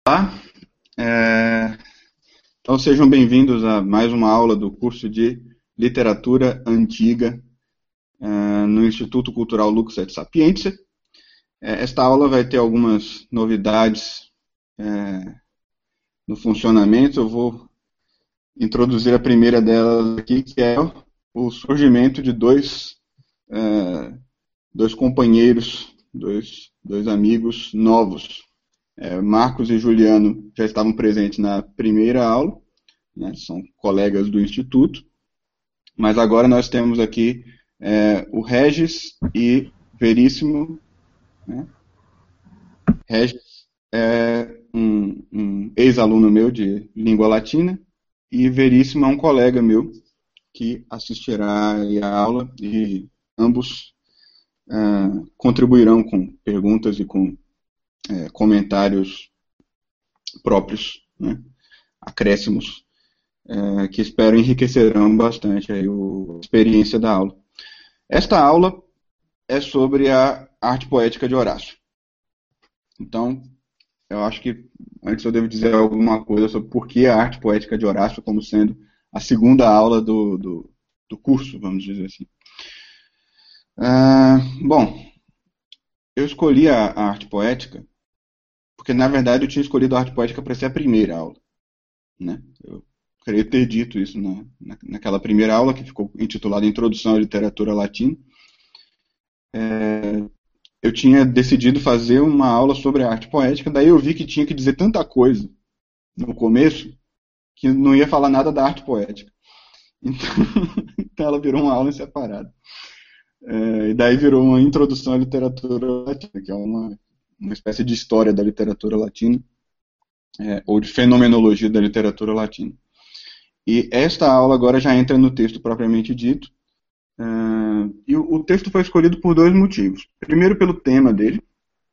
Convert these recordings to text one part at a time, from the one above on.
Olá, é, então sejam bem-vindos a mais uma aula do curso de Literatura Antiga no Instituto Cultural Lux et Sapientia. Esta aula vai ter algumas novidades no funcionamento. Eu vou introduzir a primeira delas aqui, que é o surgimento de dois companheiros, dois amigos novos. Marcos e Juliano já estavam presentes na primeira aula, né, são colegas do Instituto, mas agora nós temos aqui o Regis e Veríssimo. Né? Regis é um ex-aluno meu de língua latina e Veríssimo é um colega meu que assistirá à aula e ambos contribuirão com perguntas e com comentários próprios, né? Acréscimos, que espero enriquecerão bastante aí a experiência da aula. Esta aula é sobre a arte poética de Horácio. Então, eu acho que antes eu devo dizer alguma coisa sobre por que a arte poética de Horácio, como sendo a segunda aula do curso, vamos dizer assim. Bom, eu escolhi a arte poética porque, na verdade, eu tinha escolhido a arte poética para ser a primeira aula. Né? Eu creio ter dito isso naquela primeira aula, que ficou intitulada Introdução à Literatura Latina. Eu tinha decidido fazer uma aula sobre a arte poética, daí eu vi que tinha que dizer tanta coisa no começo, que não ia falar nada da arte poética. Então ela virou uma aula em separado. E daí virou uma Introdução à Literatura Latina, que é uma espécie de história da literatura latina, ou de fenomenologia da literatura latina. E esta aula agora já entra no texto propriamente dito, e o texto foi escolhido por dois motivos. Primeiro, pelo tema dele,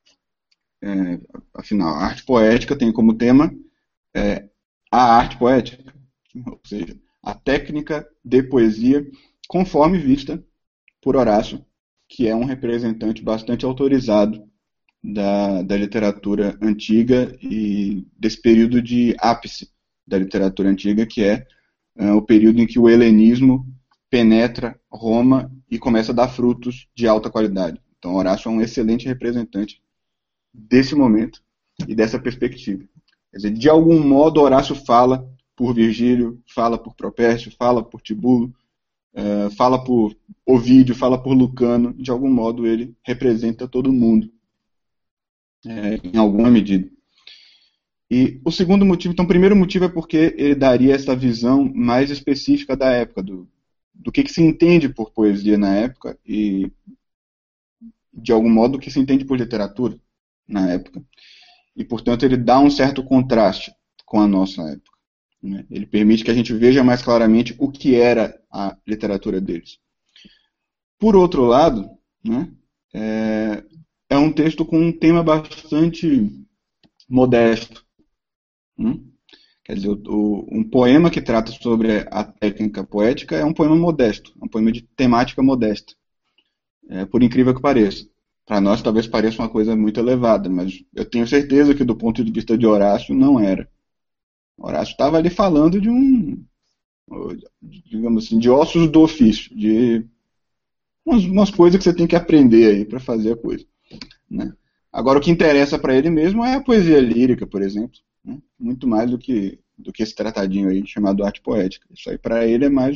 afinal, a arte poética tem como tema a arte poética, ou seja, a técnica de poesia conforme vista por Horácio, que é um representante bastante autorizado da literatura antiga e desse período de ápice da literatura antiga, que é o período em que o helenismo penetra Roma e começa a dar frutos de alta qualidade. Então, Horácio é um excelente representante desse momento e dessa perspectiva. Quer dizer, de algum modo, Horácio fala por Virgílio, fala por Propércio, fala por Tibulo, fala por Ovídio, fala por Lucano. De algum modo, ele representa todo mundo. Em alguma medida. E o segundo motivo, então o primeiro motivo é porque ele daria essa visão mais específica da época, do que se entende por poesia na época e, de algum modo, o que se entende por literatura na época. E, portanto, ele dá um certo contraste com a nossa época. Né? Ele permite que a gente veja mais claramente o que era a literatura deles. Por outro lado, né, é um texto com um tema bastante modesto. Quer dizer, um poema que trata sobre a técnica poética é um poema modesto, um poema de temática modesta, por incrível que pareça. Para nós talvez pareça uma coisa muito elevada, mas eu tenho certeza que do ponto de vista de Horácio não era. Horácio estava ali falando de digamos assim, de ossos do ofício, de umas coisas que você tem que aprender aí para fazer a coisa. Né? Agora, o que interessa para ele mesmo é a poesia lírica, por exemplo, né? Muito mais do que esse tratadinho aí chamado arte poética. Isso aí para ele é mais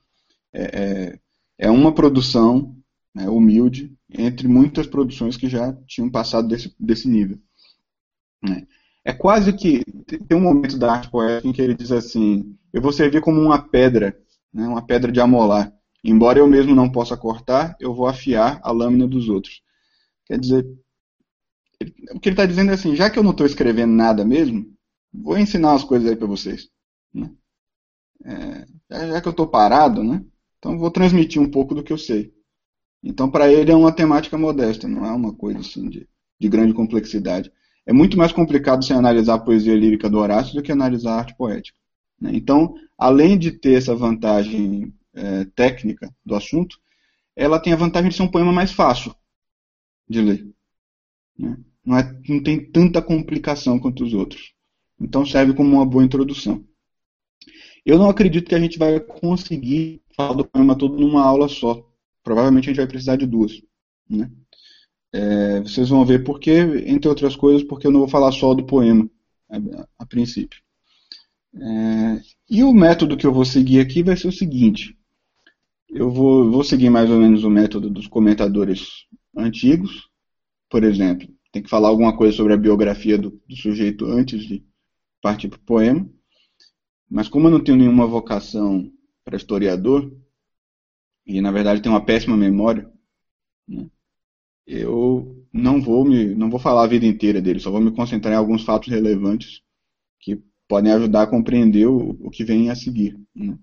uma produção, né, humilde entre muitas produções que já tinham passado desse nível. Né? É quase que tem um momento da arte poética em que ele diz assim: eu vou servir como uma pedra, né, uma pedra de amolar. Embora eu mesmo não possa cortar, eu vou afiar a lâmina dos outros. Quer dizer, o que ele está dizendo é assim: já que eu não estou escrevendo nada mesmo, vou ensinar umas coisas aí para vocês. Né? Já que eu estou parado, né? Então vou transmitir um pouco do que eu sei. Então, para ele é uma temática modesta, não é uma coisa assim de grande complexidade. É muito mais complicado você analisar a poesia lírica do Horácio do que analisar a arte poética. Né? Então, além de ter essa vantagem técnica do assunto, ela tem a vantagem de ser um poema mais fácil de ler. Né? Não tem tanta complicação quanto os outros. Então serve como uma boa introdução. Eu não acredito que a gente vai conseguir falar do poema todo numa aula só. Provavelmente a gente vai precisar de duas, né? Vocês vão ver porque, entre outras coisas, porque eu não vou falar só do poema, a princípio. E o método que eu vou seguir aqui vai ser o seguinte. Eu vou seguir mais ou menos o método dos comentadores antigos. Por exemplo, tem que falar alguma coisa sobre a biografia do sujeito antes de partir para o poema. Mas como eu não tenho nenhuma vocação para historiador, e na verdade tenho uma péssima memória, né, eu não vou falar a vida inteira dele, só vou me concentrar em alguns fatos relevantes que podem ajudar a compreender o que vem a seguir, né.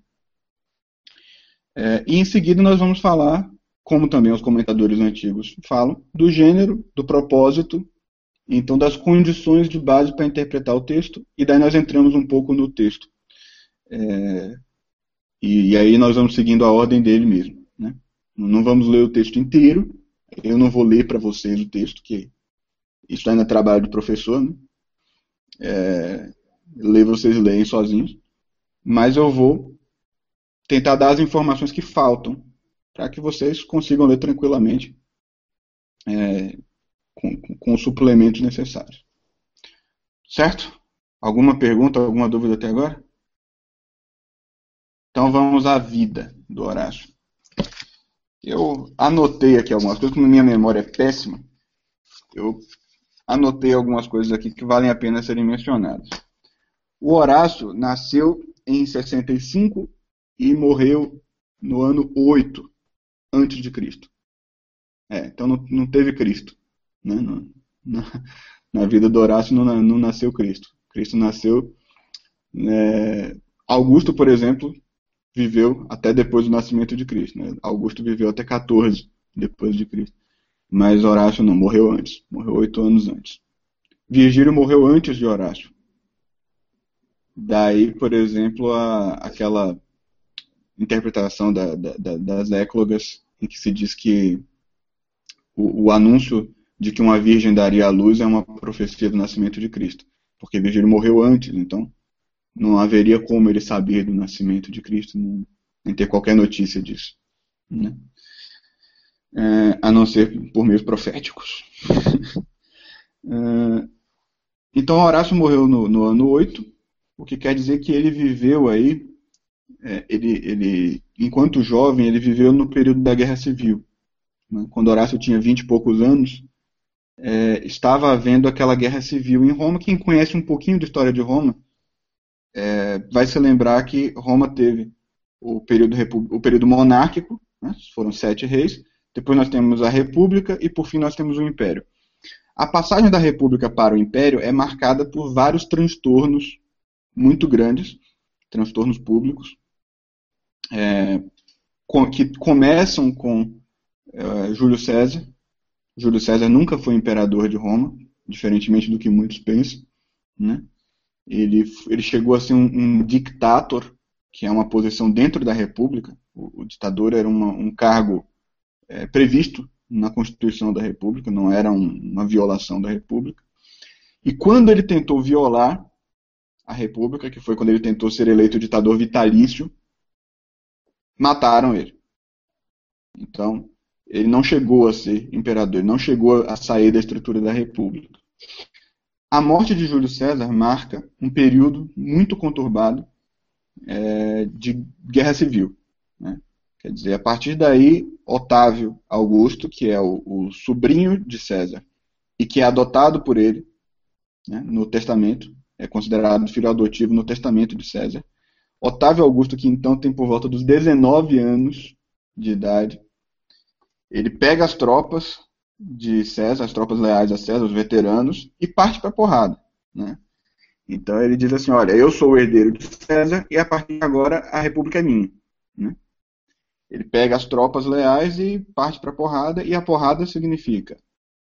E em seguida nós vamos falar, como também os comentadores antigos falam, do gênero, do propósito, então das condições de base para interpretar o texto, e daí nós entramos um pouco no texto. E aí nós vamos seguindo a ordem dele mesmo, né? Não vamos ler o texto inteiro, eu não vou ler para vocês o texto, que isso ainda é trabalho do professor, né? Ler vocês leem sozinhos, mas eu vou tentar dar as informações que faltam para que vocês consigam ler tranquilamente com os suplementos necessários. Certo? Alguma pergunta, alguma dúvida até agora? Então vamos à vida do Horácio. Eu anotei aqui algumas coisas, como minha memória é péssima, eu anotei algumas coisas aqui que valem a pena serem mencionadas. O Horácio nasceu em 65 e morreu no ano 8 antes de Cristo. Então não teve Cristo, né? Na vida do Horácio não nasceu Cristo. Cristo nasceu... Augusto, por exemplo, viveu até depois do nascimento de Cristo, né? Augusto viveu até 14 depois de Cristo. Mas Horácio não, morreu antes. Morreu 8 anos antes. Virgílio morreu antes de Horácio. Daí, por exemplo, aquela interpretação das éclogas, em que se diz que o anúncio de que uma virgem daria à luz é uma profecia do nascimento de Cristo. Porque Virgílio morreu antes, então não haveria como ele saber do nascimento de Cristo, nem ter qualquer notícia disso, né? A não ser por meios proféticos. Então Horácio morreu no ano 8, o que quer dizer que ele viveu aí, enquanto jovem, ele viveu no período da Guerra Civil, né? Quando Horácio tinha 20 e poucos anos, estava havendo aquela Guerra Civil em Roma. Quem conhece um pouquinho da história de Roma vai se lembrar que Roma teve o período monárquico, né? Foram 7 reis, depois nós temos a República e por fim nós temos o Império. A passagem da República para o Império é marcada por vários transtornos muito grandes, transtornos públicos, que começam com Júlio César. Júlio César nunca foi imperador de Roma, diferentemente do que muitos pensam, né? Ele chegou a ser um dictator, que é uma posição dentro da República. O ditador era um cargo previsto na Constituição da República, não era uma violação da República. E quando ele tentou violar a República, que foi quando ele tentou ser eleito ditador vitalício, mataram ele. Então, ele não chegou a ser imperador, ele não chegou a sair da estrutura da República. A morte de Júlio César marca um período muito conturbado de guerra civil, né? Quer dizer, a partir daí, Otávio Augusto, que é o sobrinho de César e que é adotado por ele, né, no testamento, é considerado filho adotivo no testamento de César. Otávio Augusto, que então tem por volta dos 19 anos de idade, ele pega as tropas de César, as tropas leais a César, os veteranos, e parte para a porrada, né? Então ele diz assim, olha, eu sou o herdeiro de César e a partir de agora a república é minha, né? Ele pega as tropas leais e parte para a porrada, e a porrada significa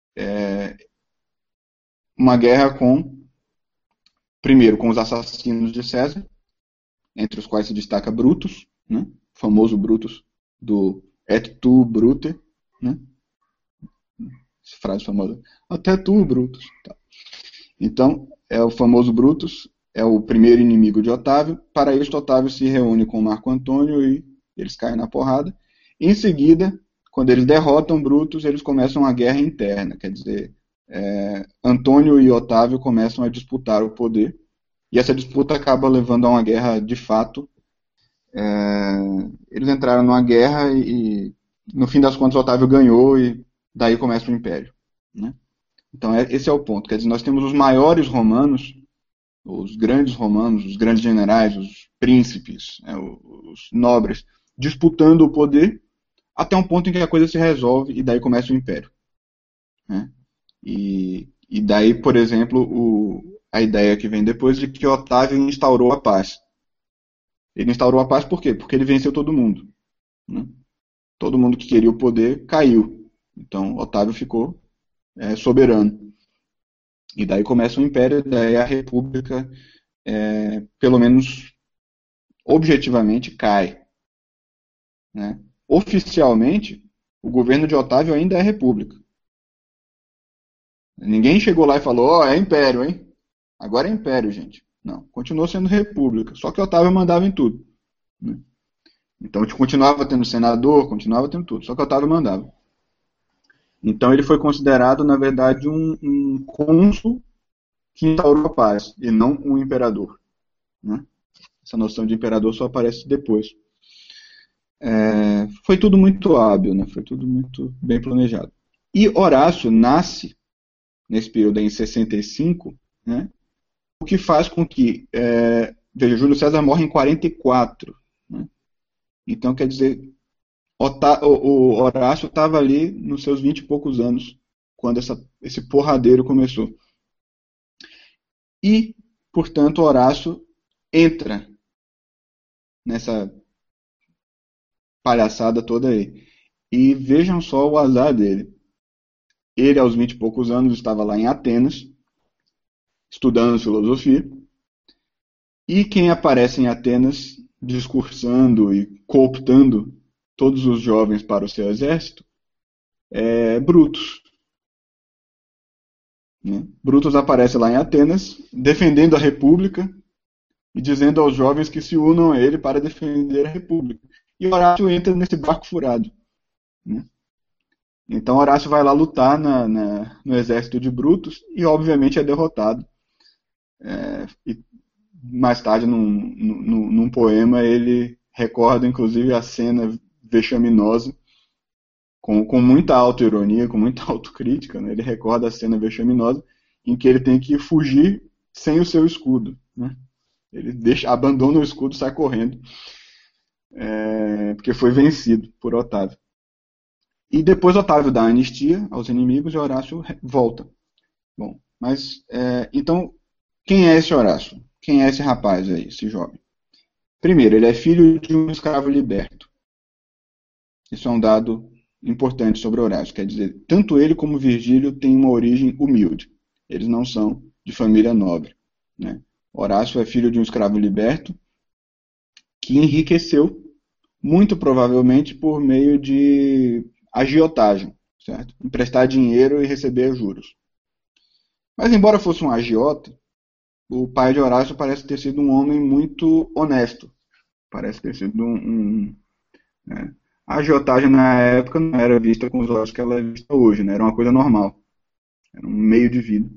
uma guerra primeiro com os assassinos de César, entre os quais se destaca Brutus, né? O famoso Brutus do Et tu, Brute, né? Essa frase famosa, até tu, Brutus. Tá. Então, é o famoso Brutus, é o primeiro inimigo de Otávio. Para isso, Otávio se reúne com Marco Antônio e eles caem na porrada. Em seguida, quando eles derrotam Brutus, eles começam uma guerra interna, quer dizer, Antônio e Otávio começam a disputar o poder, e essa disputa acaba levando a uma guerra de fato. Eles entraram numa guerra e, no fim das contas, Otávio ganhou e daí começa o Império, né? Então, esse é o ponto. Quer dizer, nós temos os maiores romanos, os grandes generais, os príncipes, os nobres, disputando o poder até um ponto em que a coisa se resolve e daí começa o Império, né? E daí, por exemplo, a ideia que vem depois de que Otávio instaurou a paz. Ele instaurou a paz por quê? Porque ele venceu todo mundo, né? Todo mundo que queria o poder caiu. Então, Otávio ficou soberano. E daí começa o Império, daí a República, pelo menos objetivamente, cai, né? Oficialmente, o governo de Otávio ainda é República. Ninguém chegou lá e falou, é Império, hein? Agora é Império, gente. Não, continuou sendo República, só que Otávio mandava em tudo, né? Então continuava tendo senador, continuava tendo tudo, só que Otávio mandava. Então ele foi considerado, na verdade, um cônsul que instaurou a paz, e não um imperador, né? Essa noção de imperador só aparece depois. Foi tudo muito hábil, né? Foi tudo muito bem planejado. E Horácio nasce, nesse período aí, em 65, né? O que faz com que... veja, Júlio César morre em 44, né? Então, quer dizer, o Horácio estava ali nos seus 20 e poucos anos, quando esse porradeiro começou. E, portanto, Horácio entra nessa palhaçada toda aí. E vejam só o azar dele. Ele, aos 20 e poucos anos, estava lá em Atenas, estudando filosofia, e quem aparece em Atenas discursando e cooptando todos os jovens para o seu exército é Brutus, né? Brutus aparece lá em Atenas, defendendo a República e dizendo aos jovens que se unam a ele para defender a República. E Horácio entra nesse barco furado, né? Então Horácio vai lá lutar no exército de Brutus e obviamente é derrotado. E mais tarde, num poema, ele recorda inclusive a cena vexaminosa, com muita autoironia, com muita autocrítica, né? Ele recorda a cena vexaminosa em que ele tem que fugir sem o seu escudo, né? Ele abandona o escudo e sai correndo, porque foi vencido por Otávio. E depois Otávio dá anistia aos inimigos e Horácio volta. Bom, mas então, quem é esse Horácio? Quem é esse rapaz aí, esse jovem? Primeiro, ele é filho de um escravo liberto. Isso é um dado importante sobre Horácio. Quer dizer, tanto ele como Virgílio têm uma origem humilde. Eles não são de família nobre, né? Horácio é filho de um escravo liberto que enriqueceu, muito provavelmente por meio de agiotagem, certo? Emprestar dinheiro e receber juros. Mas embora fosse um agiota, o pai de Horácio parece ter sido um homem muito honesto. Parece ter sido né? A agiotagem na época não era vista com os olhos que ela é vista hoje, né? Era uma coisa normal. Era um meio de vida.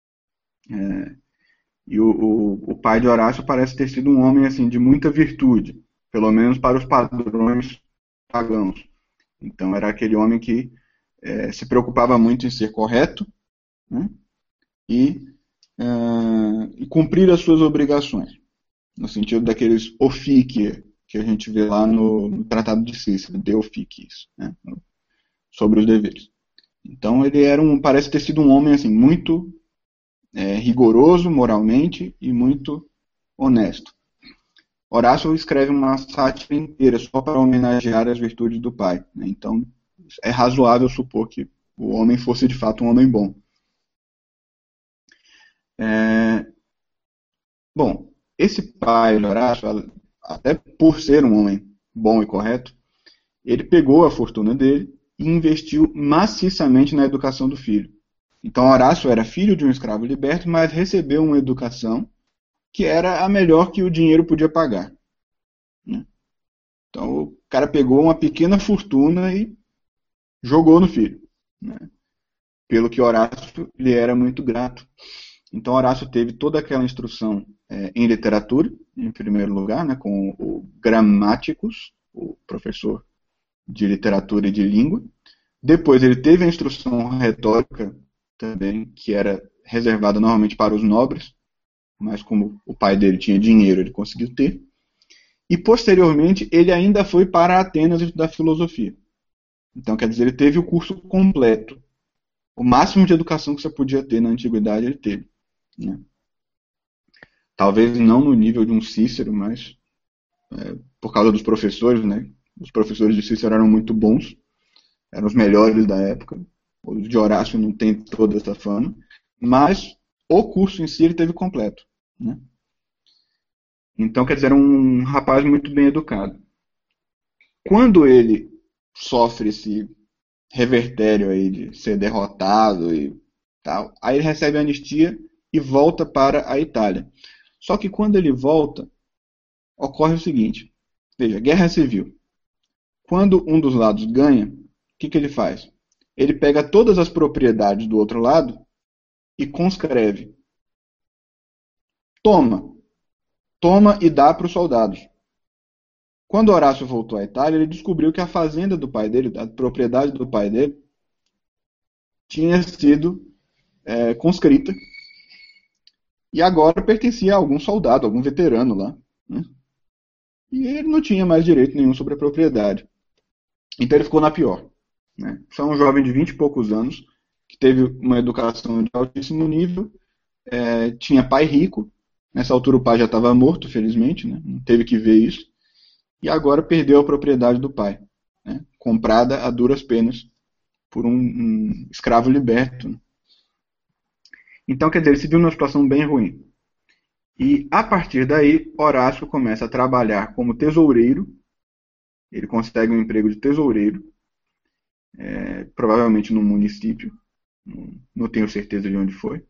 E o pai de Horácio parece ter sido um homem assim de muita virtude, pelo menos para os padrões pagãos. Então era aquele homem que se preocupava muito em ser correto, né? E cumprir as suas obrigações, no sentido daqueles ofícia que a gente vê lá no Tratado de Cícero, de ofícios, né? Sobre os deveres. Então ele parece ter sido um homem assim muito rigoroso moralmente e muito honesto. Horácio escreve uma sátira inteira só para homenagear as virtudes do pai, né? Então é razoável supor que o homem fosse de fato um homem bom. Bom, esse pai de Horácio, até por ser um homem bom e correto, ele pegou a fortuna dele e investiu maciçamente na educação do filho. Então Horácio era filho de um escravo liberto, mas recebeu uma educação que era a melhor que o dinheiro podia pagar, né? Então o cara pegou uma pequena fortuna e jogou no filho, né? Pelo que Horácio lhe era muito grato. Então Horácio teve toda aquela instrução em literatura, em primeiro lugar, né, com o Gramáticos, o professor de literatura e de língua. Depois ele teve a instrução retórica também, que era reservada normalmente para os nobres, mas como o pai dele tinha dinheiro, ele conseguiu ter. E posteriormente ele ainda foi para Atenas estudar filosofia. Então, quer dizer, ele teve o curso completo. O máximo de educação que você podia ter na antiguidade ele teve, né? Talvez não no nível de um Cícero, mas por causa dos professores, né? Os professores de Cícero eram muito bons, eram os melhores da época. Os de Horácio não tem toda essa fama, mas o curso em si ele teve completo, né? Então, quer dizer, era um rapaz muito bem educado. Quando ele sofre esse revertério aí de ser derrotado e tal, aí ele recebe a anistia e volta para a Itália. Só que quando ele volta, ocorre o seguinte: veja, guerra civil. Quando um dos lados ganha, o que ele faz? Ele pega todas as propriedades do outro lado e conscreve. Toma, toma e dá para os soldados. Quando Horácio voltou à Itália, ele descobriu que a fazenda do pai dele, a propriedade do pai dele, tinha sido conscrita e agora pertencia a algum soldado, algum veterano lá, né? E ele não tinha mais direito nenhum sobre a propriedade. Então ele ficou na pior, né? Foi um jovem de 20 e poucos anos, que teve uma educação de altíssimo nível, tinha pai rico, nessa altura o pai já estava morto, felizmente, né? Não teve que ver isso, e agora perdeu a propriedade do pai, né? Comprada a duras penas por um escravo liberto, né? Então, quer dizer, ele se viu numa situação bem ruim. E, a partir daí, Horácio começa a trabalhar como tesoureiro. Ele consegue um emprego de tesoureiro, provavelmente num município, não tenho certeza de onde foi.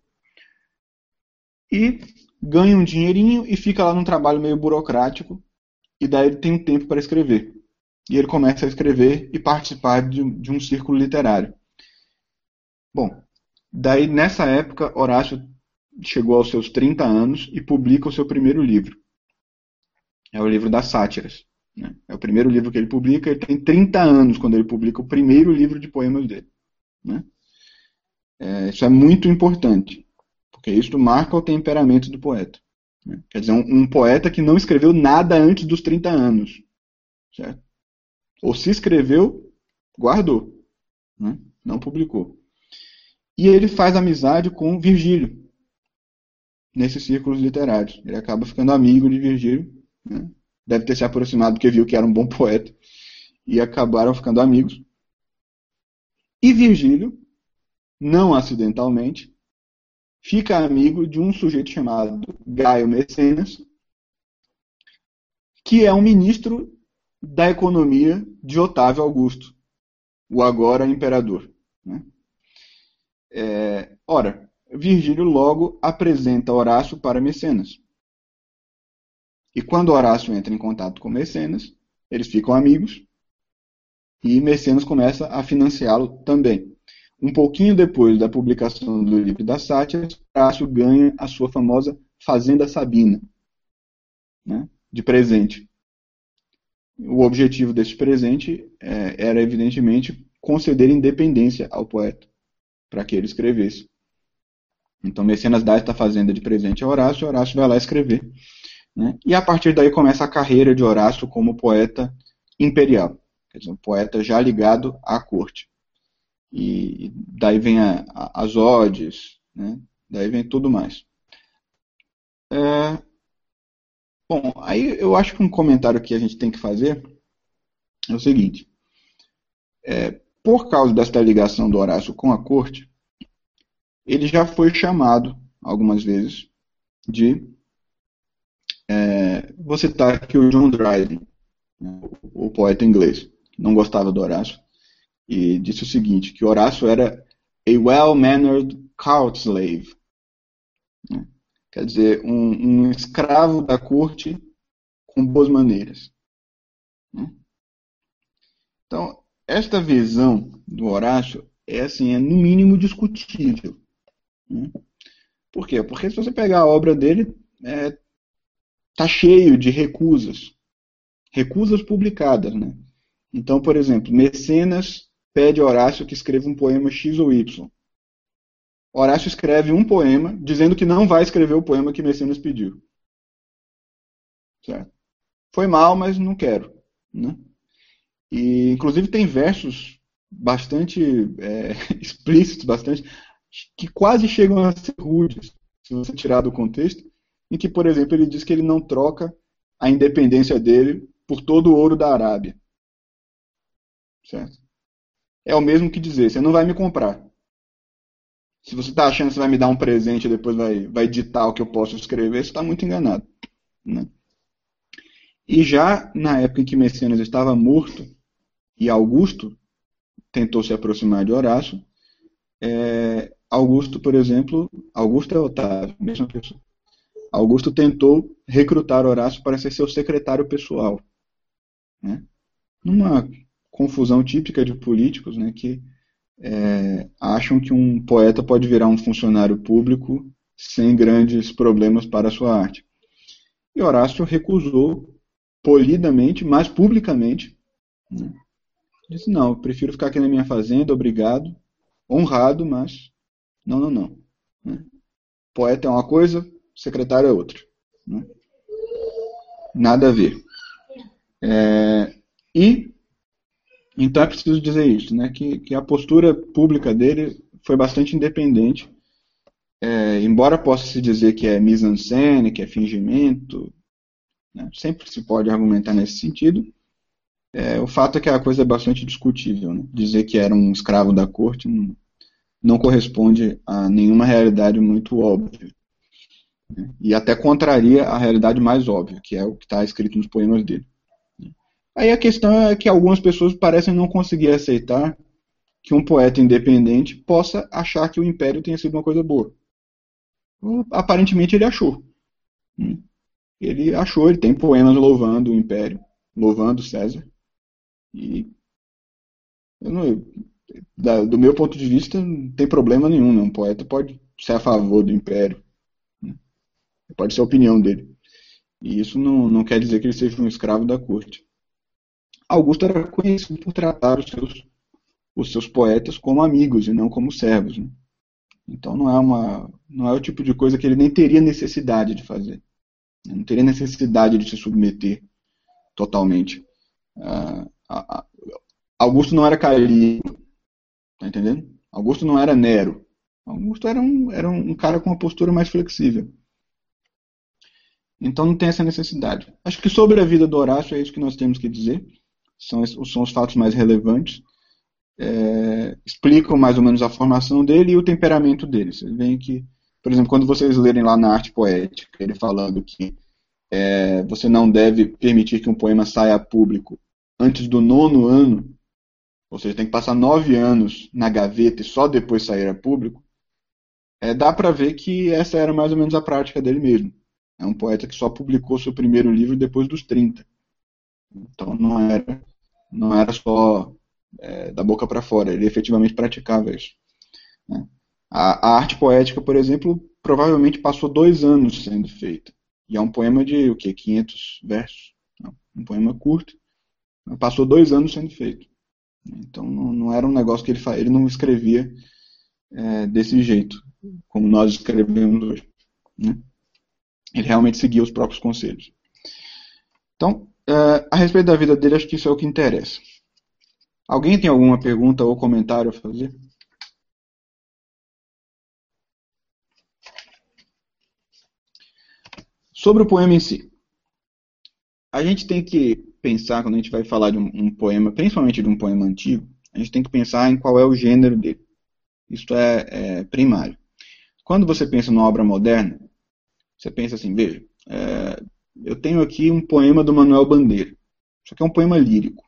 E ganha um dinheirinho e fica lá num trabalho meio burocrático. E daí ele tem um tempo para escrever. E ele começa a escrever e participar de um círculo literário. Bom, daí nessa época, Horácio chegou aos seus 30 anos e publica o seu primeiro livro. É o livro das Sátiras, né? É o primeiro livro que ele publica. Ele tem 30 anos quando ele publica o primeiro livro de poemas dele, né? Isso é muito importante, porque isso marca o temperamento do poeta, né? Quer dizer, um poeta que não escreveu nada antes dos 30 anos, certo? Ou se escreveu, guardou, né? Não publicou. E ele faz amizade com Virgílio nesses círculos literários. Ele acaba ficando amigo de Virgílio, né? Deve ter se aproximado porque viu que era um bom poeta e acabaram ficando amigos. E Virgílio, não acidentalmente, fica amigo de um sujeito chamado Gaio Mecenas, que é um ministro da economia de Otávio Augusto, o agora imperador, né? Ora, Virgílio logo apresenta Horácio para Mecenas. E quando Horácio entra em contato com Mecenas, eles ficam amigos e Mecenas começa a financiá-lo também. Um pouquinho depois da publicação do livro das Sátiras, Horácio ganha a sua famosa Fazenda Sabina, né, de presente. O objetivo desse presente era, evidentemente, conceder independência ao poeta, para que ele escrevesse. Então Mecenas dá esta fazenda de presente a Horácio, Horácio vai lá escrever, né? E a partir daí começa a carreira de Horácio como poeta imperial, quer dizer, um poeta já ligado à corte. E daí vem as odes, né? Daí vem tudo mais. Bom, aí eu acho que um comentário que a gente tem que fazer é o seguinte: por causa desta ligação do Horácio com a corte, ele já foi chamado algumas vezes de vou citar aqui o John Dryden, né, o poeta inglês, que não gostava do Horácio, e disse o seguinte, que Horácio era a well-mannered court slave, né? Quer dizer, um escravo da corte com boas maneiras, né? Então, esta visão do Horácio é, assim, é no mínimo discutível, né? Por quê? Porque se você pegar a obra dele, tá cheio de recusas, recusas publicadas, né? Então, por exemplo, Mecenas pede a Horácio que escreva um poema X ou Y. Horácio escreve um poema dizendo que não vai escrever o poema que Mecenas pediu. Certo? Foi mal, mas não quero, né? E, inclusive, tem versos bastante explícitos, bastante que quase chegam a ser rudes, se você tirar do contexto, em que, por exemplo, ele diz que ele não troca a independência dele por todo o ouro da Arábia. Certo? É o mesmo que dizer, você não vai me comprar. Se você está achando que você vai me dar um presente e depois vai ditar o que eu posso escrever, você está muito enganado, né? E já na época em que Mecenas estava morto e Augusto tentou se aproximar de Horácio, Augusto, por exemplo, Augusto é Otávio, mesma pessoa. Augusto tentou recrutar Horácio para ser seu secretário pessoal, né? Numa confusão típica de políticos, né, que acham que um poeta pode virar um funcionário público sem grandes problemas para a sua arte. E Horácio recusou polidamente, mas publicamente, né? Disse, não, eu prefiro ficar aqui na minha fazenda, obrigado, honrado, mas não, não, não, né? Poeta é uma coisa, secretário é outra, né? Nada a ver. E, então é preciso dizer isso, né? Que a postura pública dele foi bastante independente, embora possa se dizer que é mise-en-scène, que é fingimento, né? Sempre se pode argumentar nesse sentido. O fato é que a coisa é bastante discutível, né? Dizer que era um escravo da corte não corresponde a nenhuma realidade muito óbvia, né? E até contraria a realidade mais óbvia, que é o que está escrito nos poemas dele. Aí a questão é que algumas pessoas parecem não conseguir aceitar que um poeta independente possa achar que o império tenha sido uma coisa boa. Aparentemente ele achou, né? Ele achou, ele tem poemas louvando o império, louvando César. E eu não, do meu ponto de vista não tem problema nenhum, né? Um poeta pode ser a favor do império, né? Pode ser a opinião dele. E isso não quer dizer que ele seja um escravo da corte. Augusto era conhecido por tratar os seus poetas como amigos e não como servos, né? Então não é o tipo de coisa que ele nem teria necessidade de fazer, né? Não teria necessidade de se submeter totalmente. Ah, Augusto não era Calígula, tá entendendo? Augusto não era Nero. Augusto era um cara com uma postura mais flexível. Então não tem essa necessidade. Acho que sobre a vida do Horácio é isso que nós temos que dizer. São os fatos mais relevantes. Explicam mais ou menos a formação dele e o temperamento dele. Vocês veem que, por exemplo, quando vocês lerem lá na Arte Poética, ele falando que você não deve permitir que um poema saia a público antes do 9º ano, ou seja, tem que passar 9 anos na gaveta e só depois sair a público, dá para ver que essa era mais ou menos a prática dele mesmo. É um poeta que só publicou seu primeiro livro depois dos 30. Então não era só da boca para fora, ele efetivamente praticava isso, né? A arte poética, por exemplo, provavelmente passou 2 anos sendo feita. E é um poema de o quê? 500 versos. Um poema curto. Passou 2 anos sendo feito. Então não era um negócio que ele não escrevia desse jeito, como nós escrevemos hoje, né? Ele realmente seguia os próprios conselhos. Então, a respeito da vida dele, acho que isso é o que interessa. Alguém tem alguma pergunta ou comentário a fazer? Sobre o poema em si. A gente tem que pensar, quando a gente vai falar de um poema, principalmente de um poema antigo, a gente tem que pensar em qual é o gênero dele. Isso é primário. Quando você pensa numa obra moderna, você pensa assim, veja, eu tenho aqui um poema do Manuel Bandeira. Isso aqui é um poema lírico.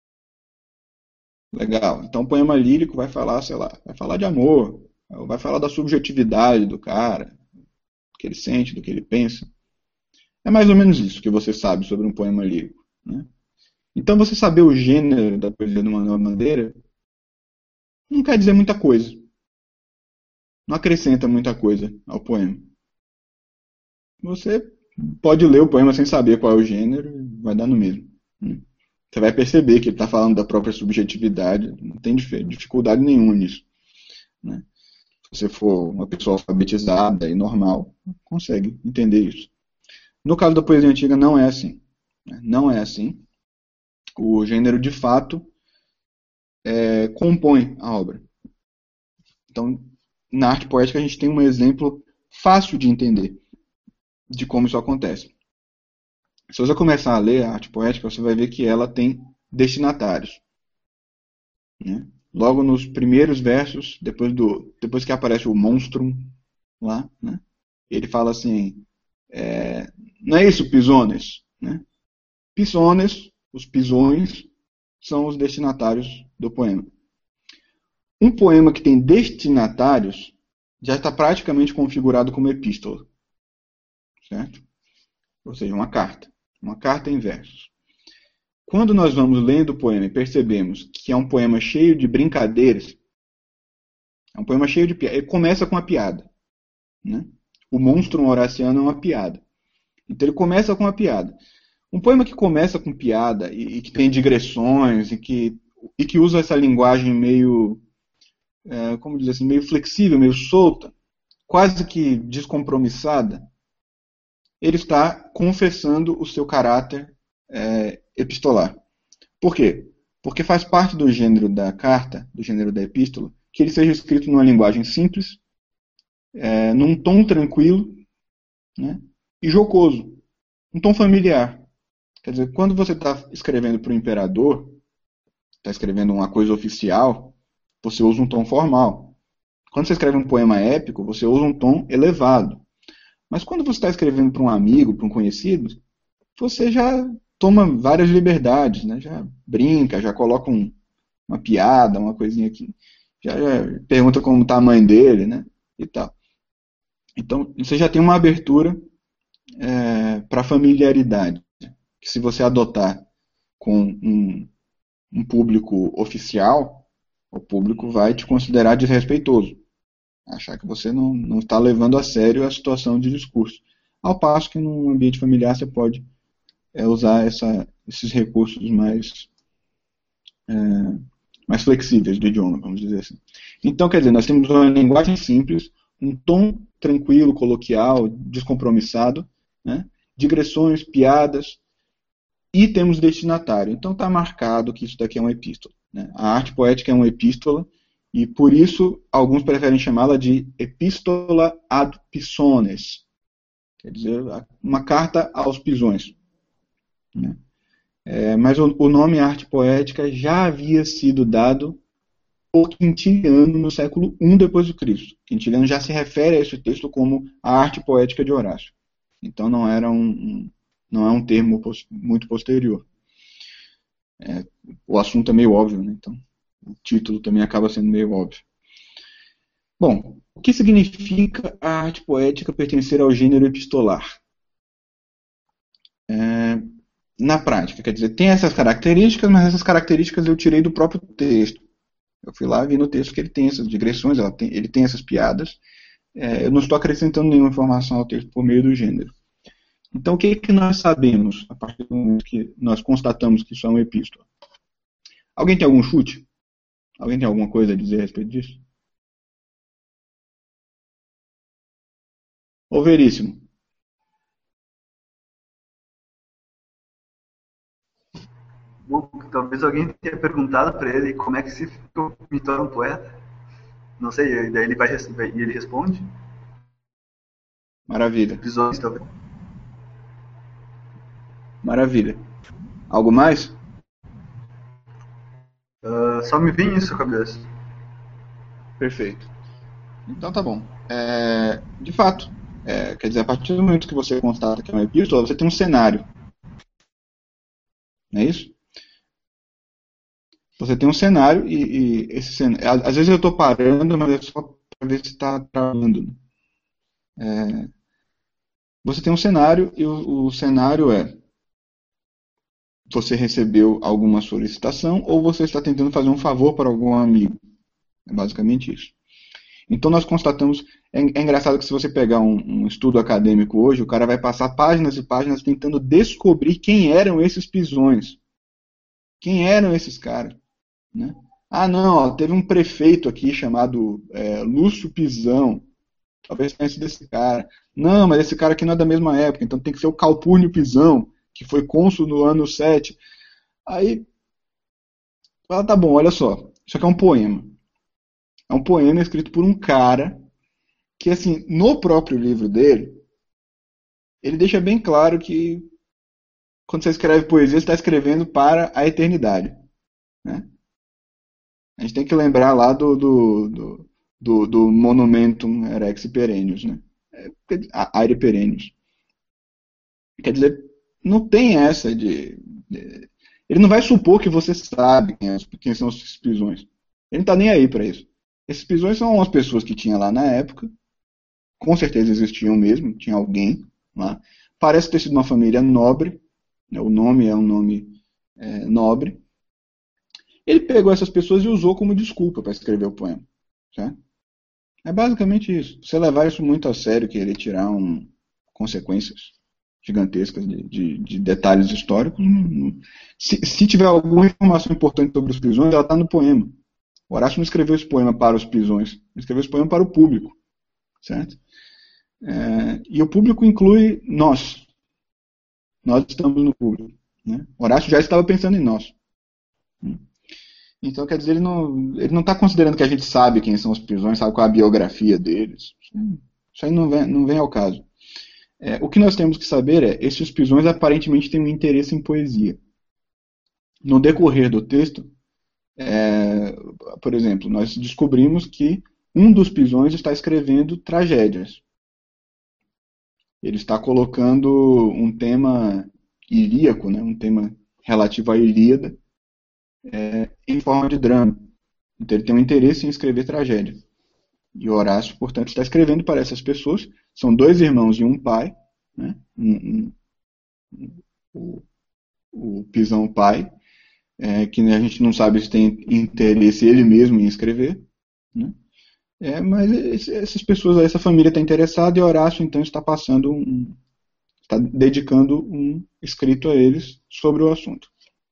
Legal. Então, o poema lírico vai falar, sei lá, vai falar de amor, vai falar da subjetividade do cara, que ele sente, do que ele pensa. É mais ou menos isso que você sabe sobre um poema lírico, né? Então, você saber o gênero da poesia do Manuel Bandeira não quer dizer muita coisa, não acrescenta muita coisa ao poema. Você pode ler o poema sem saber qual é o gênero, e vai dar no mesmo, né? Você vai perceber que ele está falando da própria subjetividade, não tem dificuldade nenhuma nisso, né? Se você for uma pessoa alfabetizada e normal, consegue entender isso. No caso da poesia antiga, não é assim, né? Não é assim. O gênero, de fato, compõe a obra. Então, na arte poética, a gente tem um exemplo fácil de entender de como isso acontece. Se você começar a ler a arte poética, você vai ver que ela tem destinatários, né? Logo nos primeiros versos, depois que aparece o monstrum lá, né? Ele fala assim, não é isso, pisones, né? Pisones, os pisões, são os destinatários do poema. Um poema que tem destinatários já está praticamente configurado como epístola, certo? Ou seja, uma carta em versos. Quando nós vamos lendo o poema e percebemos que é um poema cheio de brincadeiras, é um poema cheio de piadas, ele começa com uma piada, né? O monstro horaciano é uma piada. Então ele começa com uma piada. Um poema que começa com piada e que tem digressões e que usa essa linguagem meio, como dizer assim, meio flexível, meio solta, quase que descompromissada, ele está confessando o seu caráter epistolar. Por quê? Porque faz parte do gênero da carta, do gênero da epístola, que ele seja escrito numa linguagem simples, num tom tranquilo, né, e jocoso, um tom familiar. Quer dizer, quando você está escrevendo para o imperador, está escrevendo uma coisa oficial, você usa um tom formal. Quando você escreve um poema épico, você usa um tom elevado. Mas quando você está escrevendo para um amigo, para um conhecido, você já toma várias liberdades, né? Já brinca, já coloca uma piada, uma coisinha aqui, já pergunta como está a mãe dele, né? E tal. Então, você já tem uma abertura para familiaridade, que se você adotar com um público oficial, o público vai te considerar desrespeitoso, achar que você não está levando a sério a situação de discurso. Ao passo que num ambiente familiar você pode usar esses recursos mais flexíveis do idioma, vamos dizer assim. Então, quer dizer, nós temos uma linguagem simples, um tom tranquilo, coloquial, descompromissado, né? Digressões, piadas, e temos destinatário. Então está marcado que isso daqui é uma epístola, né? A arte poética é uma epístola, e por isso alguns preferem chamá-la de epístola ad pisones, quer dizer, uma carta aos pisões, né? Mas o nome arte poética já havia sido dado por Quintiliano no século I depois de Cristo. Quintiliano já se refere a esse texto como a arte poética de Horácio. Então não é um termo muito posterior. O assunto é meio óbvio, né? Então o título também acaba sendo meio óbvio. Bom, o que significa a arte poética pertencer ao gênero epistolar? Na prática, quer dizer, tem essas características, mas essas características eu tirei do próprio texto. Eu fui lá e vi no texto que ele tem essas digressões, ele tem essas piadas. Eu não estou acrescentando nenhuma informação ao texto por meio do gênero. Então, o que nós sabemos a partir do momento que nós constatamos que isso é uma epístola? Alguém tem algum chute? Alguém tem alguma coisa a dizer a respeito disso? Ô, Veríssimo. Bom, talvez alguém tenha perguntado para ele como é que se me torna um poeta. Não sei, daí e ele responde. Maravilha. Visões, talvez. Maravilha. Algo mais? Só me vem isso à cabeça. Perfeito. Então tá bom. De fato, quer dizer, a partir do momento que você constata que é uma epístola, você tem um cenário. Não é isso? Você tem um cenário e esse cenário. Às vezes eu estou parando, mas é só para ver se está travando. Você tem um cenário e o cenário é: você recebeu alguma solicitação ou você está tentando fazer um favor para algum amigo. É basicamente isso. Então nós constatamos, é engraçado que se você pegar um estudo acadêmico hoje, o cara vai passar páginas e páginas tentando descobrir quem eram esses pisões. Quem eram esses caras? Né? Ah, não, ó, teve um prefeito aqui chamado Lúcio Pisão. Talvez tenha sido esse cara. Não, mas esse cara aqui não é da mesma época, então tem que ser o Calpurniu Pisão, que foi cônsul no ano 7. Aí, fala, tá bom, olha só, isso aqui é um poema. É um poema escrito por um cara que, assim, no próprio livro dele, ele deixa bem claro que quando você escreve poesia, você está escrevendo para a eternidade. Né? A gente tem que lembrar lá do Monumentum Erex Perennius, né? Aere Perennius. Quer dizer, não tem essa de. Ele não vai supor que você sabe quem são os pisões. Ele não está nem aí para isso. Esses pisões são as pessoas que tinha lá na época. Com certeza existiam mesmo, tinha alguém lá. Parece ter sido uma família nobre, né? O nome é um nome nobre. Ele pegou essas pessoas e usou como desculpa para escrever o poema. Certo? É basicamente isso. Você levar isso muito a sério, querer tirar consequências gigantescas de detalhes históricos. Se tiver alguma informação importante sobre os pisões, ela está no poema. O Horácio não escreveu esse poema para os pisões, ele escreveu esse poema para o público. Certo? E o público inclui nós. Nós estamos no público. Né? Horácio já estava pensando em nós. Então, quer dizer, ele não está considerando que a gente sabe quem são os pisões, sabe qual é a biografia deles. Isso aí não vem ao caso. O que nós temos que saber é, esses pisões aparentemente têm um interesse em poesia. No decorrer do texto, por exemplo, nós descobrimos que um dos pisões está escrevendo tragédias. Ele está colocando um tema ilíaco, né, um tema relativo à Ilíada, em forma de drama. Então ele tem um interesse em escrever tragédia. E Horácio, portanto, está escrevendo para essas pessoas. São dois irmãos e um pai. Né? O Pisão pai, que a gente não sabe se tem interesse ele mesmo em escrever. Né? Mas essas pessoas, essa família está interessada e Horácio então está está dedicando um escrito a eles sobre o assunto.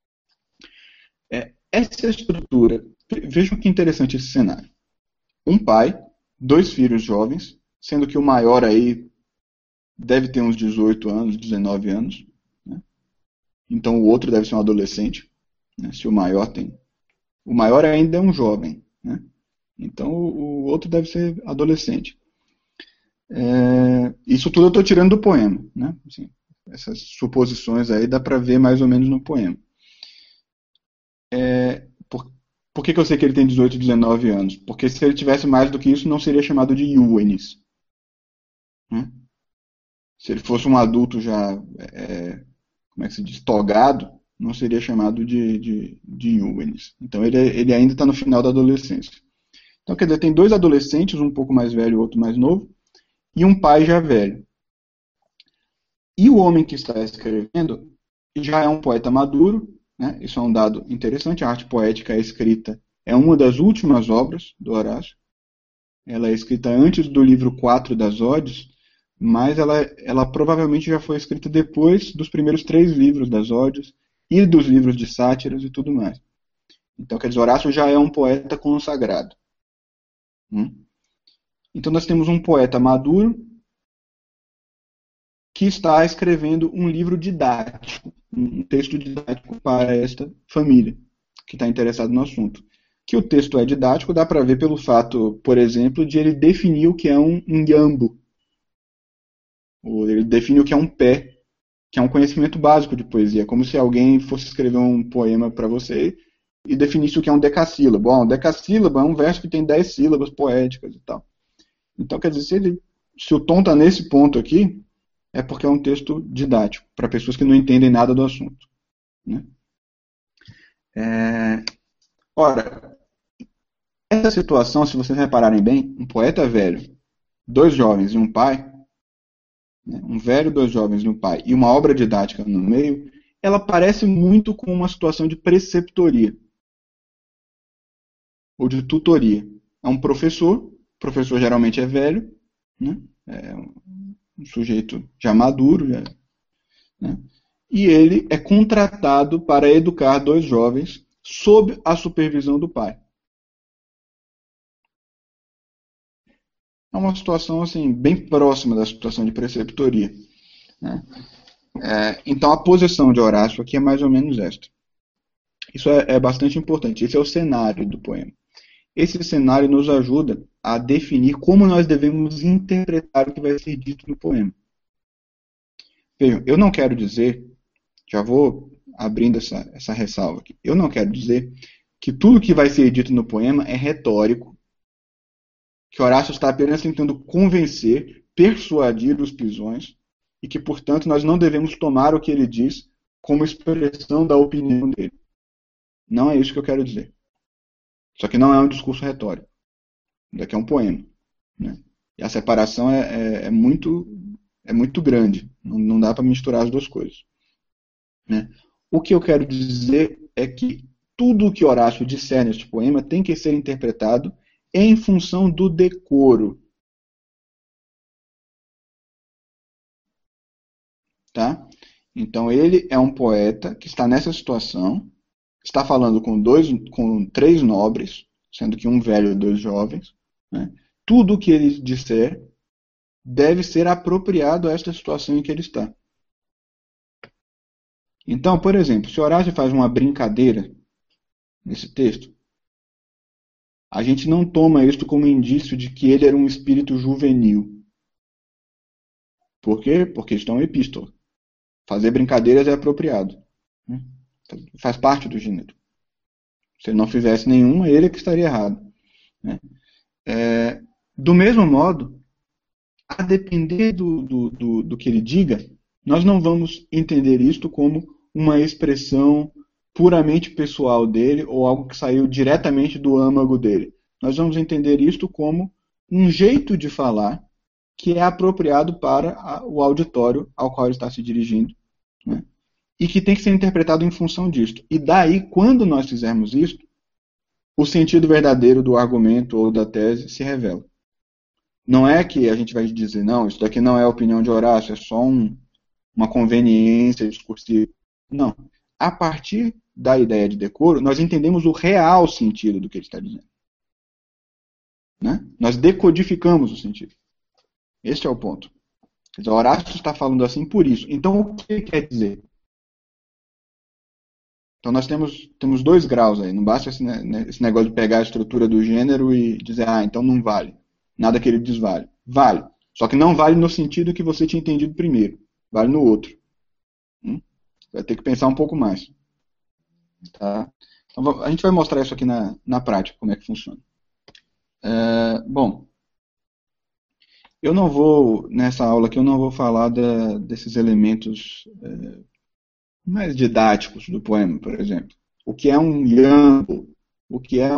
Essa estrutura, vejam que interessante esse cenário. Um pai, dois filhos jovens, sendo que o maior aí deve ter uns 18 anos, 19 anos. Né? Então o outro deve ser um adolescente, né? Se o maior tem. O maior ainda é um jovem. Né? Então o outro deve ser adolescente. Isso tudo eu estou tirando do poema. Né? Assim, essas suposições aí dá para ver mais ou menos no poema. Por que eu sei que ele tem 18 e 19 anos? Porque se ele tivesse mais do que isso, não seria chamado de Iuenis. Né? Se ele fosse um adulto já, como é que se diz, togado, não seria chamado de Iuenis. Então ele ainda está no final da adolescência. Então, quer dizer, tem dois adolescentes, um pouco mais velho e outro mais novo, e um pai já velho. E o homem que está escrevendo já é um poeta maduro, né? Isso é um dado interessante. A arte poética escrita é uma das últimas obras do Horácio. Ela é escrita antes do livro 4 das Odes, mas ela provavelmente já foi escrita depois dos primeiros 3 livros das Odes e dos livros de sátiras e tudo mais. Então, quer dizer, Horácio já é um poeta consagrado. Então, nós temos um poeta maduro que está escrevendo um livro didático, um texto didático para esta família que está interessada no assunto. Que o texto é didático dá para ver pelo fato, por exemplo, de ele definir o que é um iambo. Ou ele define o que é um pé, que é um conhecimento básico de poesia, como se alguém fosse escrever um poema para você e definisse o que é um decassílabo. Um decassílabo é um verso que tem 10 sílabas poéticas e tal. Então, quer dizer, se o tom está nesse ponto aqui, é porque é um texto didático, para pessoas que não entendem nada do assunto. Né? Ora, essa situação, se vocês repararem bem, um poeta velho, dois jovens e um pai, né, um velho, dois jovens e um pai, e uma obra didática no meio, ela parece muito com uma situação de preceptoria ou de tutoria. É um professor, o professor geralmente é velho, né, é um sujeito já maduro, já, né, e ele é contratado para educar dois jovens sob a supervisão do pai. É uma situação assim bem próxima da situação de preceptoria, né? Então a posição de Horácio aqui é mais ou menos esta. Isso é bastante importante. Esse é o cenário do poema. Esse cenário nos ajuda a definir como nós devemos interpretar o que vai ser dito no poema. Vejam, eu não quero dizer, já vou abrindo essa ressalva aqui, eu não quero dizer que tudo que vai ser dito no poema é retórico, que Horácio está apenas tentando convencer, persuadir os pisões, e que, portanto, nós não devemos tomar o que ele diz como expressão da opinião dele. Não é isso que eu quero dizer. Só que não é um discurso retórico. Isso aqui é um poema, né? E a separação é muito grande. Não dá para misturar as duas coisas, né? O que eu quero dizer é que tudo o que Horácio disser neste poema tem que ser interpretado em função do decoro. Tá? Então ele é um poeta que está nessa situação, está falando com três nobres, sendo que um velho e dois jovens, né? Tudo o que ele disser deve ser apropriado a esta situação em que ele está. Então, por exemplo, se Horácio faz uma brincadeira nesse texto, a gente não toma isto como indício de que ele era um espírito juvenil. Por quê? Porque está uma epístola. Fazer brincadeiras é apropriado, né? Faz parte do gênero. Se ele não fizesse nenhuma, ele é que estaria errado, né? Do mesmo modo, a depender do que ele diga, nós não vamos entender isto como uma expressão puramente pessoal dele ou algo que saiu diretamente do âmago dele. Nós vamos entender isto como um jeito de falar que é apropriado para o auditório ao qual ele está se dirigindo, né? E que tem que ser interpretado em função disto. E daí, quando nós fizermos isto, o sentido verdadeiro do argumento ou da tese se revela. Não é que a gente vai dizer, não, isso daqui não é a opinião de Horácio, é só uma conveniência discursiva. Não. A partir da ideia de decoro, nós entendemos o real sentido do que ele está dizendo, né? Nós decodificamos o sentido. Este é o ponto. Quer dizer, Horácio está falando assim por isso. Então, o que ele quer dizer? Então, nós temos dois graus aí. Não basta esse negócio de pegar a estrutura do gênero e dizer, então não vale. Nada que ele diz vale. Vale. Só que não vale no sentido que você tinha entendido primeiro. Vale no outro. Vai ter que pensar um pouco mais. Tá? Então, a gente vai mostrar isso aqui na prática, como é que funciona. Bom, eu não vou, nessa aula aqui, eu não vou falar desses elementos mais didáticos do poema, por exemplo. O que é um iambo, o que é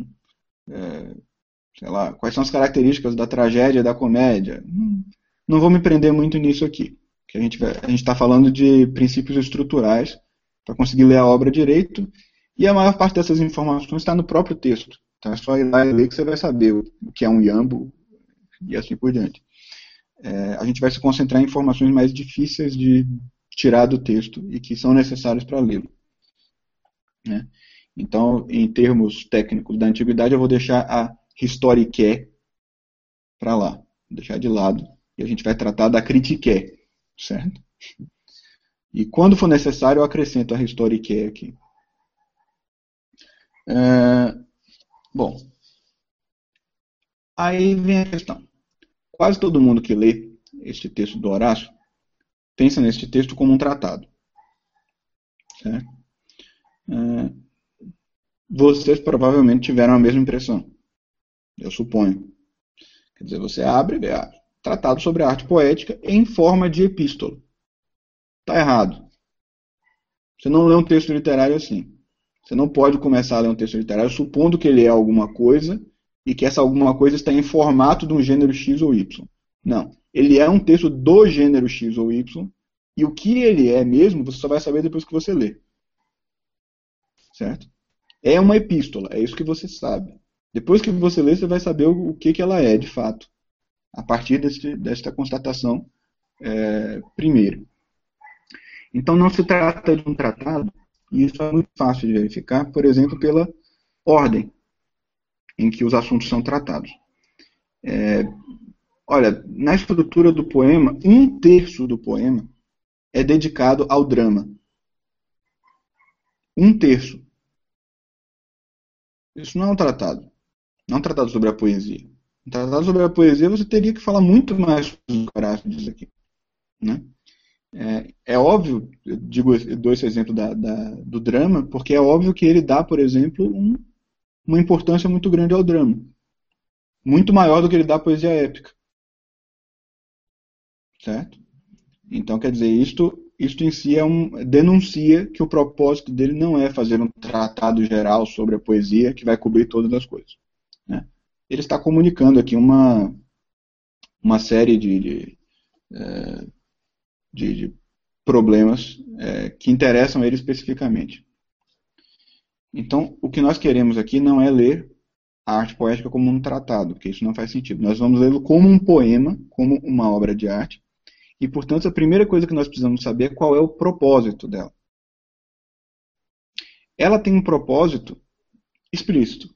sei lá, quais são as características da tragédia e da comédia. Não vou me prender muito nisso aqui, porque a gente está falando de princípios estruturais para conseguir ler a obra direito, e a maior parte dessas informações está no próprio texto. Então é só ir lá e ler que você vai saber o que é um iambo e assim por diante. A gente vai se concentrar em informações mais difíceis de tirar do texto e que são necessários para lê-lo, né? Então, em termos técnicos da antiguidade, eu vou deixar a historique para lá, vou deixar de lado, e a gente vai tratar da critique, certo? E quando for necessário, eu acrescento a historique aqui. Bom, aí vem a questão. Quase todo mundo que lê este texto do Horácio pensa neste texto como um tratado, certo? Vocês provavelmente tiveram a mesma impressão, eu suponho. Quer dizer, você abre e vê tratado sobre a arte poética em forma de epístola. Está errado. Você não lê um texto literário assim. Você não pode começar a ler um texto literário supondo que ele é alguma coisa e que essa alguma coisa está em formato de um gênero X ou Y. Não. Ele é um texto do gênero X ou Y, e o que ele é mesmo, você só vai saber depois que você lê. Certo? É uma epístola, é isso que você sabe. Depois que você lê, você vai saber o que ela é, de fato, a partir desta constatação primeira. Então, não se trata de um tratado, e isso é muito fácil de verificar, por exemplo, pela ordem em que os assuntos são tratados. Olha, na estrutura do poema, 1/3 do poema é dedicado ao drama. 1/3. Isso não é um tratado. Não é um tratado sobre a poesia. Um tratado sobre a poesia você teria que falar muito mais sobre o Horácio diz aqui. Né? É óbvio, dou esse exemplo do drama, porque é óbvio que ele dá, por exemplo, uma importância muito grande ao drama. Muito maior do que ele dá à poesia épica. Certo? Então, quer dizer, isto em si denuncia que o propósito dele não é fazer um tratado geral sobre a poesia que vai cobrir todas as coisas. Né? Ele está comunicando aqui uma série de problemas que interessam ele especificamente. Então, o que nós queremos aqui não é ler a arte poética como um tratado, porque isso não faz sentido. Nós vamos lê-lo como um poema, como uma obra de arte, e, portanto, a primeira coisa que nós precisamos saber é qual é o propósito dela. Ela tem um propósito explícito.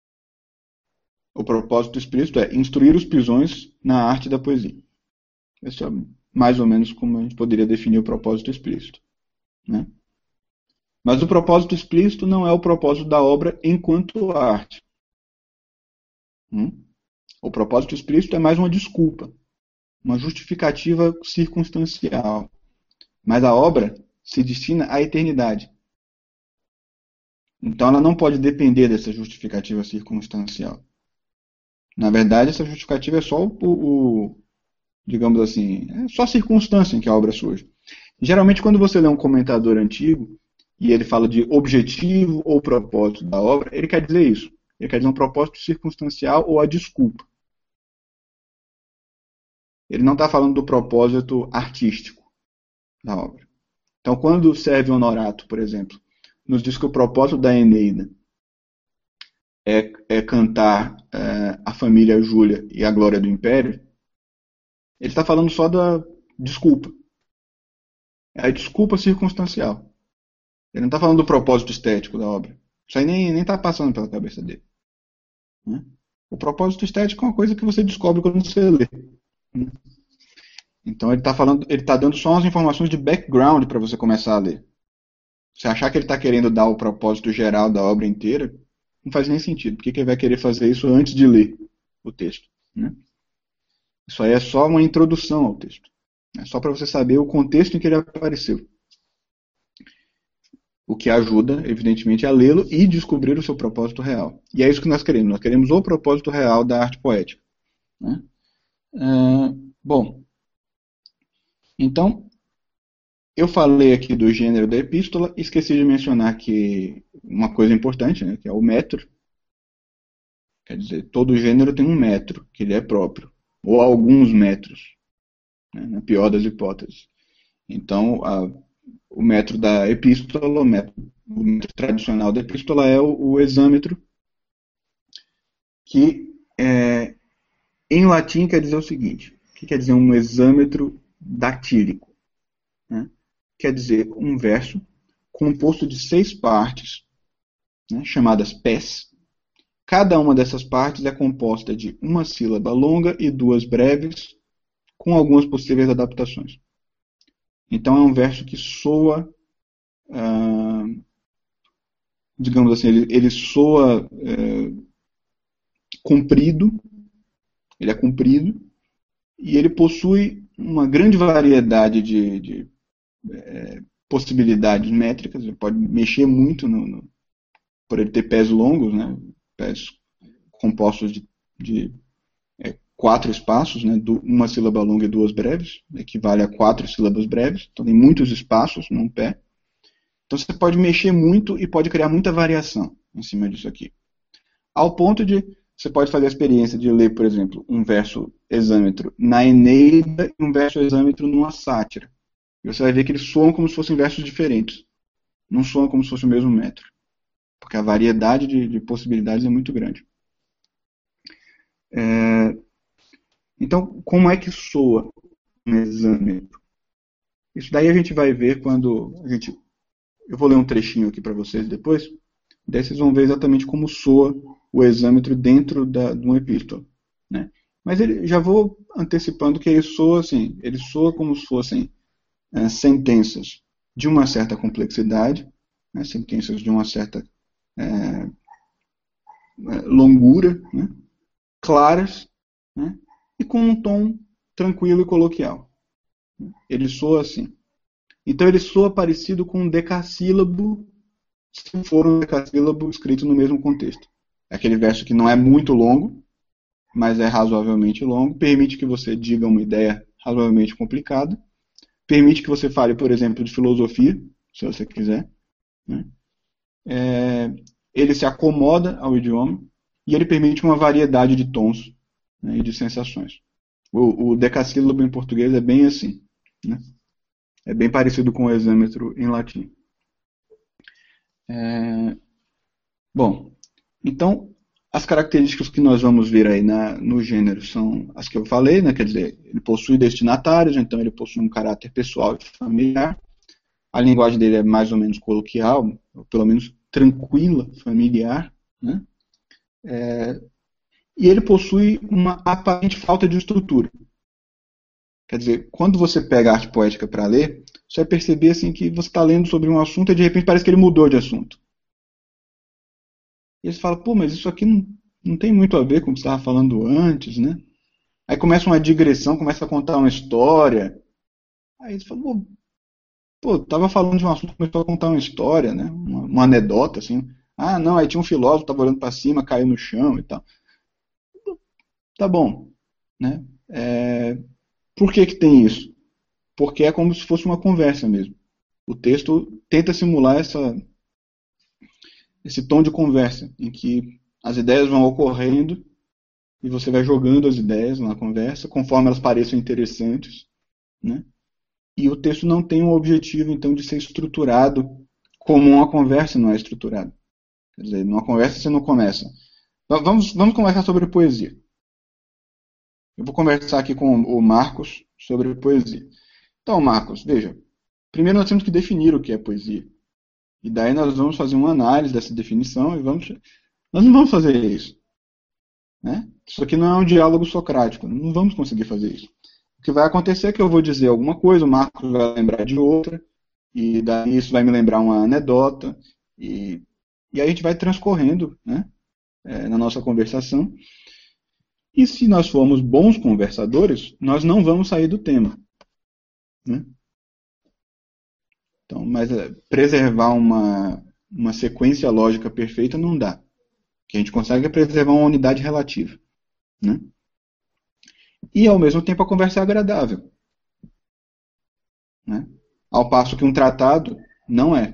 O propósito explícito é instruir os pisões na arte da poesia. Isso é mais ou menos como a gente poderia definir o propósito explícito. Né? Mas o propósito explícito não é o propósito da obra enquanto arte. O propósito explícito é mais uma desculpa, uma justificativa circunstancial. Mas a obra se destina à eternidade. Então ela não pode depender dessa justificativa circunstancial. Na verdade, essa justificativa é só digamos assim, é só a circunstância em que a obra surge. Geralmente, quando você lê um comentador antigo e ele fala de objetivo ou propósito da obra, ele quer dizer isso. Ele quer dizer um propósito circunstancial ou a desculpa. Ele não está falando do propósito artístico da obra. Então, quando Sérvio Honorato, por exemplo, nos diz que o propósito da Eneida é cantar a família Júlia e a glória do Império, ele está falando só da desculpa. É a desculpa circunstancial. Ele não está falando do propósito estético da obra. Isso aí nem está passando pela cabeça dele. Né? O propósito estético é uma coisa que você descobre quando você lê. Né? Então ele está dando só umas informações de background para você começar a ler. Se achar que ele está querendo dar o propósito geral da obra inteira, não faz nem sentido. Por que ele vai querer fazer isso antes de ler o texto? Né? Isso aí é só uma introdução ao texto. É só para você saber o contexto em que ele apareceu. O que ajuda, evidentemente, a lê-lo e descobrir o seu propósito real. E é isso que nós queremos. Nós queremos o propósito real da arte poética. Né? Bom, então, eu falei aqui do gênero da epístola, esqueci de mencionar que uma coisa importante, né, que é o metro. Quer dizer, todo gênero tem um metro, que ele é próprio, ou alguns metros, né, na pior das hipóteses. Então, o metro da epístola, o metro tradicional da epístola é o hexâmetro, que em latim quer dizer o seguinte: o que quer dizer um hexâmetro datílico? Né? Quer dizer um verso composto de 6 partes, né, chamadas pés. Cada uma dessas partes é composta de uma sílaba longa e 2 breves, com algumas possíveis adaptações. Então é um verso que soa, digamos assim, ele soa comprido, ele é comprido, e ele possui uma grande variedade de possibilidades métricas. Ele pode mexer muito por ele ter pés longos, né? Pés compostos de 4 espaços, né? Uma sílaba longa e 2 breves, equivale a 4 sílabas breves. Então tem muitos espaços num pé. Então você pode mexer muito e pode criar muita variação em cima disso aqui. Ao ponto de você pode fazer a experiência de ler, por exemplo, um verso exâmetro na Eneida e um verso exâmetro numa sátira. E você vai ver que eles soam como se fossem versos diferentes. Não soam como se fosse o mesmo metro. Porque a variedade de possibilidades é muito grande. Então, como é que soa um exâmetro? Isso daí a gente vai ver quando a gente... Eu vou ler um trechinho aqui para vocês depois. Daí vocês vão ver exatamente como soa o exâmetro dentro de uma epístola, né? Mas já vou antecipando que ele soa assim, ele soa como se fossem sentenças de uma certa complexidade, né? Sentenças de uma certa longura, né? Claras, né? E com um tom tranquilo e coloquial. Ele soa assim. Então ele soa parecido com um decassílabo, se for um decassílabo escrito no mesmo contexto. É aquele verso que não é muito longo, mas é razoavelmente longo, permite que você diga uma ideia razoavelmente complicada, permite que você fale, por exemplo, de filosofia, se você quiser, né? Ele se acomoda ao idioma e ele permite uma variedade de tons, né, e de sensações. O decassílabo em português é bem assim, né? É bem parecido com o exâmetro em latim. Bom, então as características que nós vamos ver aí no gênero são as que eu falei, né? Quer dizer, ele possui destinatários, então ele possui um caráter pessoal e familiar. A linguagem dele é mais ou menos coloquial, ou pelo menos tranquila, familiar, né? E ele possui uma aparente falta de estrutura. Quer dizer, quando você pega a arte poética para ler, você vai perceber assim, que você está lendo sobre um assunto e de repente parece que ele mudou de assunto. E você fala, pô, mas isso aqui não tem muito a ver com o que você estava falando antes, né? Aí começa uma digressão, começa a contar uma história. Aí você fala, pô, tava falando de um assunto, começou a contar uma história, né? Uma anedota, assim. Ah, não, aí tinha um filósofo, tava olhando para cima, caiu no chão e tal. Tá bom, né? Por que tem isso? Porque é como se fosse uma conversa mesmo. O texto tenta simular esse tom de conversa, em que as ideias vão ocorrendo e você vai jogando as ideias na conversa conforme elas pareçam interessantes, né? E o texto não tem um objetivo, então, de ser estruturado como uma conversa não é estruturada. Quer dizer, numa conversa você não começa. Vamos conversar sobre poesia. Eu vou conversar aqui com o Marcos sobre poesia. Então, Marcos, veja. Primeiro nós temos que definir o que é poesia. E daí nós vamos fazer uma análise dessa definição e nós não vamos fazer isso, né? Isso aqui não é um diálogo socrático. Não vamos conseguir fazer isso. O que vai acontecer é que eu vou dizer alguma coisa, o Marcos vai lembrar de outra, e daí isso vai me lembrar uma anedota, e aí a gente vai transcorrendo, né, na nossa conversação. E se nós formos bons conversadores, nós não vamos sair do tema, né? Então, mas preservar uma sequência lógica perfeita não dá. O que a gente consegue é preservar uma unidade relativa, né? E ao mesmo tempo a conversa é agradável, né? Ao passo que um tratado não é.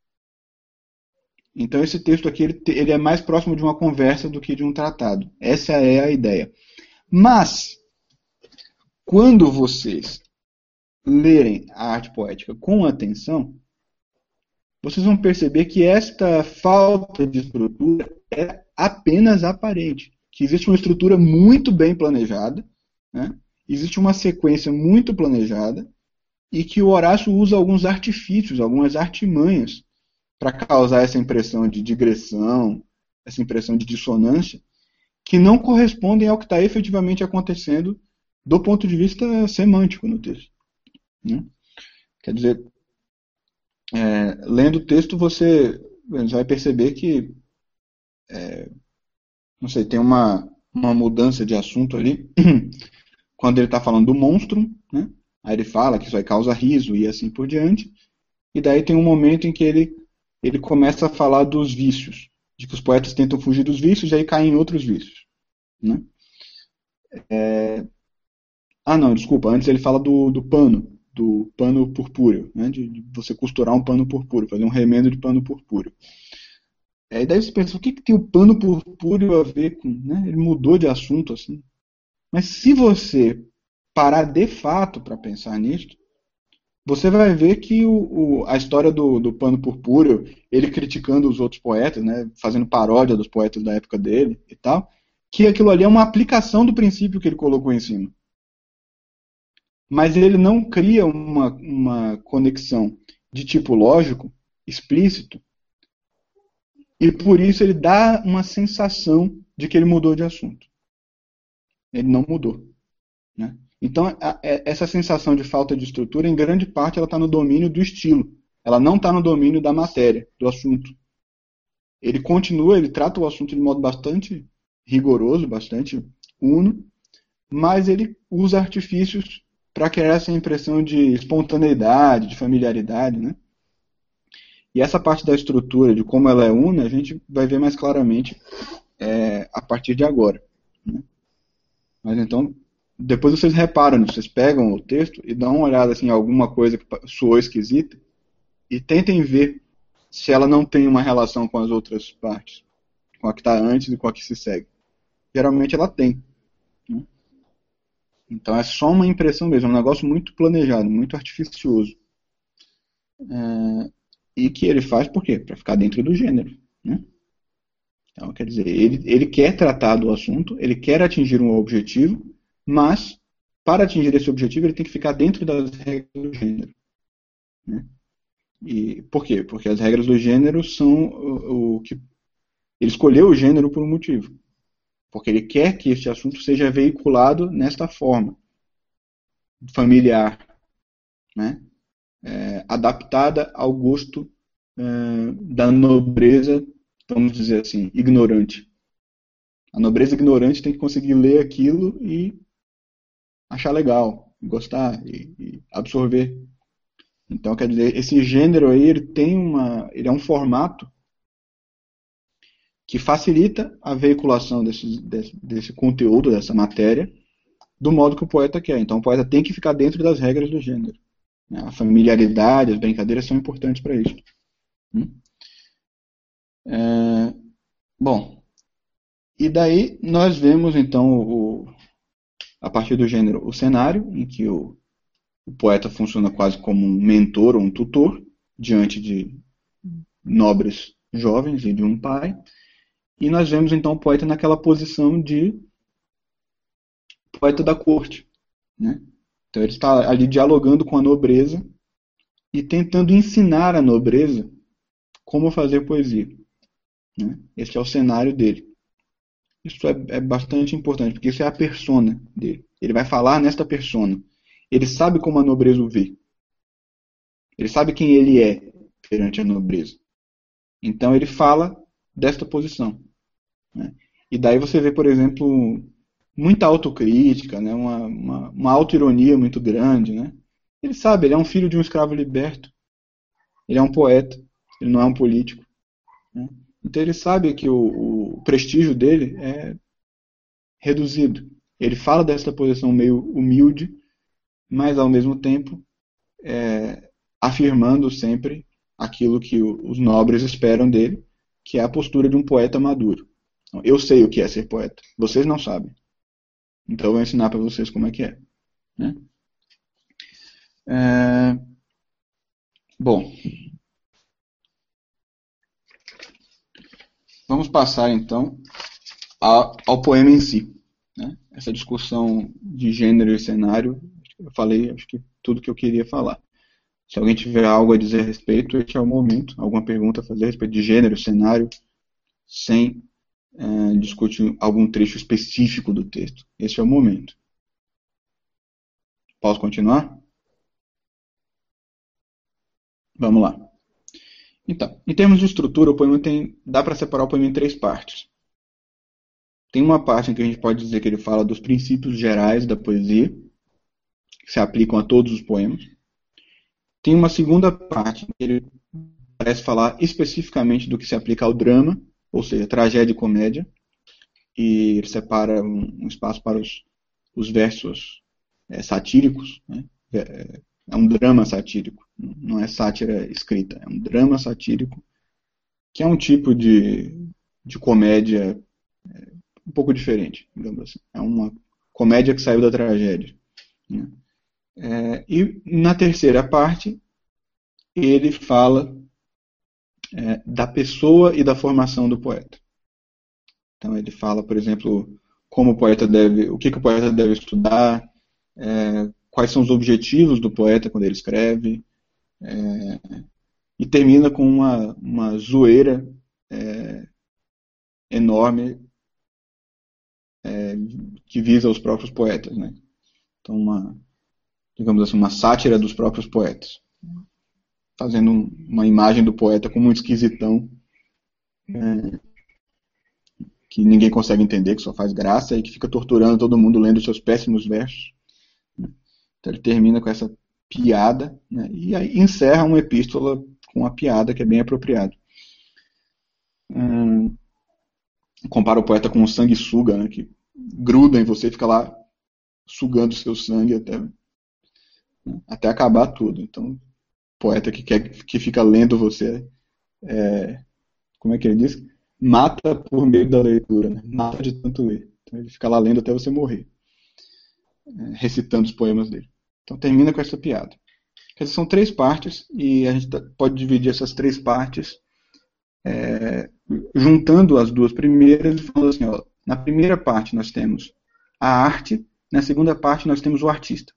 Então esse texto aqui ele é mais próximo de uma conversa do que de um tratado. Essa é a ideia. Mas, quando vocês lerem a arte poética com atenção, vocês vão perceber que esta falta de estrutura é apenas aparente. Que existe uma estrutura muito bem planejada, né? Existe uma sequência muito planejada, e que o Horácio usa alguns artifícios, algumas artimanhas, para causar essa impressão de digressão, essa impressão de dissonância, que não correspondem ao que está efetivamente acontecendo do ponto de vista semântico no texto, né? Quer dizer, lendo o texto você vai perceber que, não sei, tem uma mudança de assunto ali, quando ele está falando do monstro, né? Aí ele fala que isso aí causa riso e assim por diante, e daí tem um momento em que ele começa a falar dos vícios, de que os poetas tentam fugir dos vícios e aí caem em outros vícios, né? Não, desculpa, antes ele fala do pano purpúreo, né? De você costurar um pano purpúreo, fazer um remendo de pano purpúreo. E daí você pensa, o que tem o pano purpúreo a ver com, né? Ele mudou de assunto assim. Mas se você parar de fato para pensar nisso, você vai ver que a história do pano purpúreo, ele criticando os outros poetas, né, fazendo paródia dos poetas da época dele e tal, que aquilo ali é uma aplicação do princípio que ele colocou em cima. Mas ele não cria uma conexão de tipo lógico, explícito, e por isso ele dá uma sensação de que ele mudou de assunto. Ele não mudou. Né? Então, essa sensação de falta de estrutura, em grande parte, ela está no domínio do estilo. Ela não está no domínio da matéria, do assunto. Ele continua, ele trata o assunto de modo bastante rigoroso, bastante uno, mas ele usa artifícios para criar essa impressão de espontaneidade, de familiaridade, né? E essa parte da estrutura, de como ela é una, a gente vai ver mais claramente a partir de agora. Né? Mas então, depois vocês reparam, vocês pegam o texto e dão uma olhada assim, em alguma coisa que soou esquisita e tentem ver se ela não tem uma relação com as outras partes, com a que está antes e com a que se segue. Geralmente ela tem. Né? Então é só uma impressão mesmo, é um negócio muito planejado, muito artificioso. E que ele faz por quê? Para ficar dentro do gênero. Né? Então, quer dizer, ele quer tratar do assunto, ele quer atingir um objetivo, mas para atingir esse objetivo ele tem que ficar dentro das regras do gênero. Né? E por quê? Porque as regras do gênero são o que ele escolheu o gênero por um motivo. Porque ele quer que este assunto seja veiculado nesta forma familiar, né? Adaptada ao gosto da nobreza, vamos dizer assim, ignorante. A nobreza ignorante tem que conseguir ler aquilo e achar legal, gostar e absorver. Então, quer dizer, esse gênero aí, ele é um formato que facilita a veiculação desse conteúdo, dessa matéria, do modo que o poeta quer. Então, o poeta tem que ficar dentro das regras do gênero. A familiaridade, as brincadeiras são importantes para isso. Bom, e daí nós vemos, então, a partir do gênero, o cenário, em que o poeta funciona quase como um mentor ou um tutor, diante de nobres jovens e de um pai. E nós vemos então o poeta naquela posição de poeta da corte. Né? Então ele está ali dialogando com a nobreza e tentando ensinar a nobreza como fazer poesia. Né? Esse é o cenário dele. Isso é bastante importante, porque isso é a persona dele. Ele vai falar nesta persona. Ele sabe como a nobreza o vê. Ele sabe quem ele é perante a nobreza. Então ele fala desta posição. Né? E daí você vê, por exemplo, muita autocrítica, né? uma autoironia muito grande. Né? Ele sabe, ele é um filho de um escravo liberto. Ele é um poeta, ele não é um político. Né? Então ele sabe que o prestígio dele é reduzido. Ele fala dessa posição meio humilde, mas ao mesmo tempo afirmando sempre aquilo que os nobres esperam dele, que é a postura de um poeta maduro. Então, eu sei o que é ser poeta, vocês não sabem. Então eu vou ensinar para vocês como é que é. Né? Bom, vamos passar então ao poema em si. Né? Essa discussão de gênero e cenário, eu falei, acho que tudo que eu queria falar. Se alguém tiver algo a dizer a respeito, este é o momento. Alguma pergunta a fazer a respeito de gênero, cenário, sem discutir algum trecho específico do texto. Este é o momento. Posso continuar? Vamos lá. Então, em termos de estrutura, o poema dá para separar o poema em 3 partes. Tem uma parte em que a gente pode dizer que ele fala dos princípios gerais da poesia, que se aplicam a todos os poemas. Tem uma segunda parte em que ele parece falar especificamente do que se aplica ao drama, ou seja, tragédia e comédia, e ele separa um espaço para os versos satíricos. Né? É um drama satírico, não é sátira escrita, é um drama satírico que é um tipo de comédia um pouco diferente, digamos assim. É uma comédia que saiu da tragédia, né? E na terceira parte, ele fala da pessoa e da formação do poeta. Então ele fala, por exemplo, o que o poeta deve estudar, quais são os objetivos do poeta quando ele escreve, e termina com uma zoeira enorme que visa os próprios poetas, né? Então digamos assim, uma sátira dos próprios poetas, fazendo uma imagem do poeta como um esquisitão que ninguém consegue entender, que só faz graça e que fica torturando todo mundo lendo seus péssimos versos. Então ele termina com essa piada, né, e aí encerra uma epístola com uma piada que é bem apropriada. Compara o poeta com um sanguessuga, né, que gruda em você e fica lá sugando seu sangue até acabar tudo. Então, poeta que fica lendo você, como é que ele diz? Mata por meio da leitura, né? Mata de tanto ler. Então ele fica lá lendo até você morrer, recitando os poemas dele. Então termina com essa piada. Essas são 3 partes e a gente pode dividir essas 3 partes juntando as 2 primeiras e falando assim, ó, na primeira parte nós temos a arte, na segunda parte nós temos o artista.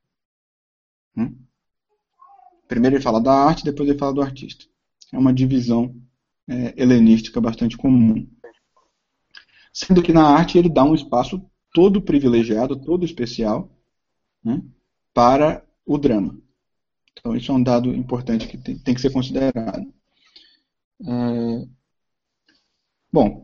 Primeiro ele fala da arte, depois ele fala do artista. É uma divisão helenística bastante comum. Sendo que na arte ele dá um espaço todo privilegiado, todo especial, né, para o drama. Então isso é um dado importante que tem que ser considerado. Bom,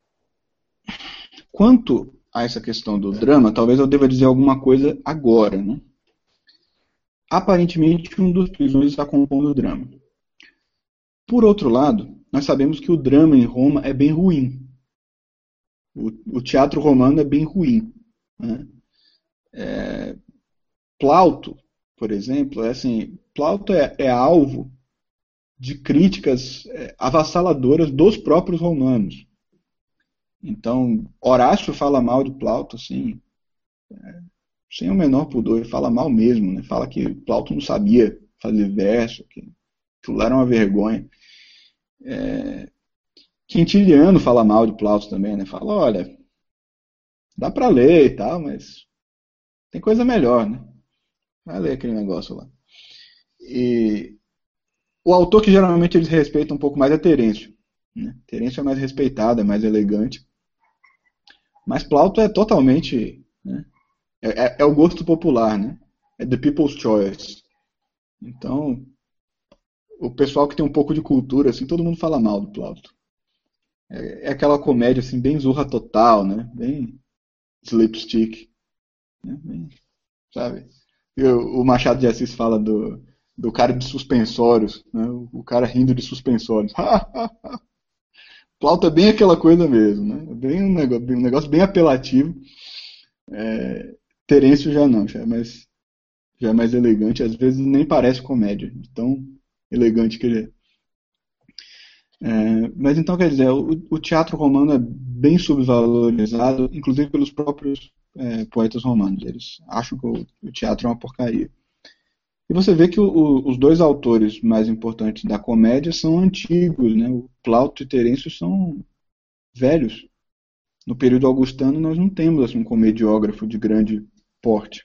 quanto a essa questão do drama, talvez eu deva dizer alguma coisa agora, né? Aparentemente um dos prisões está compondo o drama. Por outro lado, nós sabemos que o drama em Roma é bem ruim. O teatro romano é bem ruim, né? Plauto, por exemplo, Plauto é alvo de críticas avassaladoras dos próprios romanos. Então, Horácio fala mal de Plauto, assim, sem o menor pudor, ele fala mal mesmo, né? Fala que Plauto não sabia fazer verso, que aquilo era uma vergonha. Quintiliano fala mal de Plauto também, né? Fala, olha, dá para ler e tal, mas tem coisa melhor, né? Vai ler aquele negócio lá. E o autor que geralmente eles respeitam um pouco mais é Terêncio, né? Terêncio é mais respeitado, é mais elegante. Mas Plauto é totalmente, né? É o gosto popular, né? É the people's choice. Então, o pessoal que tem um pouco de cultura, assim, todo mundo fala mal do Plauto. É aquela comédia, assim, bem Zorra Total, né? Bem slapstick, né? Bem, sabe? E o Machado de Assis fala do cara de suspensórios, né? O cara rindo de suspensórios. Plauto é bem aquela coisa mesmo, né? Bem um negócio bem apelativo. Terêncio já não, já é mais elegante, às vezes nem parece comédia, de tão elegante que ele é. Mas então, quer dizer, o teatro romano é bem subvalorizado, inclusive pelos próprios poetas romanos. Eles acham que o teatro é uma porcaria. E você vê que os 2 autores mais importantes da comédia são antigos, né? O Plauto e Terêncio são velhos. No período augustano nós não temos assim, um comediógrafo de grande porte.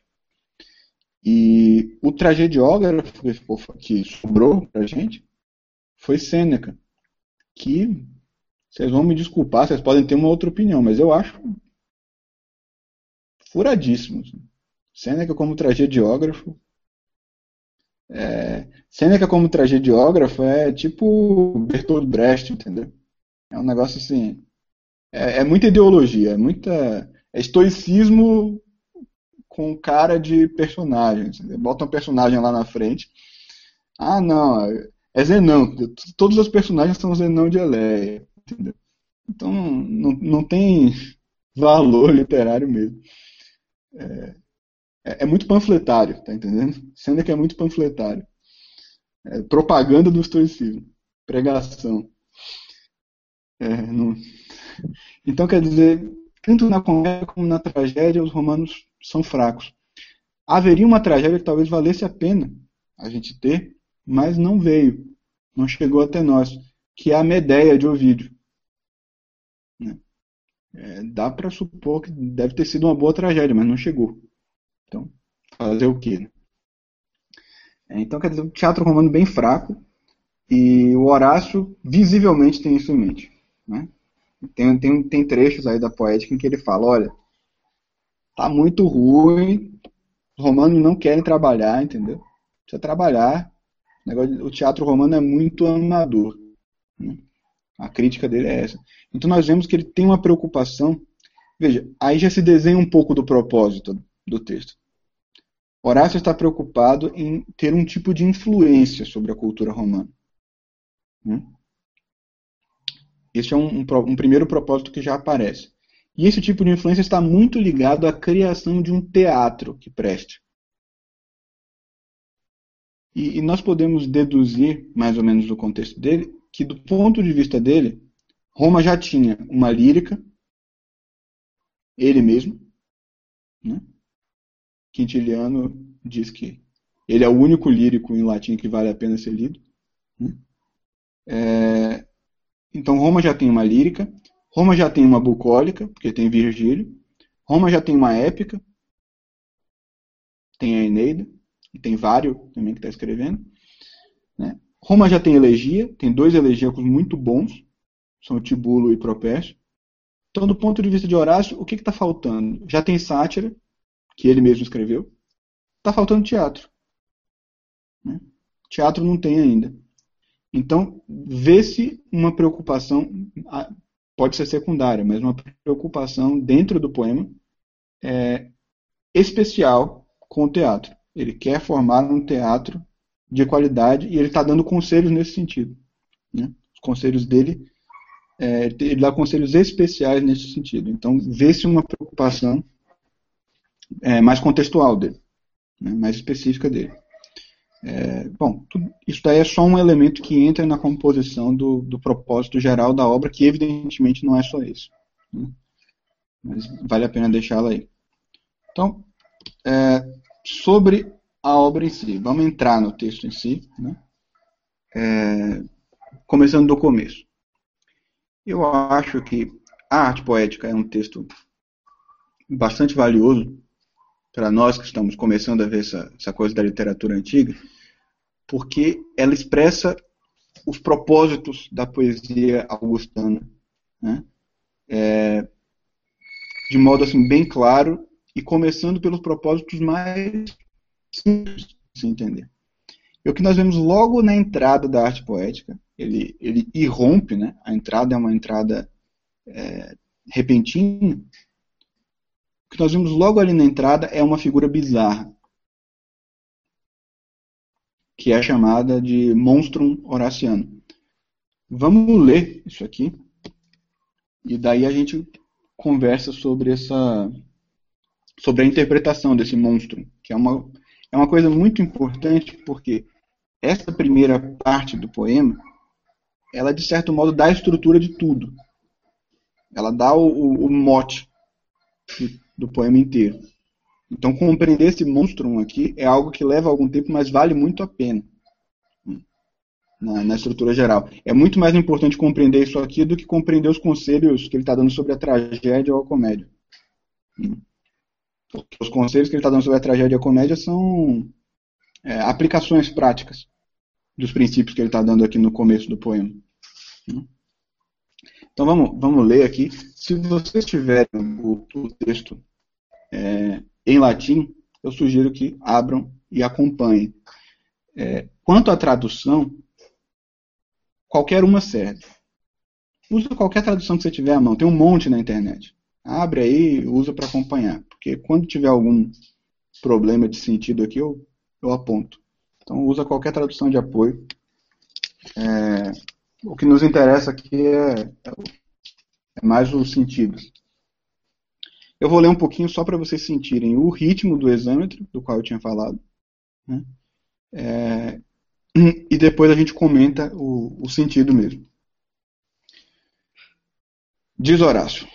E o tragediógrafo que sobrou pra gente foi Sêneca, que vocês vão me desculpar, vocês podem ter uma outra opinião, mas eu acho furadíssimo. Sêneca como tragediógrafo é tipo Bertolt Brecht, entendeu? É um negócio assim, é muita ideologia, é estoicismo com cara de personagem. Bota um personagem lá na frente. Ah, não, é Zenão. Todos os personagens são Zenão de Eleia, entendeu? Então não tem valor literário mesmo. É muito panfletário, tá entendendo? Sendo que é muito panfletário. Propaganda do estoicismo. Pregação. não... Então, quer dizer, tanto na comédia como na tragédia, os romanos são fracos. Haveria uma tragédia que talvez valesse a pena a gente ter, mas não veio, não chegou até nós, que é a Medéia de Ovídio. Né? Dá para supor que deve ter sido uma boa tragédia, mas não chegou. Então, fazer o quê? Né? Então, quer dizer, um teatro romano bem fraco, e o Horácio visivelmente tem isso em mente. Né? Tem trechos aí da poética em que ele fala, olha, tá muito ruim, os romanos não querem trabalhar, entendeu? Precisa trabalhar. O teatro romano é muito amador. Né? A crítica dele é essa. Então nós vemos que ele tem uma preocupação. Veja, aí já se desenha um pouco do propósito do texto. Horácio está preocupado em ter um tipo de influência sobre a cultura romana. Né? Esse é um primeiro propósito que já aparece. E esse tipo de influência está muito ligado à criação de um teatro que preste. E nós podemos deduzir, mais ou menos do contexto dele, que do ponto de vista dele, Roma já tinha uma lírica, ele mesmo, né? Quintiliano diz que ele é o único lírico em latim que vale a pena ser lido. Né? Então Roma já tem uma lírica, Roma já tem uma bucólica, porque tem Virgílio, Roma já tem uma épica, tem a Eneida, e tem Vário também que está escrevendo. Né? Roma já tem elegia, tem 2 elegíacos muito bons, são Tibulo e Propércio. Então, do ponto de vista de Horácio, o que está faltando? Já tem sátira, que ele mesmo escreveu, está faltando teatro. Né? Teatro não tem ainda. Então, vê-se uma preocupação, pode ser secundária, mas uma preocupação dentro do poema especial com o teatro. Ele quer formar um teatro de qualidade e ele está dando conselhos nesse sentido. Né? Os conselhos dele, ele dá conselhos especiais nesse sentido. Então, vê-se uma preocupação mais contextual dele, né? Mais específica dele. Bom, isso daí é só um elemento que entra na composição do propósito geral da obra, que evidentemente não é só isso. Né? Mas vale a pena deixá-la aí. Então, sobre a obra em si, vamos entrar no texto em si, né? Começando do começo. Eu acho que a arte poética é um texto bastante valioso para nós que estamos começando a ver essa coisa da literatura antiga, porque ela expressa os propósitos da poesia augustana, né? De modo assim bem claro e começando pelos propósitos mais simples de se entender. E o que nós vemos logo na entrada da arte poética, ele irrompe, né? A entrada é uma entrada repentina. O que nós vemos logo ali na entrada é uma figura bizarra, que é chamada de monstrum horaciano. Vamos ler isso aqui, e daí a gente conversa sobre a interpretação desse monstrum, que é uma coisa muito importante, porque essa primeira parte do poema, ela de certo modo dá a estrutura de tudo. Ela dá o mote do poema inteiro. Então compreender esse monstrum aqui é algo que leva algum tempo, mas vale muito a pena na estrutura geral. É muito mais importante compreender isso aqui do que compreender os conselhos que ele está dando sobre a tragédia ou a comédia. Porque os conselhos que ele está dando sobre a tragédia e a comédia são aplicações práticas dos princípios que ele está dando aqui no começo do poema. Então vamos ler aqui. Se vocês tiverem o texto em latim, eu sugiro que abram e acompanhem. Quanto à tradução, qualquer uma serve. Usa qualquer tradução que você tiver à mão. Tem um monte na internet. Abre aí e usa para acompanhar. Porque quando tiver algum problema de sentido aqui, eu aponto. Então usa qualquer tradução de apoio. O que nos interessa aqui é mais o sentido. Eu vou ler um pouquinho só para vocês sentirem o ritmo do hexâmetro, do qual eu tinha falado. Né? E depois a gente comenta o sentido mesmo. Diz Horácio: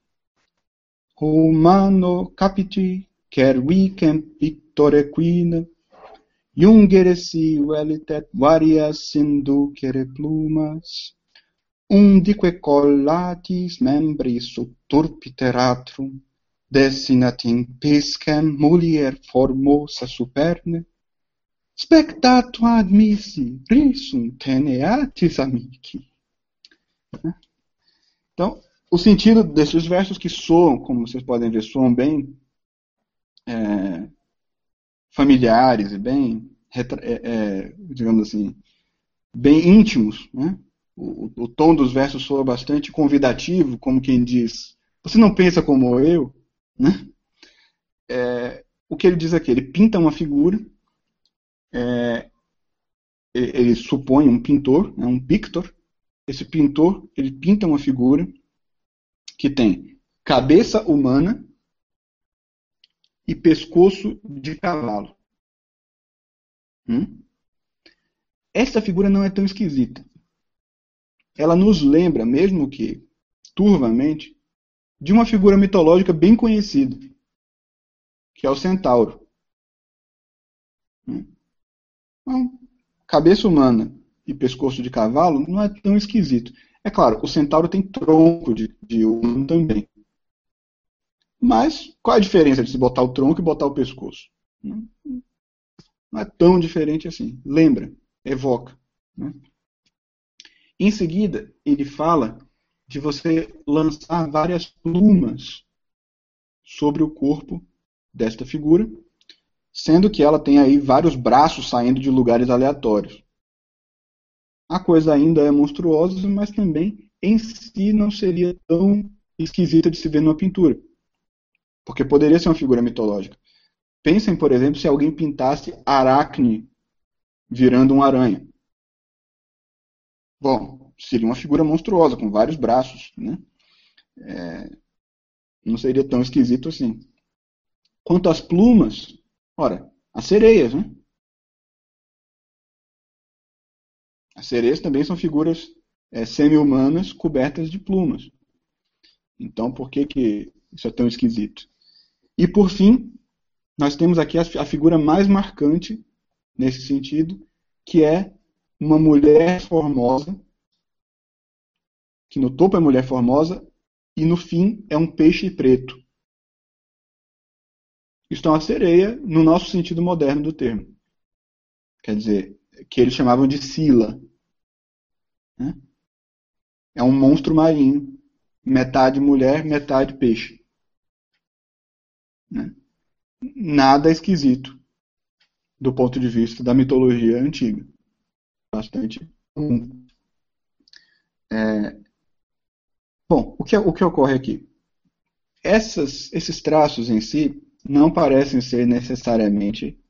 Humano capiti, quer vicem pictore quina, jungere si velitet varias inducere plumas, undique collatis membris sub turpiteratrum, destinat in piscem mulier formosa superne, spectato admissi, risum teneatis amici. Então, o sentido desses versos que soam, como vocês podem ver, soam bem familiares e bem, digamos assim, bem íntimos, né? O tom dos versos soa bastante convidativo, como quem diz, você não pensa como eu, né? O que ele diz aqui? Ele pinta uma figura, ele supõe um pintor, né, um pictor. Esse pintor, ele pinta uma figura que tem cabeça humana e pescoço de cavalo. Essa figura não é tão esquisita. Ela nos lembra, mesmo que turvamente, de uma figura mitológica bem conhecida, que é o centauro. Então, cabeça humana e pescoço de cavalo não é tão esquisito. É claro, o centauro tem tronco de humano também. Mas qual é a diferença de se botar o tronco e botar o pescoço? Não é tão diferente assim. Lembra, evoca. Né? Em seguida, ele fala de você lançar várias plumas sobre o corpo desta figura, sendo que ela tem aí vários braços saindo de lugares aleatórios. A coisa ainda é monstruosa, mas também em si não seria tão esquisita de se ver numa pintura. Porque poderia ser uma figura mitológica. Pensem, por exemplo, se alguém pintasse Aracne virando uma aranha. Bom, seria uma figura monstruosa, com vários braços, né? Não seria tão esquisito assim. Quanto às plumas, ora, as sereias, né? As sereias também são figuras semi-humanas cobertas de plumas. Então, por que isso é tão esquisito? E, por fim, nós temos aqui a figura mais marcante nesse sentido, que é uma mulher formosa, que no topo é mulher formosa e no fim é um peixe preto. Isso é uma sereia no nosso sentido moderno do termo. Quer dizer, que eles chamavam de Sila. Né? É um monstro marinho, metade mulher, metade peixe. Né? Nada esquisito do ponto de vista da mitologia antiga. Bastante comum. Bom, o que ocorre aqui? Esses traços em si não parecem ser necessariamente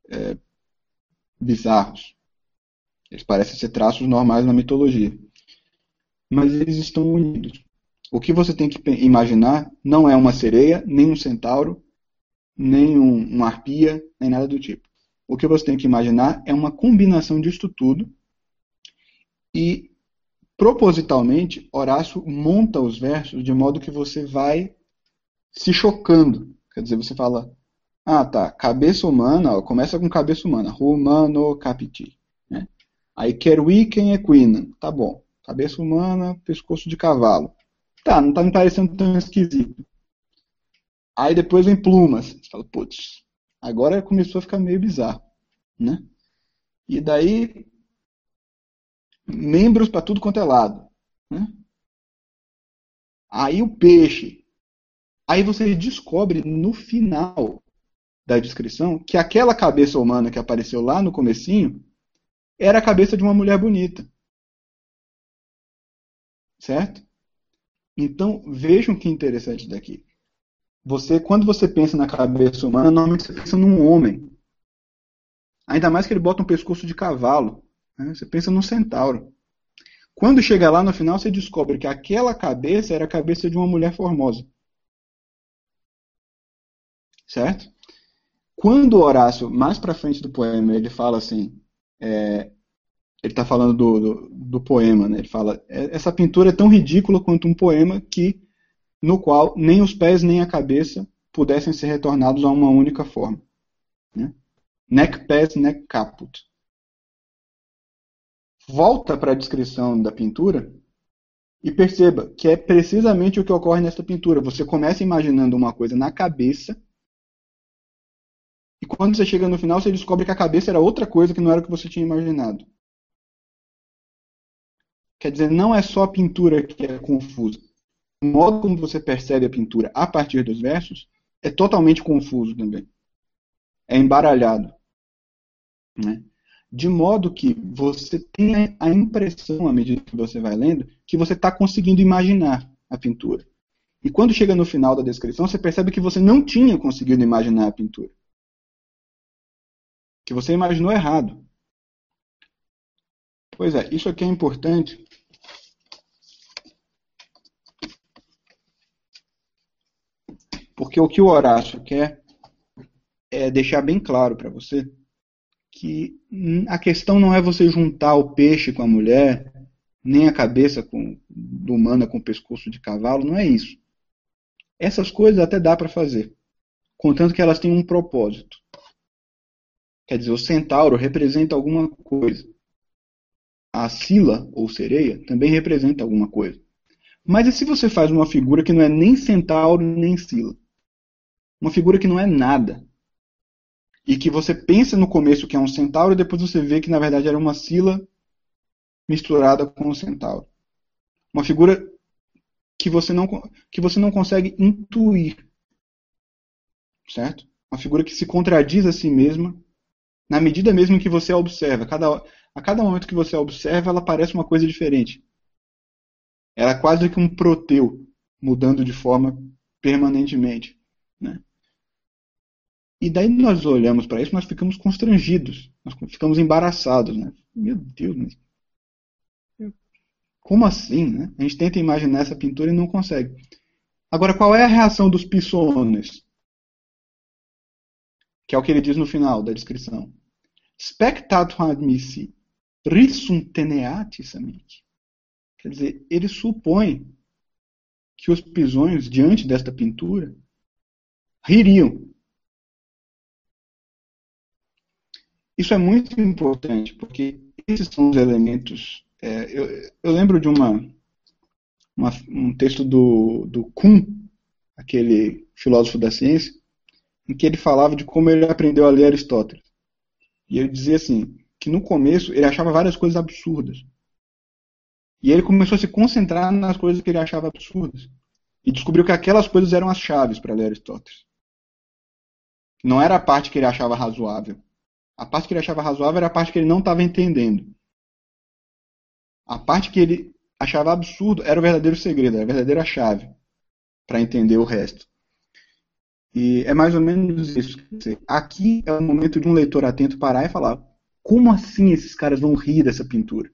bizarros. Eles parecem ser traços normais na mitologia. Mas eles estão unidos. O que você tem que imaginar não é uma sereia, nem um centauro, nem uma arpia, nem nada do tipo. O que você tem que imaginar é uma combinação disto tudo e, propositalmente, Horácio monta os versos de modo que você vai se chocando. Quer dizer, você fala, tá, cabeça humana, ó, começa com cabeça humana, humano capiti. Né? Aí querwiken equina, tá bom. Cabeça humana, pescoço de cavalo. Tá, não tá me parecendo tão esquisito. Aí depois vem plumas. Você fala, putz, agora começou a ficar meio bizarro. Né? E daí, membros para tudo quanto é lado. Né? Aí o peixe. Aí você descobre no final da descrição que aquela cabeça humana que apareceu lá no comecinho era a cabeça de uma mulher bonita. Certo? Então, vejam que interessante daqui. Quando você pensa na cabeça humana, normalmente você pensa num homem. Ainda mais que ele bota um pescoço de cavalo. Né? Você pensa num centauro. Quando chega lá no final, você descobre que aquela cabeça era a cabeça de uma mulher formosa. Certo? Quando Horácio, mais para frente do poema, ele fala assim, ele está falando do poema, né? Ele fala, essa pintura é tão ridícula quanto um poema no qual nem os pés nem a cabeça pudessem ser retornados a uma única forma. Né? Nec pes, nec caput. Volta para a descrição da pintura e perceba que é precisamente o que ocorre nessa pintura. Você começa imaginando uma coisa na cabeça e quando você chega no final você descobre que a cabeça era outra coisa que não era o que você tinha imaginado. Quer dizer, não é só a pintura que é confusa. O modo como você percebe a pintura a partir dos versos é totalmente confuso também. É embaralhado. Né? De modo que você tem a impressão, à medida que você vai lendo, que você está conseguindo imaginar a pintura. E quando chega no final da descrição, você percebe que você não tinha conseguido imaginar a pintura. Que você imaginou errado. Pois é, isso aqui é importante. Porque o que o Horácio quer é deixar bem claro para você que a questão não é você juntar o peixe com a mulher, nem a cabeça humana com o pescoço de cavalo, não é isso. Essas coisas até dá para fazer, contanto que elas tenham um propósito. Quer dizer, o centauro representa alguma coisa. A Sila, ou sereia, também representa alguma coisa. Mas e se você faz uma figura que não é nem centauro nem Sila? Uma figura que não é nada. E que você pensa no começo que é um centauro e depois você vê que na verdade era uma Sila misturada com um centauro. Uma figura que você não consegue intuir. Certo? Uma figura que se contradiz a si mesma na medida mesmo em que você a observa. A cada momento que você a observa, ela parece uma coisa diferente. Ela é quase que um proteu, mudando de forma permanentemente. Né? E daí nós olhamos para isso, nós ficamos constrangidos, nós ficamos embaraçados. Né? Meu Deus, mas como assim? Né? A gente tenta imaginar essa pintura e não consegue. Agora, qual é a reação dos Pisones? Que é o que ele diz no final da descrição. Spectatum admissi risum teneatis amici. Quer dizer, ele supõe que os pisões, diante desta pintura, ririam. Isso é muito importante, porque esses são os elementos. Eu lembro de um texto do Kuhn, aquele filósofo da ciência, em que ele falava de como ele aprendeu a ler Aristóteles. E ele dizia assim, que no começo ele achava várias coisas absurdas. E ele começou a se concentrar nas coisas que ele achava absurdas. E descobriu que aquelas coisas eram as chaves para ler Aristóteles. Não era a parte que ele achava razoável. A parte que ele achava razoável era a parte que ele não estava entendendo. A parte que ele achava absurdo era o verdadeiro segredo, era a verdadeira chave para entender o resto. E é mais ou menos isso. Quer dizer, aqui é o momento de um leitor atento parar e falar: como assim esses caras vão rir dessa pintura?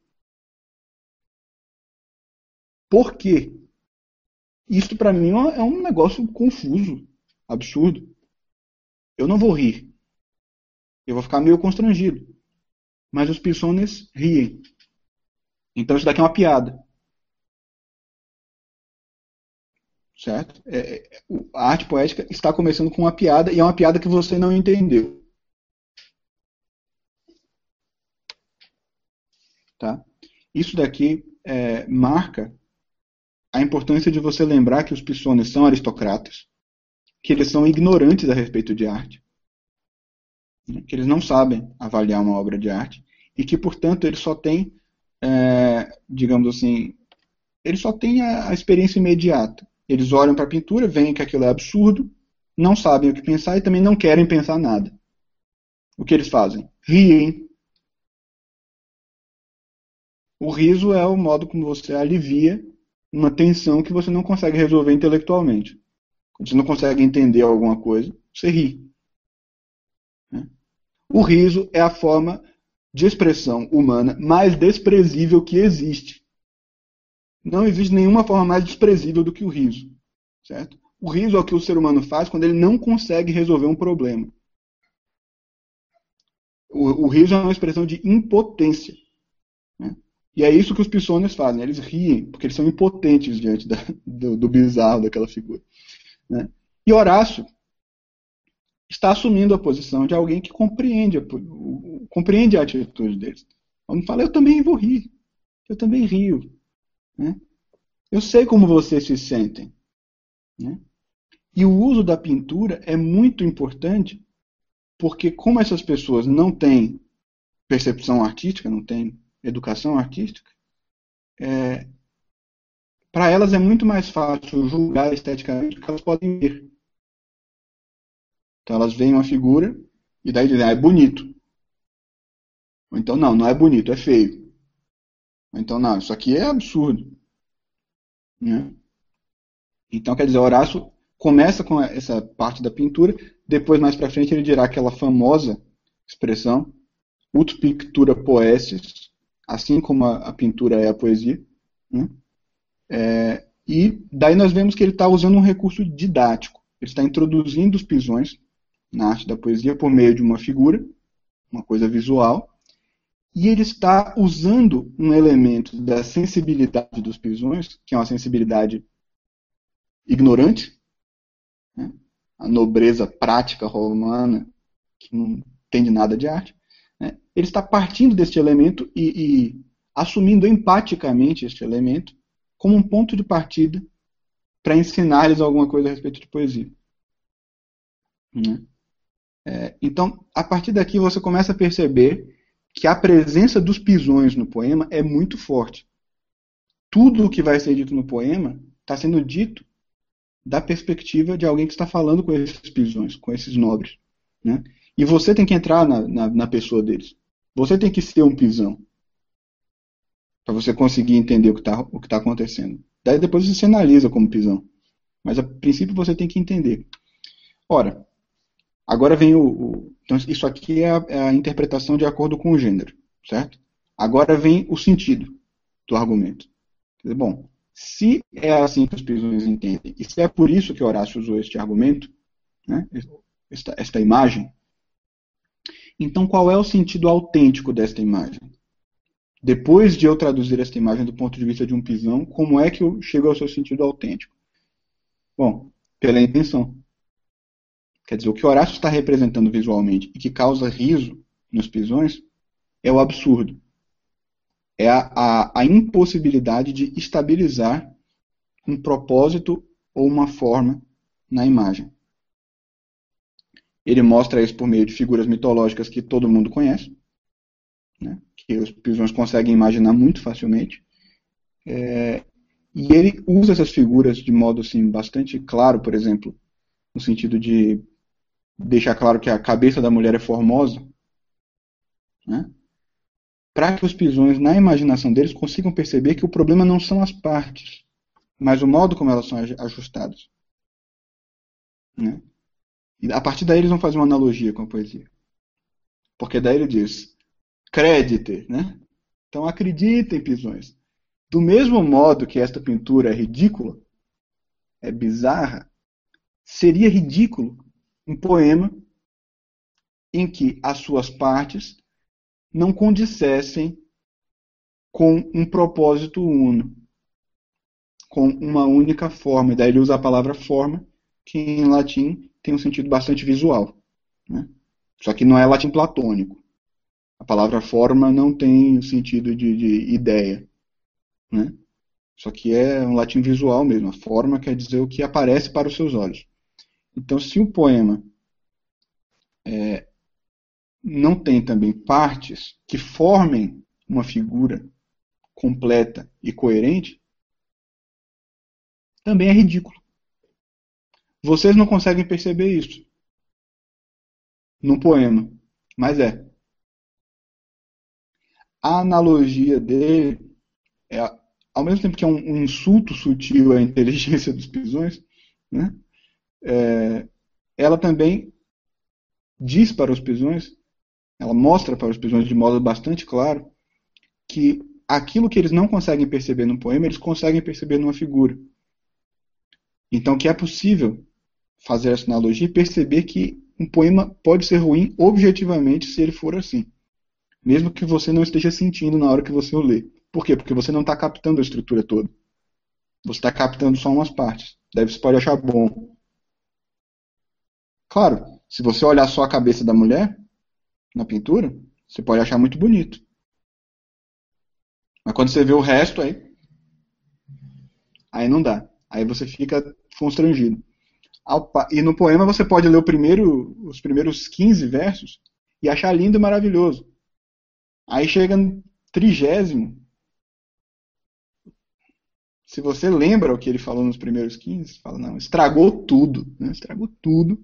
Por quê? Isso para mim é um negócio confuso, absurdo. Eu não vou rir. Eu vou ficar meio constrangido. Mas os Pisones riem. Então isso daqui é uma piada. Certo? A arte poética está começando com uma piada e é uma piada que você não entendeu. Tá? Isso daqui marca a importância de você lembrar que os Pisones são aristocratas, que eles são ignorantes a respeito de arte, que eles não sabem avaliar uma obra de arte e que, portanto, eles só têm, digamos assim, eles só têm a experiência imediata. Eles olham para a pintura, veem que aquilo é absurdo, não sabem o que pensar e também não querem pensar nada. O que eles fazem? Riem. O riso é o modo como você alivia uma tensão que você não consegue resolver intelectualmente. Quando você não consegue entender alguma coisa, você ri. O riso é a forma de expressão humana mais desprezível que existe. Não existe nenhuma forma mais desprezível do que o riso. Certo? O riso é o que o ser humano faz quando ele não consegue resolver um problema. O riso é uma expressão de impotência. Né? E é isso que os pisônios fazem, eles riem, porque eles são impotentes diante do bizarro daquela figura. Né? E Horácio está assumindo a posição de alguém que compreende a atitude deles. Quando fala, eu também vou rir, eu também rio. Né? Eu sei como vocês se sentem. Né? E o uso da pintura é muito importante, porque como essas pessoas não têm percepção artística, não têm educação artística, para elas é muito mais fácil julgar esteticamente o que elas podem ver. Então elas veem uma figura e daí dizem, é bonito. Ou então, não, não é bonito, é feio. Ou então, não, isso aqui é absurdo. Né? Então, quer dizer, Horácio começa com essa parte da pintura, depois, mais para frente, ele dirá aquela famosa expressão, ut pictura poessis, assim como a pintura é a poesia. Né? E daí nós vemos que ele está usando um recurso didático. Ele está introduzindo os pisões na arte da poesia por meio de uma figura, uma coisa visual, e ele está usando um elemento da sensibilidade dos pisões, que é uma sensibilidade ignorante, né? A nobreza prática romana, que não entende nada de arte. Né? Ele está partindo deste elemento e assumindo empaticamente este elemento como um ponto de partida para ensinar-lhes alguma coisa a respeito de poesia. Né? Então, a partir daqui você começa a perceber que a presença dos pisões no poema é muito forte. Tudo o que vai ser dito no poema está sendo dito da perspectiva de alguém que está falando com esses pisões, com esses nobres. Né? E você tem que entrar na pessoa deles. Você tem que ser um pisão para você conseguir entender o que tá acontecendo. Daí depois você se analisa como pisão. Mas a princípio você tem que entender. Ora, agora vem então isso aqui é a interpretação de acordo com o gênero, certo? Agora vem o sentido do argumento. Quer dizer, bom, se é assim que os pisões entendem, e se é por isso que Horácio usou este argumento, né, esta imagem, então qual é o sentido autêntico desta imagem? Depois de eu traduzir esta imagem do ponto de vista de um pisão, como é que eu chego ao seu sentido autêntico? Bom, pela intenção. Quer dizer, o que Horácio está representando visualmente e que causa riso nos pisões é o absurdo. É a impossibilidade de estabilizar um propósito ou uma forma na imagem. Ele mostra isso por meio de figuras mitológicas que todo mundo conhece, né, que os pisões conseguem imaginar muito facilmente. E ele usa essas figuras de modo assim, bastante claro, por exemplo, no sentido de deixar claro que a cabeça da mulher é formosa, né, para que os pisões, na imaginação deles, consigam perceber que o problema não são as partes, mas o modo como elas são ajustadas. Né? E a partir daí eles vão fazer uma analogia com a poesia. Porque daí ele diz, credite, né? Então acreditem, pisões. Do mesmo modo que esta pintura é ridícula, é bizarra, seria ridículo um poema em que as suas partes não condissessem com um propósito uno, com uma única forma. E daí ele usa a palavra forma, que em latim tem um sentido bastante visual. Né? Só que não é latim platônico. A palavra forma não tem o sentido de ideia. Né? Só que é um latim visual mesmo. A forma quer dizer o que aparece para os seus olhos. Então, se o poema não tem também partes que formem uma figura completa e coerente, também é ridículo. Vocês não conseguem perceber isso num poema, mas é. A analogia dele é, ao mesmo tempo que é um insulto sutil à inteligência dos pisões, né, ela também diz para os pisões, ela mostra para os pisões de modo bastante claro que aquilo que eles não conseguem perceber num poema, eles conseguem perceber numa figura. Então que é possível fazer essa analogia e perceber que um poema pode ser ruim objetivamente se ele for assim. mesmo que você não esteja sentindo na hora que você o lê. Por quê? Porque você não está captando a estrutura toda. Você está captando só umas partes. Daí você pode achar bom. Claro, se você olhar só a cabeça da mulher na pintura, você pode achar muito bonito. Mas quando você vê o resto, aí não dá. Aí você fica constrangido. E no poema você pode ler os primeiros 15 versos e achar lindo e maravilhoso. Aí chega no 30º. Se você lembra o que ele falou nos primeiros 15, você fala, não, estragou tudo. Né? Estragou tudo.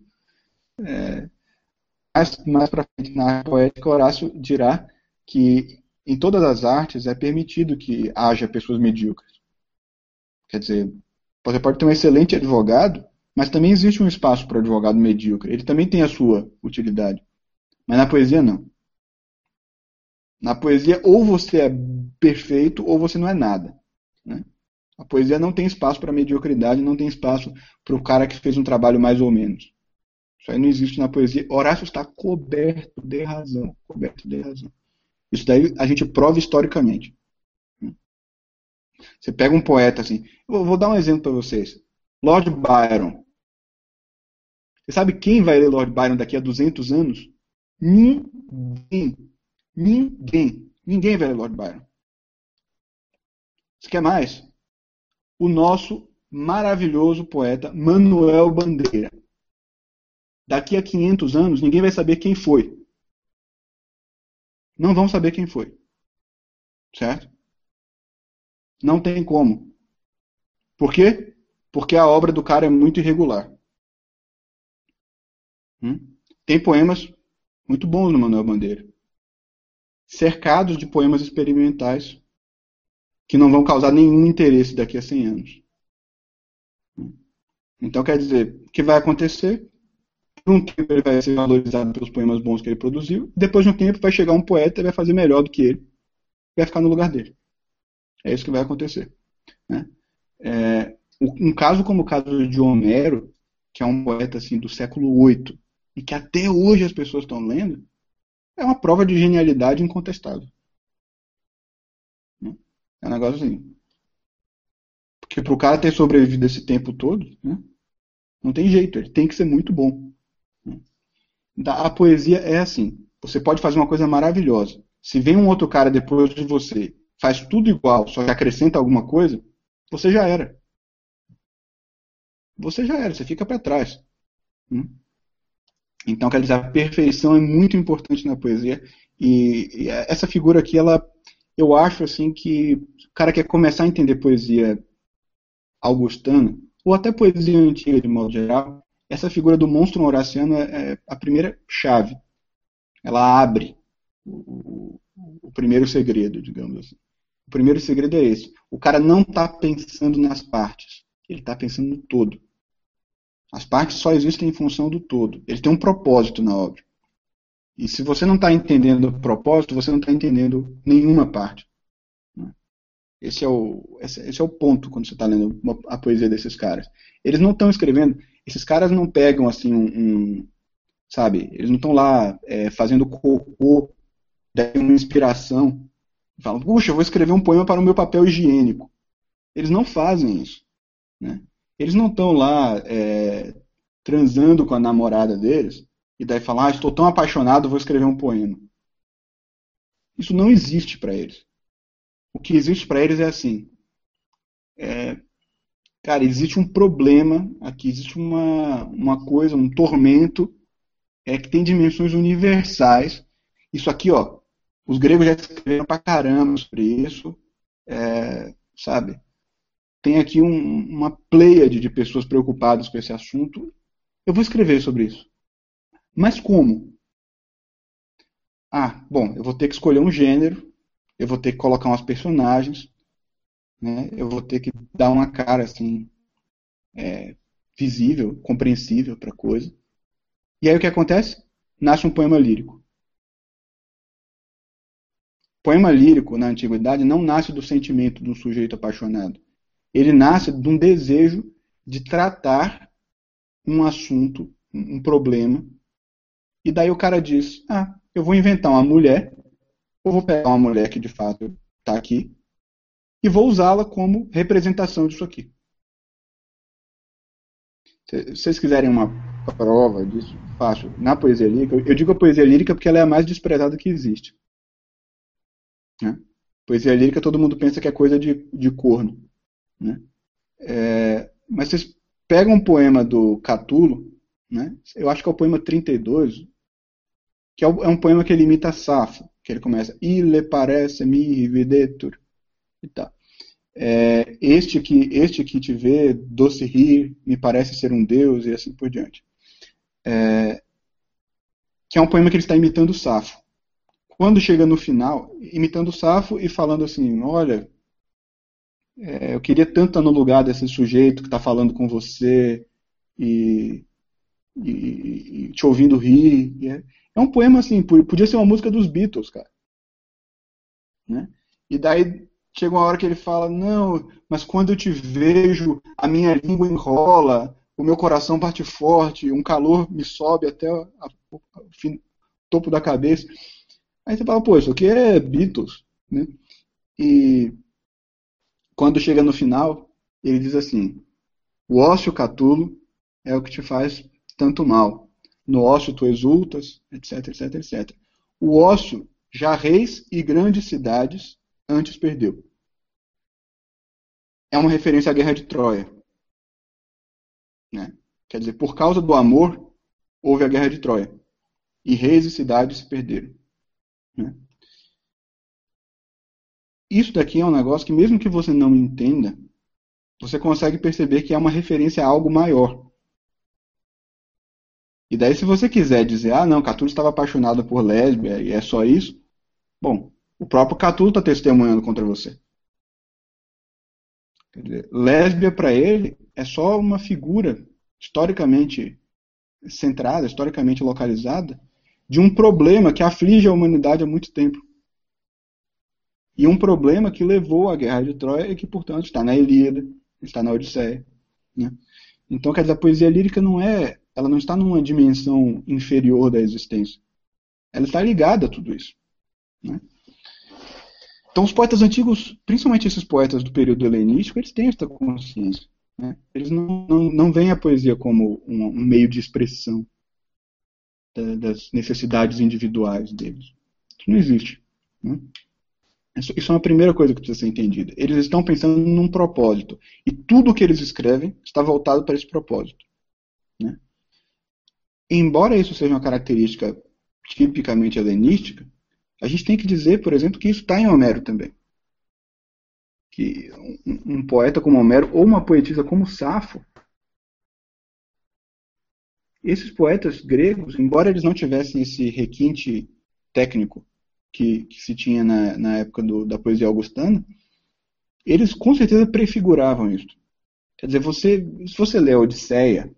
Mais para frente na arte poética, Horácio dirá que em todas as artes é permitido que haja pessoas medíocres. Quer dizer, você pode ter um excelente advogado, mas também existe um espaço para o advogado medíocre. Ele também tem a sua utilidade. Mas na poesia, não. Na poesia, ou você é perfeito ou você não é nada. Né? A poesia não tem espaço para mediocridade, não tem espaço para o cara que fez um trabalho mais ou menos. Isso aí não existe na poesia. Horácio está coberto de razão. Coberto de razão. Isso daí a gente prova historicamente. Você pega um poeta assim. Eu vou dar um exemplo para vocês. Lord Byron. Você sabe quem vai ler Lord Byron daqui a 200 anos? Ninguém. Ninguém. Ninguém vai ler Lord Byron. Você quer mais? O nosso maravilhoso poeta Manuel Bandeira. Daqui a 500 anos, ninguém vai saber quem foi. Não vão saber quem foi. Certo? Não tem como. Por quê? Porque a obra do cara é muito irregular. Tem poemas muito bons no Manuel Bandeira. Cercados de poemas experimentais que não vão causar nenhum interesse daqui a 100 anos. Então, quer dizer, o que vai acontecer? Por um tempo ele vai ser valorizado pelos poemas bons que ele produziu, depois de um tempo vai chegar um poeta e vai fazer melhor do que ele, vai ficar no lugar dele. É isso que vai acontecer. Né? Um caso como o caso de Homero, que é um poeta assim, do século VIII, e que até hoje as pessoas estão lendo, é uma prova de genialidade incontestável. É um negócio assim. Porque para o cara ter sobrevivido esse tempo todo, né, não tem jeito, ele tem que ser muito bom. A poesia é assim. Você pode fazer uma coisa maravilhosa. Se vem um outro cara depois de você, faz tudo igual, só que acrescenta alguma coisa, você já era. Você já era, você fica para trás. Então, quer dizer, a perfeição é muito importante na poesia. E essa figura aqui, eu acho assim que o cara quer começar a entender poesia augustana, ou até poesia antiga de modo geral, essa figura do monstro horaciano é a primeira chave. Ela abre o primeiro segredo, digamos assim. O primeiro segredo é esse. O cara não está pensando nas partes, ele está pensando no todo. As partes só existem em função do todo. Ele tem um propósito na obra. E se você não está entendendo o propósito, você não está entendendo nenhuma parte. Esse é o ponto quando você está lendo a poesia desses caras. Eles não estão escrevendo, esses caras não pegam assim sabe, eles não estão lá fazendo cocô, daí uma inspiração, falam, puxa, eu vou escrever um poema para o meu papel higiênico. Eles não fazem isso. Né? Eles não estão lá transando com a namorada deles, e daí falam, estou tão apaixonado, vou escrever um poema. Isso não existe para eles. O que existe para eles é assim, cara, existe um problema aqui, existe uma coisa, um tormento, que tem dimensões universais. Isso aqui, ó, os gregos já escreveram pra caramba sobre isso, sabe? Tem aqui uma pleiade de pessoas preocupadas com esse assunto. Eu vou escrever sobre isso. Mas como? Bom, eu vou ter que escolher um gênero, eu vou ter que colocar umas personagens, né? Eu vou ter que dar uma cara assim visível, compreensível para a coisa. E aí o que acontece? Nasce um poema lírico. Poema lírico na antiguidade não nasce do sentimento de um sujeito apaixonado. Ele nasce de um desejo de tratar um assunto, um problema. E daí o cara diz: eu vou inventar uma mulher ou vou pegar uma mulher que de fato está aqui e vou usá-la como representação disso aqui. Se vocês quiserem uma prova disso, fácil. Na poesia lírica, eu digo a poesia lírica porque ela é a mais desprezada que existe. Né? Poesia lírica todo mundo pensa que é coisa de corno. Né? Mas vocês pegam um poema do Catulo, né? Eu acho que é o poema 32, que é um poema que ele imita Safo, que ele começa Ille parece mi videtur e tal. Este que te vê, doce rir, me parece ser um deus, e assim por diante. Que é um poema que ele está imitando Safo. Quando chega no final, imitando Safo e falando assim, olha, eu queria tanto estar no lugar desse sujeito que está falando com você e te ouvindo rir. É um poema assim, podia ser uma música dos Beatles, cara. Né? E daí chega uma hora que ele fala, não, mas quando eu te vejo, a minha língua enrola, o meu coração bate forte, um calor me sobe até o topo da cabeça. Aí você fala, pô, isso aqui é Beatles. Né? E quando chega no final, ele diz assim, o ócio catulo é o que te faz tanto mal. No ócio tu exultas, etc, etc, etc. O ócio já reis e grandes cidades antes perdeu. É uma referência à Guerra de Troia. Né? Quer dizer, por causa do amor, houve a Guerra de Troia. E reis e cidades se perderam. Né? Isso daqui é um negócio que, mesmo que você não entenda, você consegue perceber que é uma referência a algo maior. E daí, se você quiser dizer, ah, não, Catulo estava apaixonado por lésbia e é só isso, bom, o próprio Catulo está testemunhando contra você. Quer dizer, lésbia para ele é só uma figura historicamente centrada, historicamente localizada, de um problema que aflige a humanidade há muito tempo. E um problema que levou à Guerra de Troia e que, portanto, está na Ilíada, está na Odisseia. Né? Então, quer dizer, a poesia lírica ela não está numa dimensão inferior da existência. Ela está ligada a tudo isso. Né? Então, os poetas antigos, principalmente esses poetas do período helenístico, eles têm essa consciência. Né? Eles não veem a poesia como um meio de expressão das necessidades individuais deles. Isso não existe. Né? Isso é uma primeira coisa que precisa ser entendida. Eles estão pensando num propósito. E tudo o que eles escrevem está voltado para esse propósito. Né? Embora isso seja uma característica tipicamente helenística, a gente tem que dizer, por exemplo, que isso está em Homero também. Que um poeta como Homero, ou uma poetisa como Safo, esses poetas gregos, embora eles não tivessem esse requinte técnico que se tinha na época da poesia augustana, eles com certeza prefiguravam isso. Quer dizer, se você lê a Odisseia,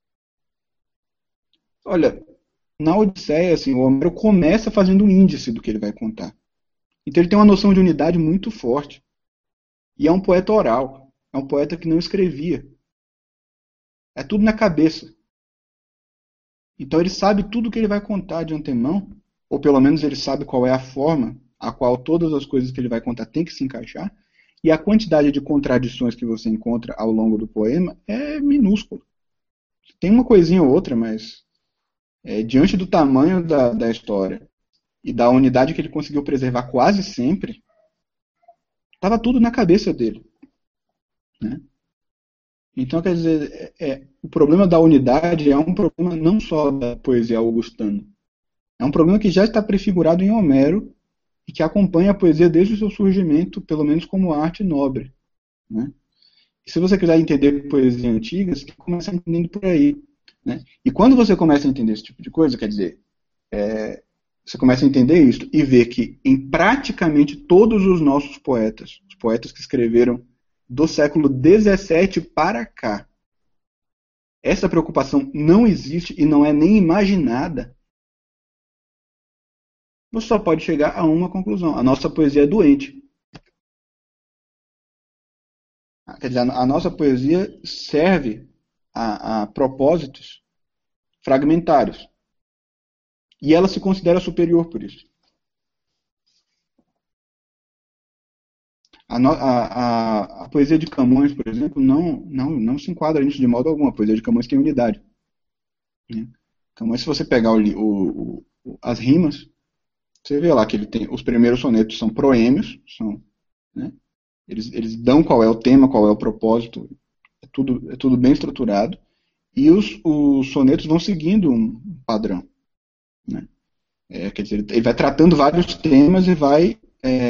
olha, na Odisseia, assim, o Homero começa fazendo um índice do que ele vai contar. Então ele tem uma noção de unidade muito forte. E é um poeta oral. É um poeta que não escrevia. É tudo na cabeça. Então ele sabe tudo o que ele vai contar de antemão, ou pelo menos ele sabe qual é a forma a qual todas as coisas que ele vai contar tem que se encaixar, e a quantidade de contradições que você encontra ao longo do poema é minúscula. Tem uma coisinha ou outra, mas diante do tamanho da história e da unidade que ele conseguiu preservar quase sempre, estava tudo na cabeça dele. Né? Então, quer dizer, o problema da unidade é um problema não só da poesia augustana. É um problema que já está prefigurado em Homero e que acompanha a poesia desde o seu surgimento, pelo menos como arte nobre. Né? E se você quiser entender poesia antiga, você tem que começar entendendo por aí. Né? E quando você começa a entender esse tipo de coisa, quer dizer, você começa a entender isso e ver que em praticamente todos os nossos poetas, os poetas que escreveram do século XVII para cá, essa preocupação não existe e não é nem imaginada, você só pode chegar a uma conclusão. A nossa poesia é doente. Quer dizer, a nossa poesia serve a propósitos fragmentários. E ela se considera superior por isso. A poesia de Camões, por exemplo, não se enquadra nisso de modo algum. A poesia de Camões tem unidade. Né? Camões, se você pegar as rimas, você vê lá que ele tem os primeiros sonetos são proêmios, né? Eles dão qual é o tema, qual é o propósito, é tudo bem estruturado, e os sonetos vão seguindo um padrão. Né? Quer dizer, ele vai tratando vários temas e vai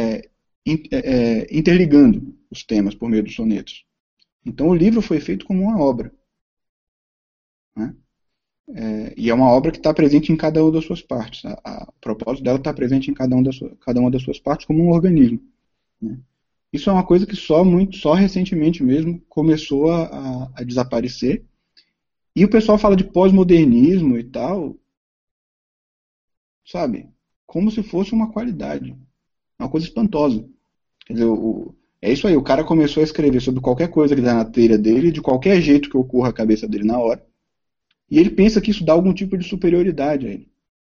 interligando os temas por meio dos sonetos. Então o livro foi feito como uma obra. Né? E é uma obra que está presente em cada uma das suas partes. O propósito dela está presente em cada uma das suas partes como um organismo. Né? Isso é uma coisa que só recentemente mesmo começou a desaparecer. E o pessoal fala de pós-modernismo e tal, sabe? Como se fosse uma qualidade. É uma coisa espantosa. Quer dizer, é isso aí, o cara começou a escrever sobre qualquer coisa que dá na telha dele, de qualquer jeito que ocorra a cabeça dele na hora, e ele pensa que isso dá algum tipo de superioridade a ele.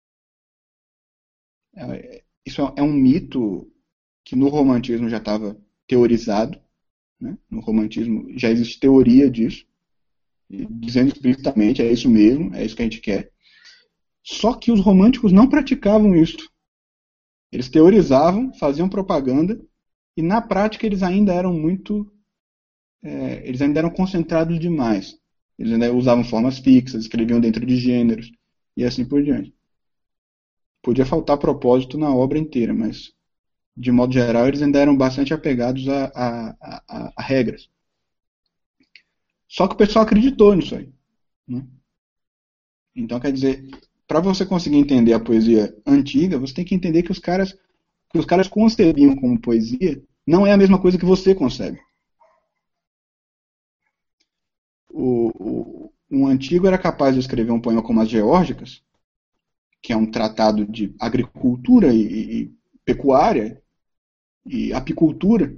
Isso é um mito que no romantismo já estava teorizado, né? No romantismo já existe teoria disso, dizendo explicitamente, é isso mesmo, é isso que a gente quer. Só que os românticos não praticavam isso. Eles teorizavam, faziam propaganda, e na prática eles ainda eram eles ainda eram concentrados demais. Eles ainda usavam formas fixas, escreviam dentro de gêneros, e assim por diante. Podia faltar propósito na obra inteira, mas de modo geral eles ainda eram bastante apegados a regras. Só que o pessoal acreditou nisso aí. Né? Então, quer dizer, para você conseguir entender a poesia antiga, você tem que entender que os caras concebiam como poesia não é a mesma coisa que você concebe. Um antigo era capaz de escrever um poema como As Geórgicas, que é um tratado de agricultura e pecuária e apicultura.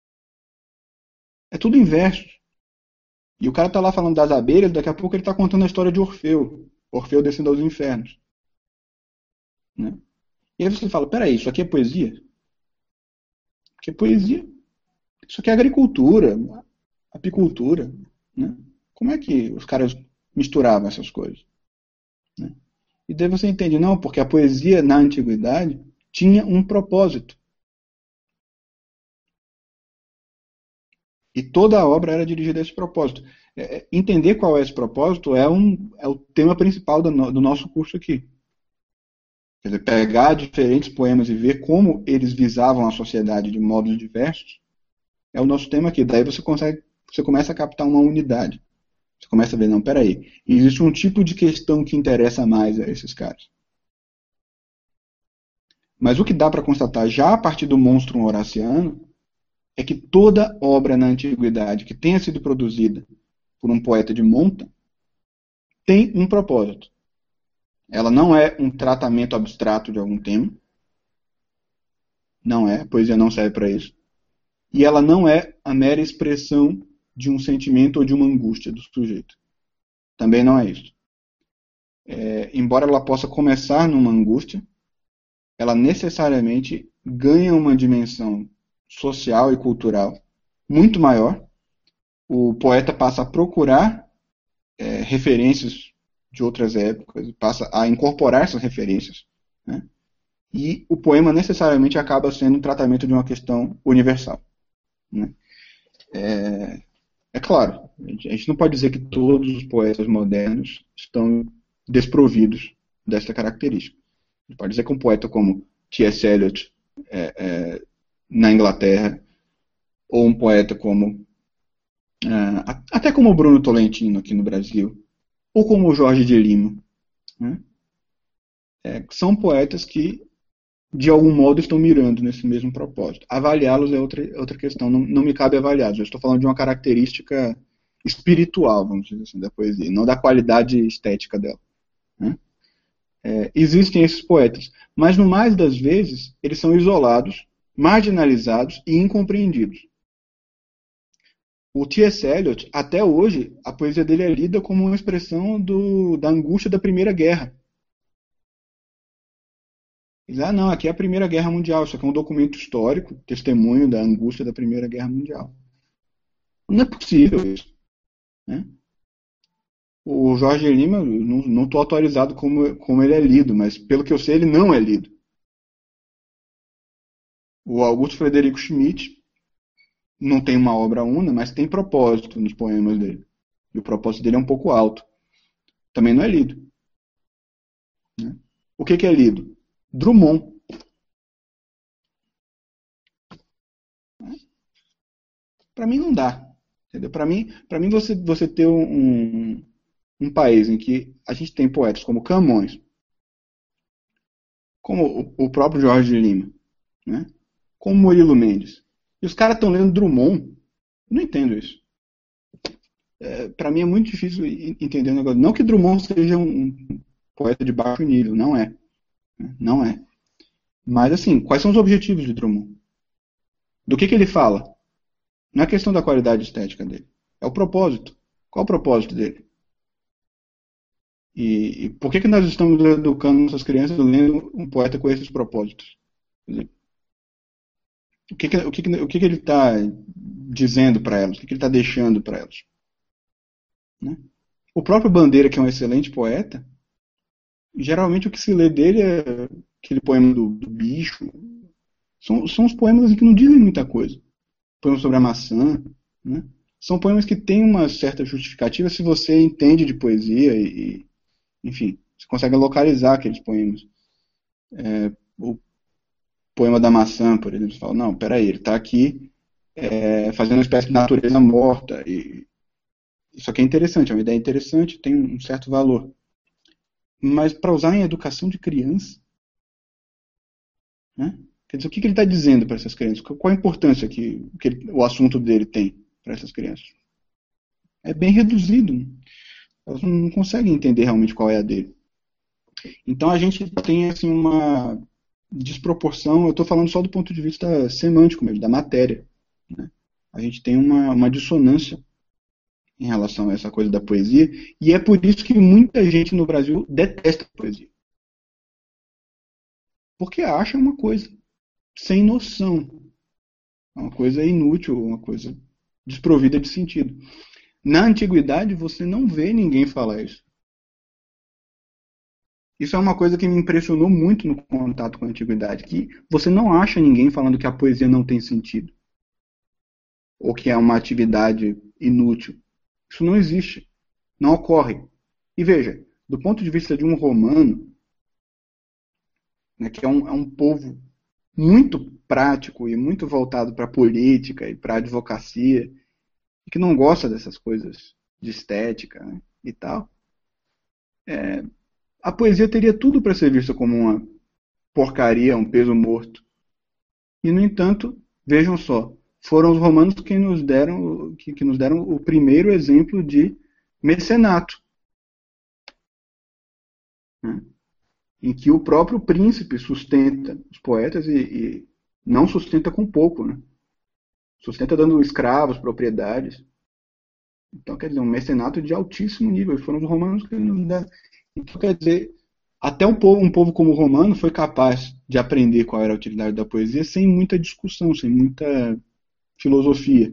É tudo em versos. E o cara tá lá falando das abelhas, daqui a pouco ele tá contando a história de Orfeu descendo aos infernos. Né? E aí você fala, peraí, isso aqui é poesia? Que é poesia? Isso aqui é agricultura, apicultura. Né? Como é que os caras misturavam essas coisas? Né? E daí você entende, não, porque a poesia na antiguidade tinha um propósito. E toda a obra era dirigida a esse propósito. Entender qual é esse propósito é o tema principal do nosso curso aqui. Quer dizer, pegar diferentes poemas e ver como eles visavam a sociedade de modos diversos é o nosso tema aqui. Daí você começa a captar uma unidade. Você começa a ver, não, peraí, existe um tipo de questão que interessa mais a esses caras. Mas o que dá para constatar já a partir do Monstrum Horaciano é que toda obra na antiguidade que tenha sido produzida por um poeta de monta tem um propósito. Ela não é um tratamento abstrato de algum tema. Não é, a poesia não serve para isso. E ela não é a mera expressão de um sentimento ou de uma angústia do sujeito. Também não é isso. Embora ela possa começar numa angústia, ela necessariamente ganha uma dimensão social e cultural muito maior. O poeta passa a procurar referências de outras épocas, passa a incorporar essas referências. Né? E o poema necessariamente acaba sendo um tratamento de uma questão universal. Né? É claro, a gente não pode dizer que todos os poetas modernos estão desprovidos dessa característica. A gente pode dizer que um poeta como T.S. Eliot na Inglaterra, ou um poeta como até como o Bruno Tolentino aqui no Brasil, ou como o Jorge de Lima, né? São poetas que de algum modo estão mirando nesse mesmo propósito. Avaliá-los é outra questão, não me cabe avaliá-los. Eu estou falando de uma característica espiritual, vamos dizer assim, da poesia, não da qualidade estética dela. Né? Existem esses poetas, mas no mais das vezes eles são isolados, marginalizados e incompreendidos. O T.S. Eliot, até hoje, a poesia dele é lida como uma expressão da angústia da Primeira Guerra. Diz, ah, não, aqui é a Primeira Guerra Mundial, isso aqui é um documento histórico, testemunho da angústia da Primeira Guerra Mundial. Não é possível isso, né? O Jorge Lima, não estou atualizado como ele é lido, mas pelo que eu sei, ele não é lido. O Augusto Frederico Schmidt não tem uma obra una, mas tem propósito nos poemas dele. E o propósito dele é um pouco alto. Também não é lido, né? O que é lido? Drummond. Para mim não dá. Entendeu? Para mim você ter um país em que a gente tem poetas como Camões, como o próprio Jorge Lima, né? Como Murilo Mendes. E os caras estão lendo Drummond. Eu não entendo isso. Para mim é muito difícil entender o negócio. Não que Drummond seja um poeta de baixo nível, não é. Não é. Mas assim, quais são os objetivos de Drummond? Do que ele fala? Não é questão da qualidade estética dele. É o propósito. Qual o propósito dele? E por que nós estamos educando nossas crianças lendo um poeta com esses propósitos? Quer dizer, o que ele está dizendo para elas? O que ele está deixando para elas? Né? O próprio Bandeira, que é um excelente poeta, geralmente o que se lê dele é aquele poema do bicho. São os poemas que não dizem muita coisa. Poemas sobre a maçã, né? São poemas que têm uma certa justificativa se você entende de poesia enfim, você consegue localizar aqueles poemas. O poema da maçã, por exemplo, você fala, não, peraí, ele está aqui fazendo uma espécie de natureza morta. E isso aqui é interessante, é uma ideia interessante, tem um certo valor. Mas para usar em educação de criança, né? Quer dizer, o que ele está dizendo para essas crianças? Qual a importância que o assunto dele tem para essas crianças? É bem reduzido. Elas não conseguem entender realmente qual é a dele. Então a gente tem assim uma desproporção. Eu estou falando só do ponto de vista semântico mesmo, da matéria, né? A gente tem uma dissonância em relação a essa coisa da poesia, e é por isso que muita gente no Brasil detesta a poesia. Porque acha uma coisa sem noção, uma coisa inútil, uma coisa desprovida de sentido. Na antiguidade, você não vê ninguém falar isso. Isso é uma coisa que me impressionou muito no contato com a antiguidade, que você não acha ninguém falando que a poesia não tem sentido, ou que é uma atividade inútil. Isso não existe, não ocorre. E veja, do ponto de vista de um romano, né, que é um povo muito prático e muito voltado para a política e para a advocacia, e que não gosta dessas coisas de estética, né, e tal, a poesia teria tudo para ser vista como uma porcaria, um peso morto. E, no entanto, vejam só, foram os romanos que nos deram o primeiro exemplo de mecenato, né? Em que o próprio príncipe sustenta os poetas e não sustenta com pouco, né? Sustenta dando escravos, propriedades. Então, quer dizer, um mecenato de altíssimo nível. E foram os romanos que nos deram. Então, quer dizer, até um povo como o romano foi capaz de aprender qual era a utilidade da poesia sem muita discussão, sem muita filosofia.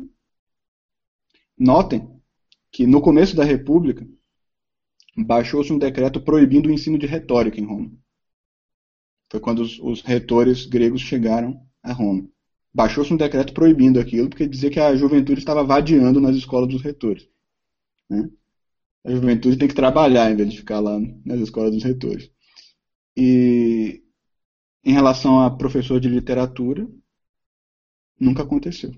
Notem que no começo da República baixou-se um decreto proibindo o ensino de retórica em Roma. Foi quando os retores gregos chegaram a Roma. Baixou-se um decreto proibindo aquilo, porque dizia que a juventude estava vadiando nas escolas dos retores, né? A juventude tem que trabalhar em vez de ficar lá nas escolas dos retores. E em relação a professor de literatura, nunca aconteceu.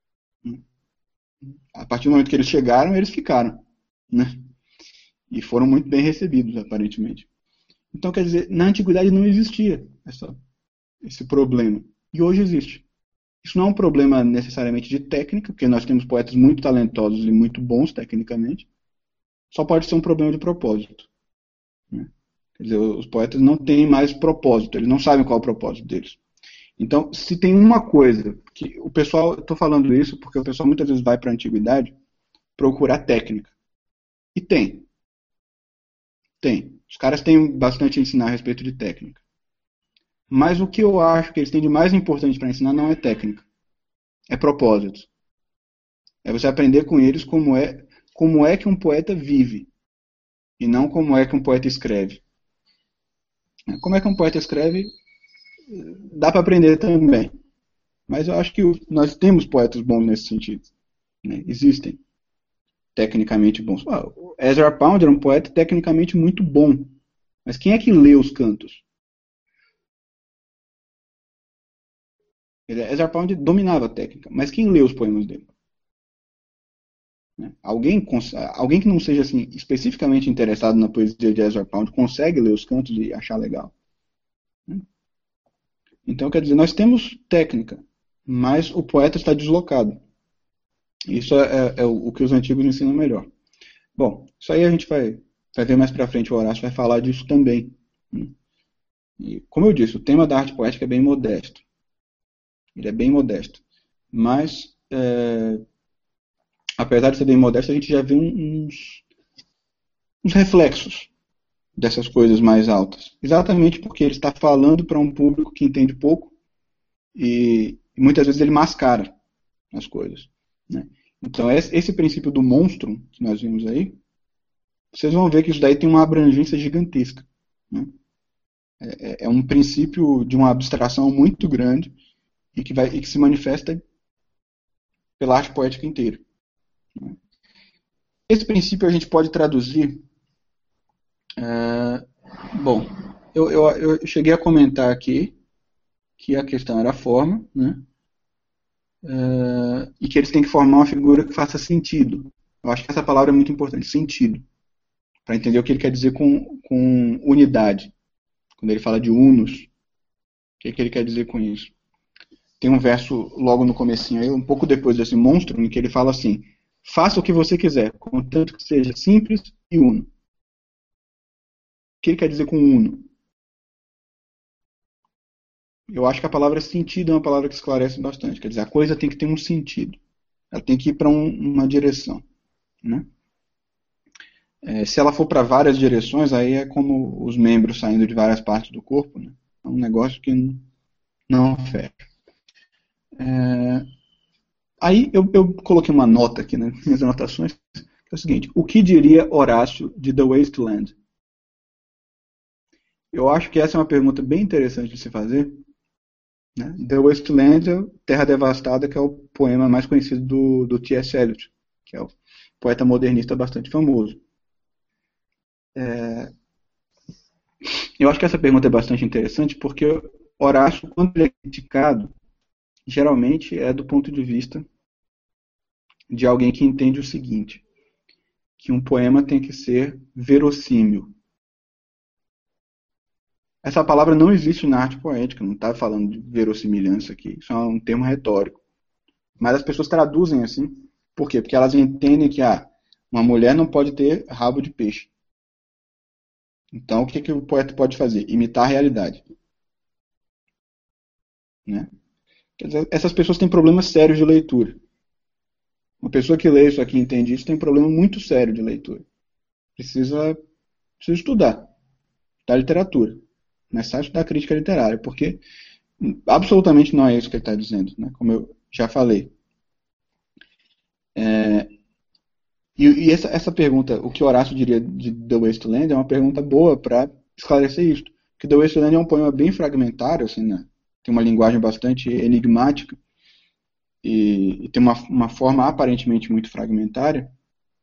A partir do momento que eles chegaram, eles ficaram, né? E foram muito bem recebidos, aparentemente. Então, quer dizer, na antiguidade não existia esse problema. E hoje existe. Isso não é um problema necessariamente de técnica, porque nós temos poetas muito talentosos e muito bons tecnicamente. Só pode ser um problema de propósito, né? Quer dizer, os poetas não têm mais propósito, eles não sabem qual é o propósito deles. Então, se tem uma coisa que o pessoal, eu estou falando isso porque o pessoal muitas vezes vai para a antiguidade procurar técnica. E tem. Tem. Os caras têm bastante a ensinar a respeito de técnica. Mas o que eu acho que eles têm de mais importante para ensinar não é técnica, é propósito. É você aprender com eles como é que um poeta vive, e não como é que um poeta escreve. Como é que um poeta escreve, dá para aprender também. Mas eu acho que nós temos poetas bons nesse sentido. Né? Existem tecnicamente bons. O Ezra Pound era um poeta tecnicamente muito bom. Mas quem é que lê os cantos? Ezra Pound dominava a técnica. Mas quem lê os poemas dele? Né? Alguém que não seja assim, especificamente interessado na poesia de Ezra Pound consegue ler os cantos e achar legal. Né? Então, quer dizer, nós temos técnica, mas o poeta está deslocado. Isso é o que os antigos ensinam melhor. Bom, isso aí a gente vai ver mais pra frente, o Horácio vai falar disso também. Né? E, como eu disse, o tema da arte poética é bem modesto. Ele é bem modesto. Mas, apesar de ser bem modesto, a gente já vê uns reflexos dessas coisas mais altas. Exatamente porque ele está falando para um público que entende pouco e muitas vezes ele mascara as coisas. Né? Então, esse princípio do monstro que nós vimos aí, vocês vão ver que isso daí tem uma abrangência gigantesca. Né? É um princípio de uma abstração muito grande e que se manifesta pela arte poética inteira. Né? Esse princípio a gente pode traduzir. Bom, eu cheguei a comentar aqui que a questão era a forma, né? E que eles têm que formar uma figura que faça sentido. Eu acho que essa palavra é muito importante, sentido, para entender o que ele quer dizer com unidade. Quando ele fala de unos, o que ele quer dizer com isso? Tem um verso logo no comecinho aí, um pouco depois desse monstro, em que ele fala assim: faça o que você quiser, contanto que seja simples e uno. O que ele quer dizer com uno? Eu acho que a palavra sentido é uma palavra que esclarece bastante. Quer dizer, a coisa tem que ter um sentido. Ela tem que ir para uma direção. Né? Se ela for para várias direções, aí é como os membros saindo de várias partes do corpo. Né? É um negócio que não fecha. Aí eu coloquei uma nota aqui nas minhas anotações, que é o seguinte: o que diria Horácio de The Wasteland? Eu acho que essa é uma pergunta bem interessante de se fazer. Né? The Wasteland, Terra Devastada, que é o poema mais conhecido do T.S. Eliot, que é o poeta modernista bastante famoso. Eu acho que essa pergunta é bastante interessante porque Horácio, quando ele é criticado, geralmente é do ponto de vista de alguém que entende o seguinte: que um poema tem que ser verossímil. Essa palavra não existe na arte poética, não está falando de verossimilhança aqui, isso é um termo retórico. Mas as pessoas traduzem assim. Por quê? Porque elas entendem que uma mulher não pode ter rabo de peixe. Então, o que o poeta pode fazer? Imitar a realidade. Né? Quer dizer, essas pessoas têm problemas sérios de leitura. Uma pessoa que lê isso aqui e entende isso tem um problema muito sério de leitura. Precisa estudar literatura. Começar a estudar crítica literária, porque absolutamente não é isso que ele está dizendo, né? Como eu já falei. E essa pergunta, o que Horácio diria de The Wasteland, é uma pergunta boa para esclarecer isso. Porque The Wasteland é um poema bem fragmentário, assim, né? Tem uma linguagem bastante enigmática e tem uma forma aparentemente muito fragmentária.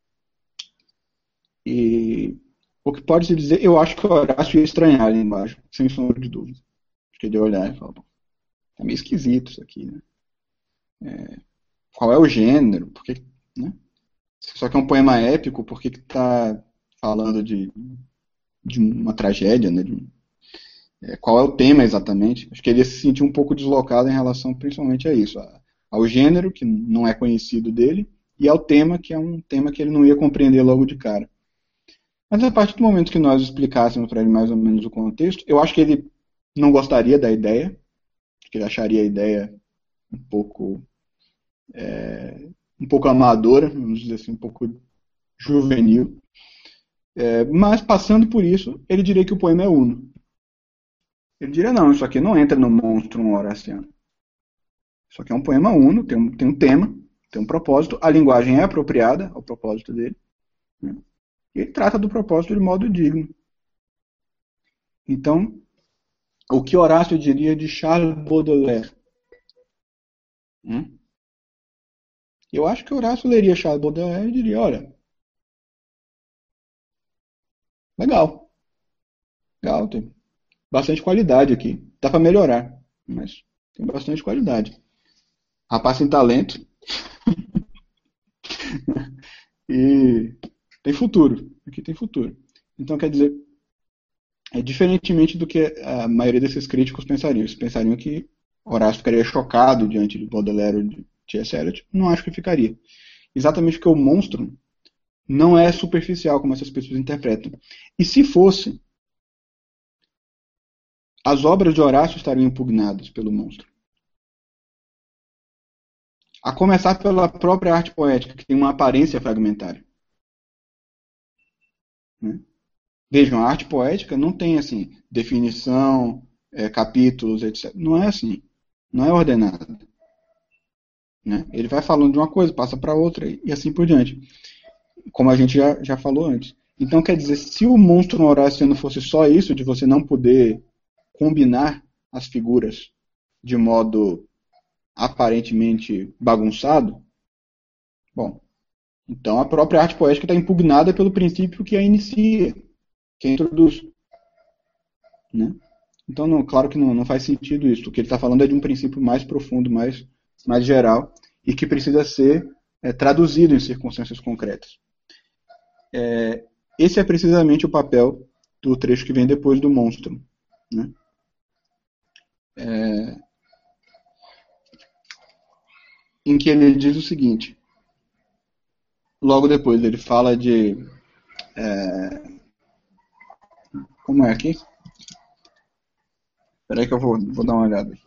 E o que pode se dizer, eu acho que o Horácio ia estranhar ali embaixo, sem sombra de dúvida. Acho que ele ia olhar e falar: tá meio esquisito isso aqui, né? Qual é o gênero? Por que, né? Só que é um poema épico, por que está falando de uma tragédia, né? Qual é o tema exatamente? Acho que ele ia se sentir um pouco deslocado em relação principalmente a isso, ao gênero, que não é conhecido dele, e ao tema, que é um tema que ele não ia compreender logo de cara. Mas a partir do momento que nós explicássemos para ele mais ou menos o contexto, eu acho que ele não gostaria da ideia, que ele acharia a ideia um pouco amadora, vamos dizer assim, um pouco juvenil. Mas passando por isso, ele diria que o poema é uno. Ele diria, não, isso aqui não entra no monstrum horaciano. Isso aqui é um poema uno, tem um tema, tem um propósito, a linguagem é apropriada ao propósito dele, né? E ele trata do propósito de modo digno. Então, o que Horácio diria de Charles Baudelaire? Hum? Eu acho que Horácio leria Charles Baudelaire e diria, olha, legal, legal, tem bastante qualidade aqui. Dá para melhorar, mas tem bastante qualidade. Rapaz tem talento e tem futuro. Aqui tem futuro. Então, quer dizer, é diferentemente do que a maioria desses críticos pensariam. Eles pensariam que Horácio ficaria chocado diante de Baudelaire ou de T.S. Eliot. Não acho que ficaria. Exatamente porque o monstro não é superficial como essas pessoas interpretam. E se fosse, as obras de Horácio estariam impugnadas pelo monstro. A começar pela própria arte poética, que tem uma aparência fragmentária. Né? Vejam, a arte poética não tem assim definição, capítulos, etc. Não é assim. Não é ordenada. Né? Ele vai falando de uma coisa, passa para outra e assim por diante. Como a gente já falou antes. Então, quer dizer, se o monstro horácio fosse só isso, de você não poder combinar as figuras de modo aparentemente bagunçado, bom, então a própria arte poética está impugnada pelo princípio que a inicia, que a introduz. Né? Então, não, claro que não faz sentido isso. O que ele está falando é de um princípio mais profundo, mais geral, e que precisa ser traduzido em circunstâncias concretas. Esse é precisamente o papel do trecho que vem depois do monstro. Né? Em que ele diz o seguinte, logo depois ele fala de... como é aqui? Espera aí que eu vou dar uma olhada.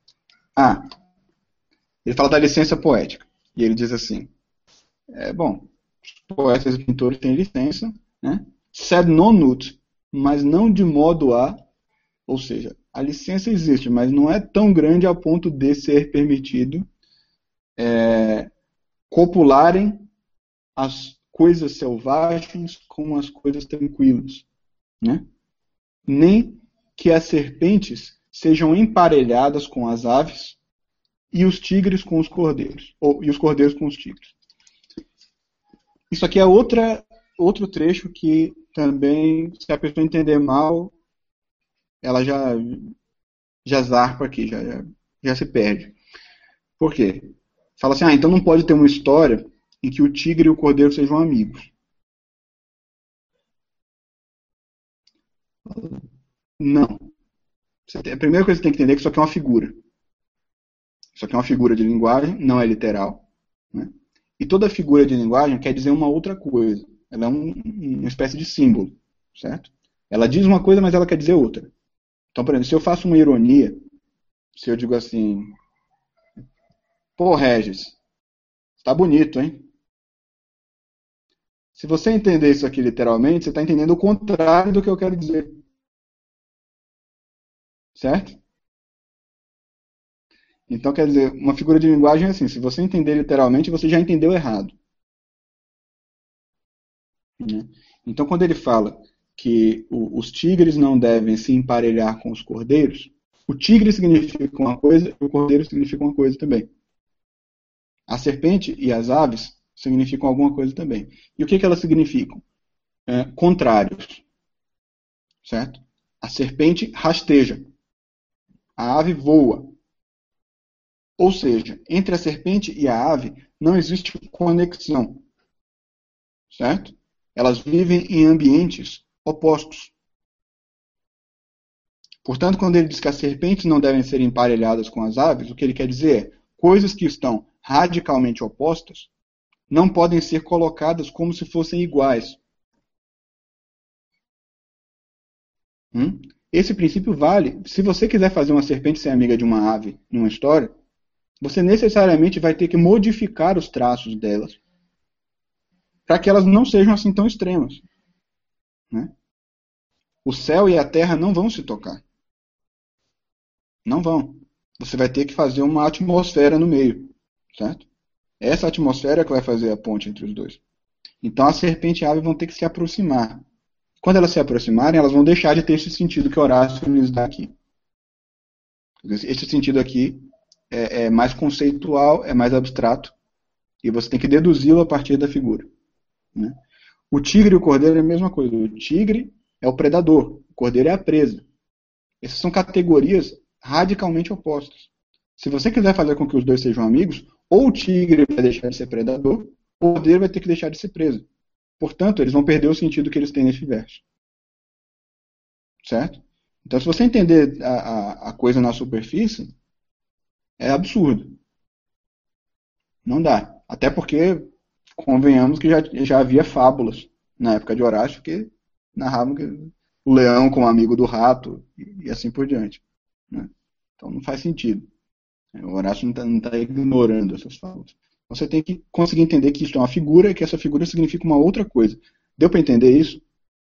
Ele fala da licença poética. E ele diz assim, bom, poetas e pintores têm licença, né? Sed non nut, mas não de modo a, ou seja, a licença existe, mas não é tão grande a ponto de ser permitido copularem as coisas selvagens com as coisas tranquilas, né? Nem que as serpentes sejam emparelhadas com as aves e os tigres com os cordeiros, e os cordeiros com os tigres. Isso aqui é outro trecho que também, se a pessoa entender mal, ela já zarpa aqui, já se perde. Por quê? Fala assim, então não pode ter uma história em que o tigre e o cordeiro sejam amigos. Não. A primeira coisa que você tem que entender é que isso aqui é uma figura. Isso aqui é uma figura de linguagem, não é literal. Né? E toda figura de linguagem quer dizer uma outra coisa. Ela é uma espécie de símbolo, certo? Ela diz uma coisa, mas ela quer dizer outra. Então, por exemplo, se eu faço uma ironia, se eu digo assim, pô, Regis, tá bonito, hein? Se você entender isso aqui literalmente, você está entendendo o contrário do que eu quero dizer. Certo? Então, quer dizer, uma figura de linguagem é assim, se você entender literalmente, você já entendeu errado. Né? Então, quando ele fala que os tigres não devem se emparelhar com os cordeiros, o tigre significa uma coisa e o cordeiro significa uma coisa também. A serpente e as aves significam alguma coisa também. E o que elas significam? Contrários. Certo? A serpente rasteja. A ave voa. Ou seja, entre a serpente e a ave não existe conexão. Certo? Elas vivem em ambientes opostos. Portanto, quando ele diz que as serpentes não devem ser emparelhadas com as aves, o que ele quer dizer é coisas que estão radicalmente opostas não podem ser colocadas como se fossem iguais. Esse princípio vale. Se você quiser fazer uma serpente ser amiga de uma ave numa história, você necessariamente vai ter que modificar os traços delas para que elas não sejam assim tão extremas. Né? O céu e a terra não vão se tocar. Não vão. Você vai ter que fazer uma atmosfera no meio, certo? Essa atmosfera é que vai fazer a ponte entre os dois. Então a serpente e a ave vão ter que se aproximar. Quando elas se aproximarem, elas vão deixar de ter esse sentido que Horácio nos dá aqui. Esse sentido aqui é mais conceitual, é mais abstrato, e você tem que deduzi-lo a partir da figura. Né? O tigre e o cordeiro é a mesma coisa. O tigre é o predador, o cordeiro é a presa. Essas são categorias radicalmente opostas. Se você quiser fazer com que os dois sejam amigos, ou o tigre vai deixar de ser predador, ou o cordeiro vai ter que deixar de ser preso. Portanto, eles vão perder o sentido que eles têm nesse verso. Certo? Então, se você entender a coisa na superfície, é absurdo. Não dá. Até porque, convenhamos que já havia fábulas na época de Horácio que narravam que o leão como amigo do rato e assim por diante. Né? Então não faz sentido. O Horácio não está ignorando essas fábulas. Você tem que conseguir entender que isso é uma figura e que essa figura significa uma outra coisa. Deu para entender isso?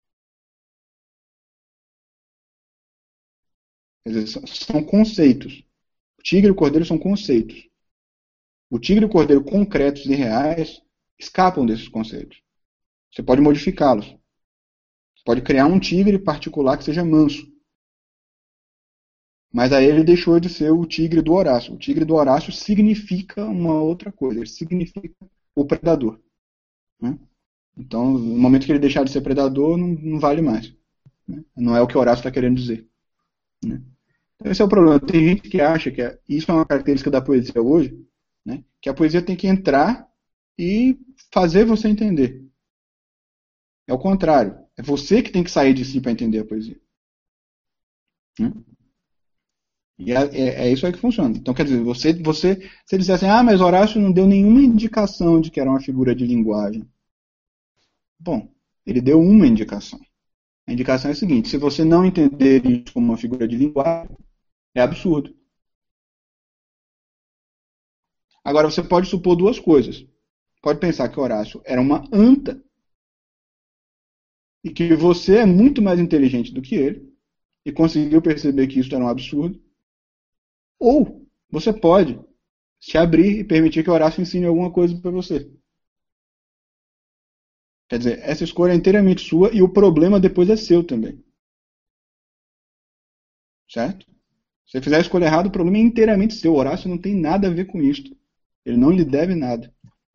Quer dizer, são conceitos. O tigre e o cordeiro são conceitos. O tigre e o cordeiro concretos e reais escapam desses conceitos. Você pode modificá-los. Você pode criar um tigre particular que seja manso. Mas aí ele deixou de ser o tigre do Horácio. O tigre do Horácio significa uma outra coisa. Ele significa o predador. Né? Então, no momento que ele deixar de ser predador, não vale mais. Né? Não é o que o Horácio está querendo dizer. Né? Então, esse é o problema. Tem gente que acha que isso é uma característica da poesia hoje, né? Que a poesia tem que entrar e fazer você entender. É o contrário. É você que tem que sair de si para entender a poesia. Né? E é isso aí que funciona. Então, quer dizer, se ele disser assim, mas Horácio não deu nenhuma indicação de que era uma figura de linguagem. Bom, ele deu uma indicação. A indicação é a seguinte: se você não entender isso como uma figura de linguagem, é absurdo. Agora, você pode supor duas coisas. Pode pensar que Horácio era uma anta e que você é muito mais inteligente do que ele e conseguiu perceber que isso era um absurdo. Ou você pode se abrir e permitir que Horácio ensine alguma coisa para você. Quer dizer, essa escolha é inteiramente sua e o problema depois é seu também. Certo? Se você fizer a escolha errada, o problema é inteiramente seu. O Horácio não tem nada a ver com isso. Ele não lhe deve nada.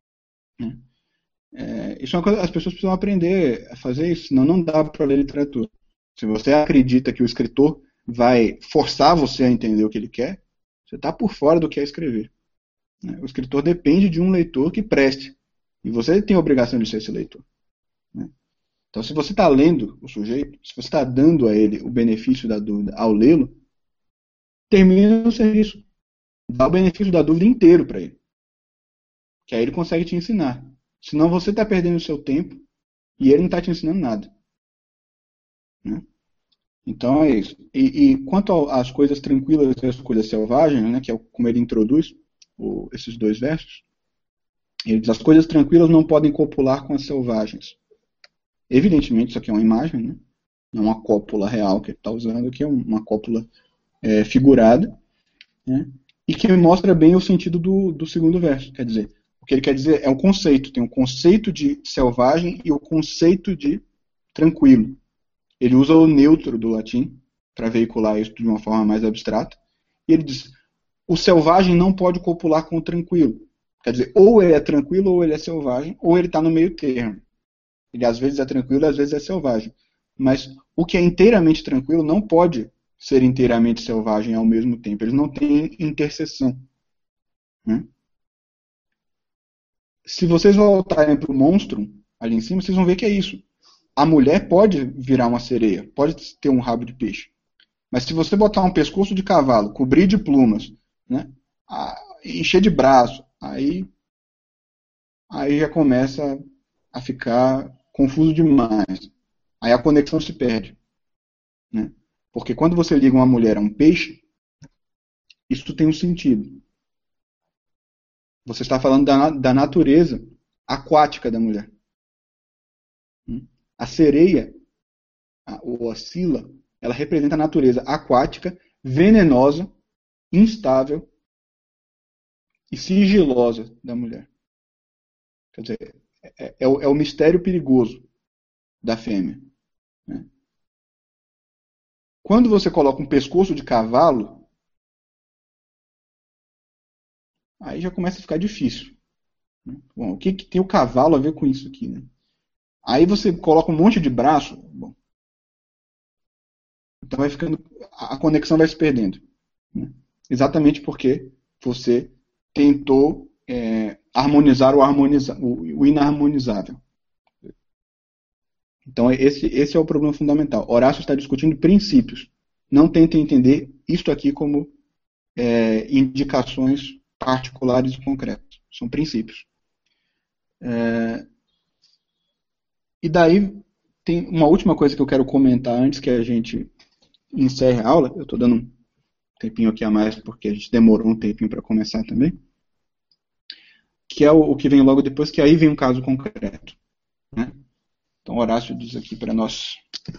Isso é uma coisa, as pessoas precisam aprender a fazer isso, senão não dá para ler literatura. Se você acredita que o escritor vai forçar você a entender o que ele quer, você está por fora do que é escrever. O escritor depende de um leitor que preste. E você tem a obrigação de ser esse leitor. Então, se você está lendo o sujeito, se você está dando a ele o benefício da dúvida ao lê-lo, termina o serviço. Dá o benefício da dúvida inteiro para ele. Que aí ele consegue te ensinar. Senão você está perdendo o seu tempo e ele não está te ensinando nada. Né? Então é isso. E quanto às coisas tranquilas e às coisas selvagens, né, que é como ele introduz esses dois versos, ele diz: as coisas tranquilas não podem copular com as selvagens. Evidentemente, isso aqui é uma imagem, né? Não é uma cópula real que ele está usando, aqui é uma cópula figurada, né? E que mostra bem o sentido do segundo verso. Quer dizer, o que ele quer dizer é um conceito. Tem um conceito de selvagem e o conceito de tranquilo. Ele usa o neutro do latim para veicular isso de uma forma mais abstrata. E ele diz: o selvagem não pode copular com o tranquilo. Quer dizer, ou ele é tranquilo ou ele é selvagem, ou ele está no meio termo. Ele às vezes é tranquilo, às vezes é selvagem. Mas o que é inteiramente tranquilo não pode ser inteiramente selvagem ao mesmo tempo. Eles não têm interseção. Né? Se vocês voltarem para o monstro, ali em cima, vocês vão ver que é isso. A mulher pode virar uma sereia, pode ter um rabo de peixe. Mas se você botar um pescoço de cavalo, cobrir de plumas, né, encher de braço, aí já começa a ficar confuso demais. Aí a conexão se perde. Né? Porque quando você liga uma mulher a um peixe, isso tem um sentido. Você está falando da natureza aquática da mulher. A sereia, ou a sila, ela representa a natureza aquática, venenosa, instável e sigilosa da mulher. Quer dizer, é o mistério perigoso da fêmea. Né? Quando você coloca um pescoço de cavalo, aí já começa a ficar difícil. Bom, o que tem o cavalo a ver com isso aqui? Né? Aí você coloca um monte de braço, bom, então vai ficando, a conexão vai se perdendo. Né? Exatamente porque você tentou harmonizar o inarmonizável. Então esse é o problema fundamental. Horácio está discutindo princípios. Não tenta entender isto aqui como indicações particulares e concretas. São princípios. E daí tem uma última coisa que eu quero comentar antes que a gente encerre a aula. Eu estou dando um tempinho aqui a mais porque a gente demorou um tempinho para começar também. Que é o que vem logo depois, que aí vem um caso concreto. Né? Então Horácio diz aqui para nós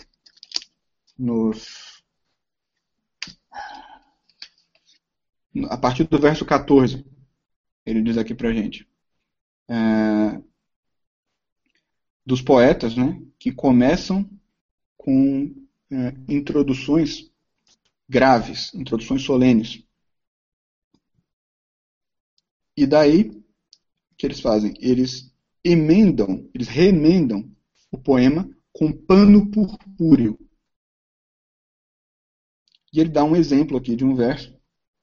a partir do verso 14, ele diz aqui para a gente dos poetas, né, que começam com introduções graves, introduções solenes. E daí, o que eles fazem? Eles remendam o poema com pano purpúreo. E ele dá um exemplo aqui de um verso.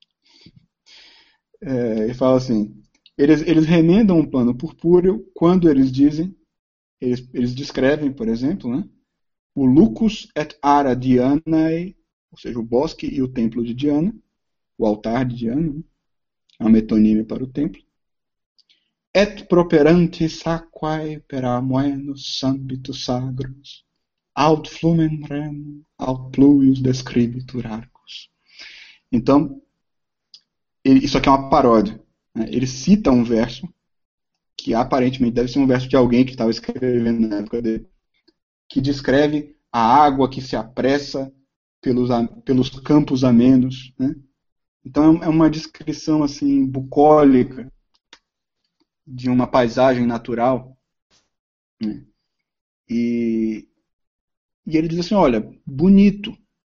Ele fala assim, eles remendam um pano purpúreo quando eles dizem, eles descrevem, por exemplo, né, o lucus et ara Dianae, ou seja, o bosque e o templo de Diana, o altar de Diana, né, é uma metonímia para o templo. Et properantis aquae per amoenos sambitus sagros, aut flumen rem, aut pluvius describitur arcos. Então, isso aqui é uma paródia. Né? Ele cita um verso que aparentemente deve ser um verso de alguém que estava escrevendo na época dele, que descreve a água que se apressa pelos campos amenos. Né? Então é uma descrição assim bucólica de uma paisagem natural. Né? E ele diz assim, olha, bonito.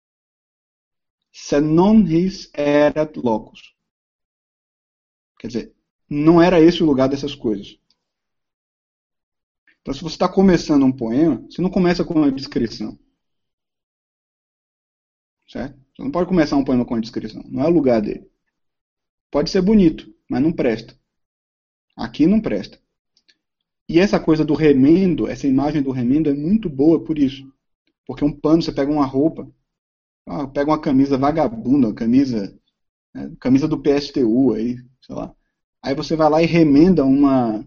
Se non his erat locus. Quer dizer, não era esse o lugar dessas coisas. Então, se você está começando um poema, você não começa com uma descrição. Certo? Você não pode começar um poema com uma descrição. Não é o lugar dele. Pode ser bonito, mas não presta. Aqui não presta. E essa coisa do remendo, essa imagem do remendo é muito boa por isso. Porque um pano, você pega uma roupa, pega uma camisa vagabunda, uma camisa do PSTU, aí, sei lá. Aí você vai lá e remenda uma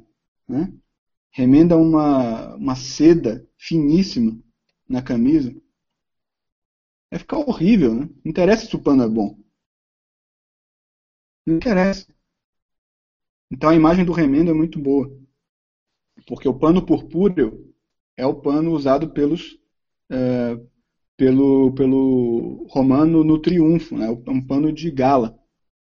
seda finíssima na camisa. Vai ficar horrível, né? Não interessa se o pano é bom. Não interessa. Então a imagem do remendo é muito boa. Porque o pano purpúreo é o pano usado pelo romano no triunfo, né? É um pano de gala.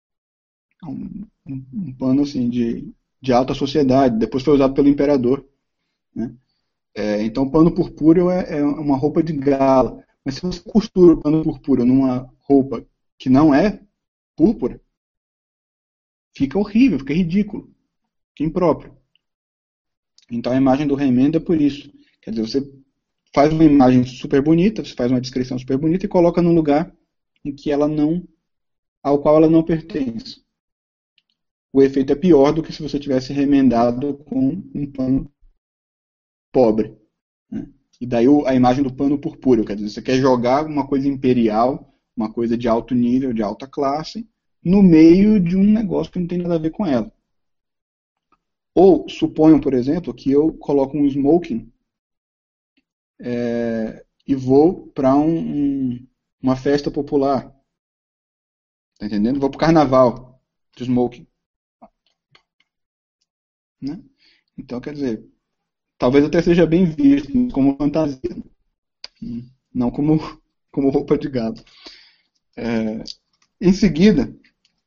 Um pano assim, de alta sociedade. Depois foi usado pelo imperador. Né? Então o pano purpúreo é uma roupa de gala. Mas se você costura o pano purpúreo numa roupa que não é púrpura, fica horrível, fica ridículo, fica impróprio. Então a imagem do remendo é por isso. Quer dizer, você faz uma imagem super bonita, você faz uma descrição super bonita e coloca num lugar em que ao qual ela não pertence. O efeito é pior do que se você tivesse remendado com um pano pobre. Né? E daí a imagem do pano purpúreo, quer dizer, você quer jogar uma coisa imperial, uma coisa de alto nível, de alta classe, no meio de um negócio que não tem nada a ver com ela. Ou suponham, por exemplo, que eu coloco um smoking e vou para uma festa popular. Tá entendendo? Vou para o carnaval de smoking. Né? Então, quer dizer, talvez até seja bem visto como fantasia, não como roupa de galo. Em seguida,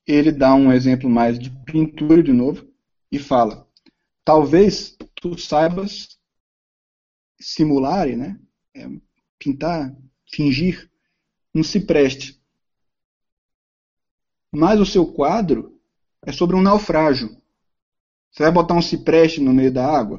ele dá um exemplo mais de pintura de novo e fala: talvez tu saibas simular, né? Pintar, fingir um cipreste. Mas o seu quadro é sobre um naufrágio. Você vai botar um cipreste no meio da água?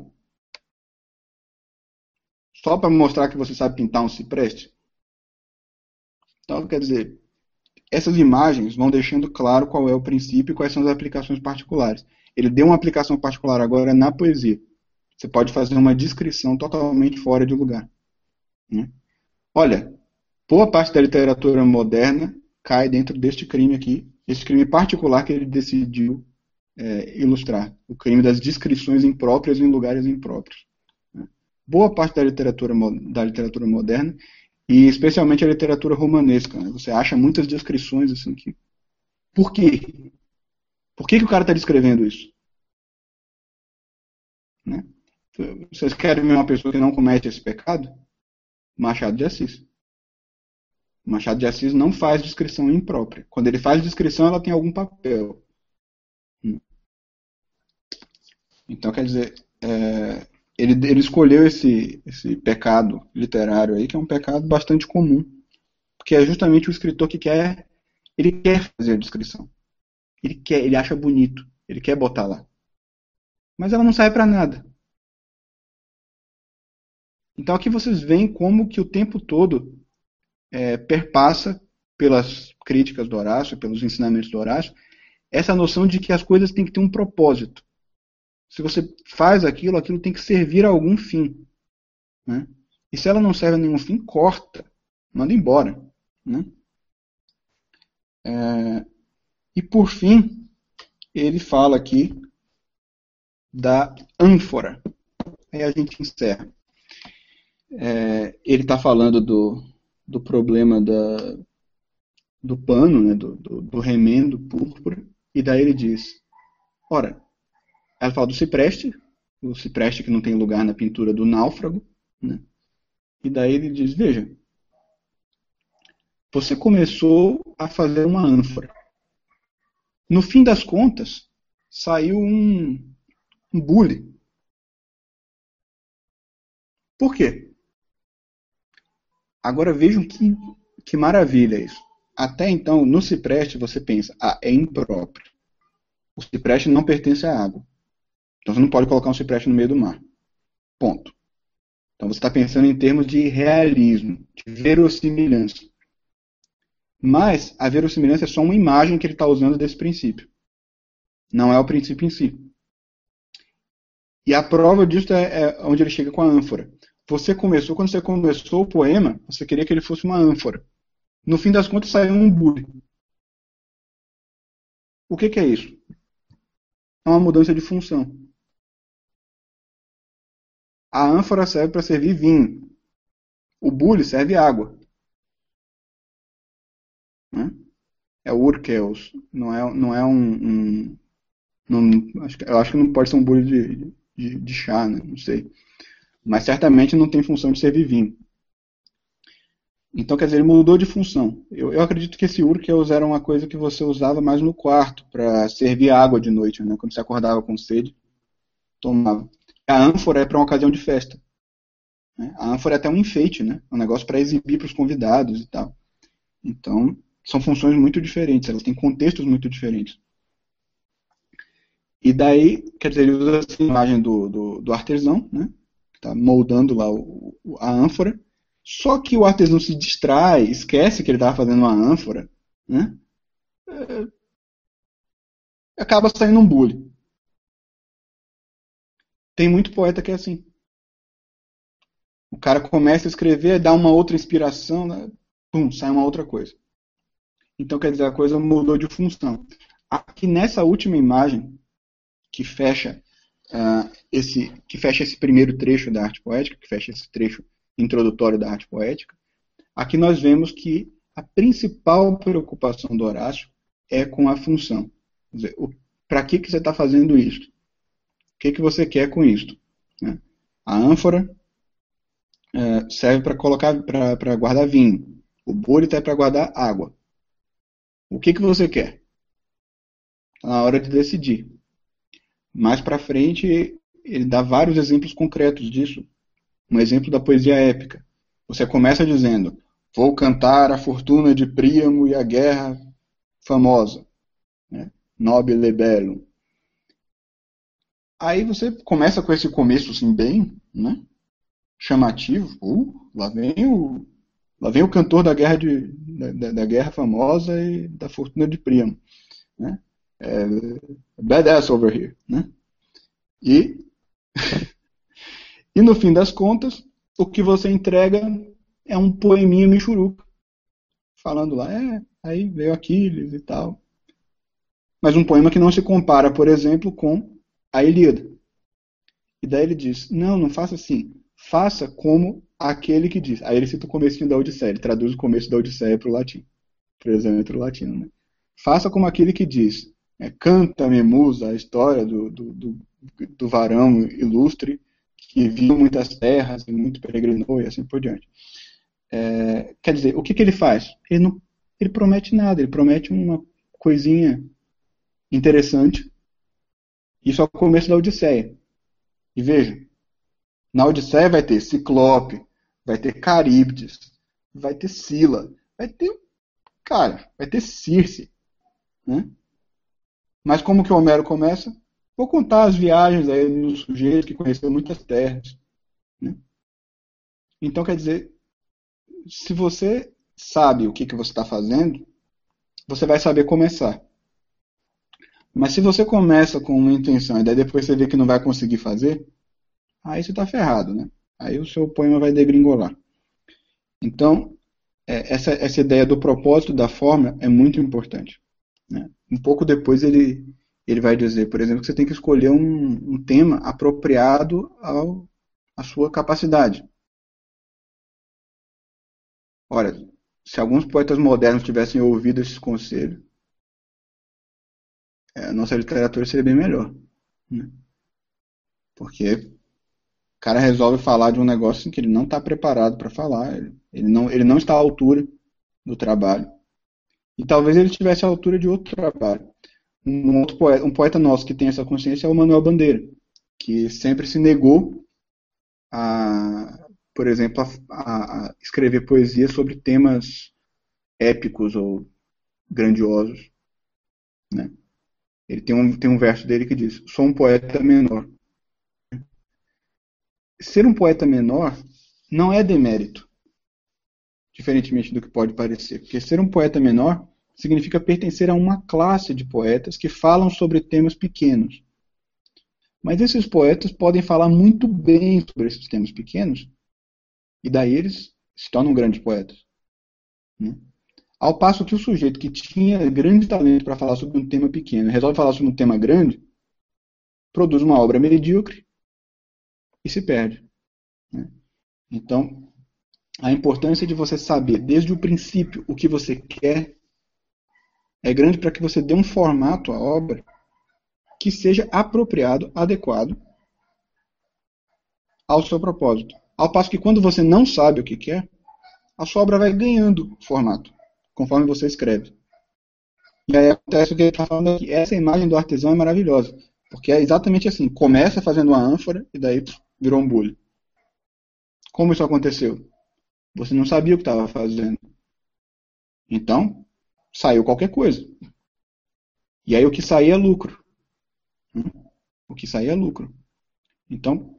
Só para mostrar que você sabe pintar um cipreste? Então, quer dizer, essas imagens vão deixando claro qual é o princípio e quais são as aplicações particulares. Ele deu uma aplicação particular agora na poesia. Você pode fazer uma descrição totalmente fora de lugar. Né? Olha, boa parte da literatura moderna cai dentro deste crime aqui, esse crime particular que ele decidiu ilustrar, o crime das descrições impróprias em lugares impróprios. Né? Boa parte da literatura moderna, e especialmente a literatura romanesca, né? Você acha muitas descrições assim aqui. Por quê? Por que o cara está descrevendo isso? Né? Vocês querem ver uma pessoa que não comete esse pecado? Machado de Assis. Machado de Assis não faz descrição imprópria. Quando ele faz descrição, ela tem algum papel. Então, quer dizer, ele escolheu esse pecado literário aí, que é um pecado bastante comum, porque é justamente o escritor que ele quer fazer a descrição. Ele acha bonito, ele quer botar lá. Mas ela não serve para nada. Então aqui vocês veem como que o tempo todo perpassa pelas críticas do Horácio, pelos ensinamentos do Horácio, essa noção de que as coisas têm que ter um propósito. Se você faz aquilo tem que servir a algum fim. Né? E se ela não serve a nenhum fim, corta, manda embora. Né? E por fim, ele fala aqui da ânfora. Aí a gente encerra. Ele está falando do problema do pano, né, do remendo púrpura, e daí ele diz, ora, ela fala do cipreste, o cipreste que não tem lugar na pintura do náufrago, né? E daí ele diz, veja, você começou a fazer uma ânfora. No fim das contas, saiu um bule. Por quê? Agora vejam que maravilha isso. Até então, no cipreste, você pensa, é impróprio. O cipreste não pertence à água. Então você não pode colocar um cipreste no meio do mar. Ponto. Então você está pensando em termos de realismo, de verossimilhança. Mas a verossimilhança é só uma imagem que ele está usando desse princípio. Não é o princípio em si. E a prova disso é onde ele chega com a ânfora. Quando você começou o poema, você queria que ele fosse uma ânfora. No fim das contas, saiu um bule. O que é isso? É uma mudança de função. A ânfora serve para servir vinho. O bule serve água. Né? É o urkeus. Não é um eu acho que não pode ser um bule de chá, né? Não sei. Mas certamente não tem função de servir vinho. Então, quer dizer, ele mudou de função. Eu acredito que esse urkeus era uma coisa que você usava mais no quarto, para servir água de noite, né? Quando você acordava com sede, tomava. A ânfora é para uma ocasião de festa. Né? A ânfora é até um enfeite, né? Um negócio para exibir para os convidados e tal. Então, são funções muito diferentes, elas têm contextos muito diferentes. E daí, quer dizer, ele usa essa imagem do artesão, né? Que está moldando lá a ânfora. Só que o artesão se distrai, esquece que ele estava fazendo uma ânfora, né? Acaba saindo um bule. Tem muito poeta que é assim. O cara começa a escrever, dá uma outra inspiração, né? Pum, sai uma outra coisa. Então, quer dizer, a coisa mudou de função. Aqui nessa última imagem, que fecha esse primeiro trecho da arte poética, que fecha esse trecho introdutório da arte poética, aqui nós vemos que a principal preocupação do Horácio é com a função. Para que você está fazendo isso? O que você quer com isso? Né? A ânfora serve para guardar vinho. O bule está para guardar água. O que você quer? Está na hora de decidir. Mais para frente, ele dá vários exemplos concretos disso. Um exemplo da poesia épica. Você começa dizendo: vou cantar a fortuna de Príamo e a guerra famosa, né? Nobile bellum. Aí você começa com esse começo assim bem, né, chamativo. Lá vem o cantor da guerra, da guerra famosa e da fortuna de Príamo, né? Badass over here, né? E, e no fim das contas, o que você entrega é um poeminha michuruca, falando lá, aí veio Aquiles e tal. Mas um poema que não se compara, por exemplo, com a Ilíada. E daí ele diz, não faça assim, faça como aquele que diz. Aí ele cita o comecinho da Odisseia, ele traduz o começo da Odisseia para o latim, para o exemplo latino, né? Faça como aquele que diz, canta-me, musa, a história do varão ilustre que viu muitas terras e muito peregrinou e assim por diante. Quer dizer, o que ele faz? Ele promete nada, ele promete uma coisinha interessante. Isso é o começo da Odisseia. E veja, na Odisseia vai ter Ciclope, vai ter Caríbdis, vai ter Sila, vai ter Circe, né? Mas como que o Homero começa? Vou contar as viagens aí do sujeito que conheceu muitas terras, né? Então, quer dizer, se você sabe o que você está fazendo, você vai saber começar. Mas se você começa com uma intenção e daí depois você vê que não vai conseguir fazer, aí você está ferrado, né? Aí o seu poema vai degringolar. Então, essa ideia do propósito da forma é muito importante, né? Um pouco depois ele vai dizer, por exemplo, que você tem que escolher um tema apropriado à sua capacidade. Ora, se alguns poetas modernos tivessem ouvido esse conselho, a nossa literatura seria bem melhor, né? Porque o cara resolve falar de um negócio em que ele não está preparado para falar, ele não está à altura do trabalho. E talvez ele estivesse à altura de outro trabalho. Um poeta nosso que tem essa consciência é o Manuel Bandeira, que sempre se negou por exemplo, a escrever poesia sobre temas épicos ou grandiosos, né? Ele tem um verso dele que diz: sou um poeta menor. Ser um poeta menor não é demérito, diferentemente do que pode parecer, porque ser um poeta menor significa pertencer a uma classe de poetas que falam sobre temas pequenos. Mas esses poetas podem falar muito bem sobre esses temas pequenos, e daí eles se tornam grandes poetas, né? Ao passo que o sujeito que tinha grande talento para falar sobre um tema pequeno resolve falar sobre um tema grande, produz uma obra medíocre e se perde, né? Então, a importância de você saber desde o princípio o que você quer é grande para que você dê um formato à obra que seja apropriado, adequado ao seu propósito. Ao passo que quando você não sabe o que quer, a sua obra vai ganhando formato, conforme você escreve. E aí acontece o que ele está falando aqui. Essa imagem do artesão é maravilhosa, porque é exatamente assim. Começa fazendo uma ânfora e daí virou um bule. Como isso aconteceu? Você não sabia o que estava fazendo. Então, saiu qualquer coisa. E aí o que saía é lucro. O que saía é lucro. Então,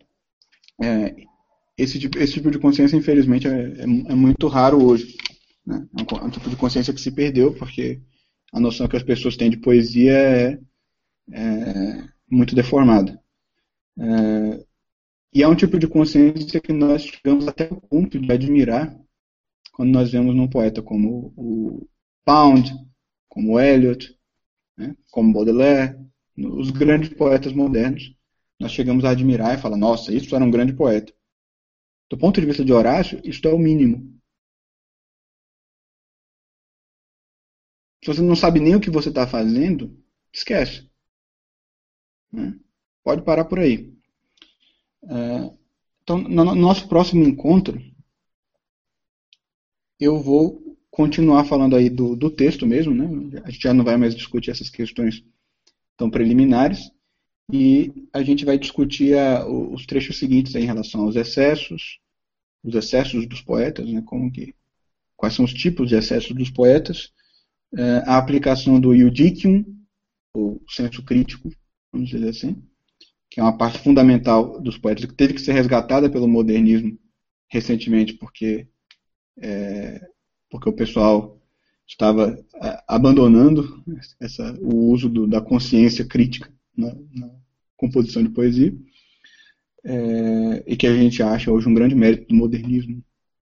esse tipo de consciência, infelizmente, é muito raro hoje, né? É um tipo de consciência que se perdeu, porque a noção que as pessoas têm de poesia é muito deformada. E é um tipo de consciência que nós chegamos até o ponto de admirar quando nós vemos num poeta como o Pound, como o Eliot, né, como Baudelaire, os grandes poetas modernos. Nós chegamos a admirar e falar, nossa, isso era um grande poeta. Do ponto de vista de Horácio, isso é o mínimo. Se você não sabe nem o que você está fazendo, esquece, né? Pode parar por aí. Então, no nosso próximo encontro, eu vou continuar falando aí do texto mesmo, né? A gente já não vai mais discutir essas questões tão preliminares, e a gente vai discutir os trechos seguintes em relação aos excessos, os excessos dos poetas, né, quais são os tipos de excessos dos poetas, a aplicação do eudicium, ou senso crítico, vamos dizer assim, que é uma parte fundamental dos poetas, que teve que ser resgatada pelo modernismo recentemente, porque o pessoal estava abandonando o uso da consciência crítica na composição de poesia, e que a gente acha hoje um grande mérito do modernismo.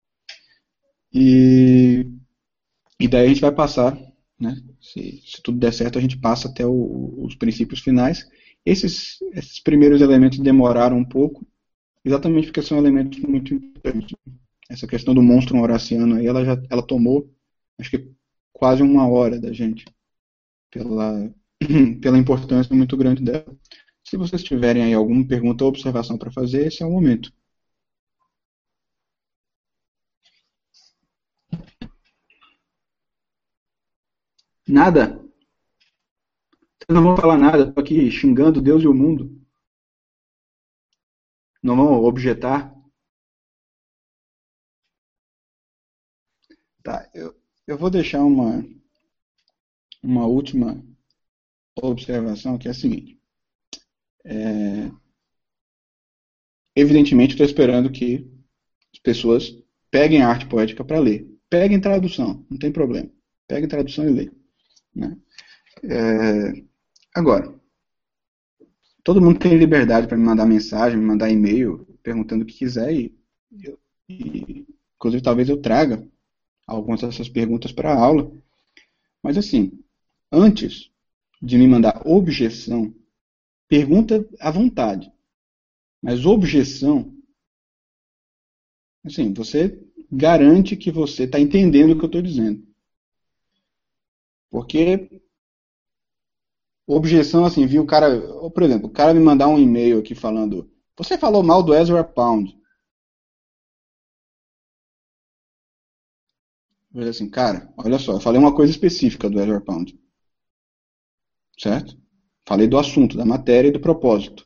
E daí a gente vai passar, né, se tudo der certo, a gente passa até os princípios finais. Esses primeiros elementos demoraram um pouco, exatamente porque são elementos muito importantes. Essa questão do monstro horaciano aí, ela tomou, acho que quase uma hora da gente, pela importância muito grande dela. Se vocês tiverem aí alguma pergunta ou observação para fazer, esse é o momento. Nada? Vocês não vão falar nada, estou aqui xingando Deus e o mundo. Não vão objetar? Tá, eu vou deixar uma última observação, que é a seguinte. Evidentemente, estou esperando que as pessoas peguem a arte poética para ler. Peguem tradução, não tem problema. Peguem tradução e lê. Né? Agora, todo mundo tem liberdade para me mandar mensagem, me mandar e-mail, perguntando o que quiser, e inclusive talvez eu traga algumas dessas perguntas para a aula. Mas assim, antes de me mandar objeção, pergunta à vontade. Mas objeção, assim, você garante que você está entendendo o que eu estou dizendo. Porque objeção, assim, viu o cara, por exemplo, o cara me mandar um e-mail aqui falando: você falou mal do Ezra Pound. Eu vou dizer assim, cara, olha só, eu falei uma coisa específica do Ezra Pound. Certo? Falei do assunto, da matéria e do propósito.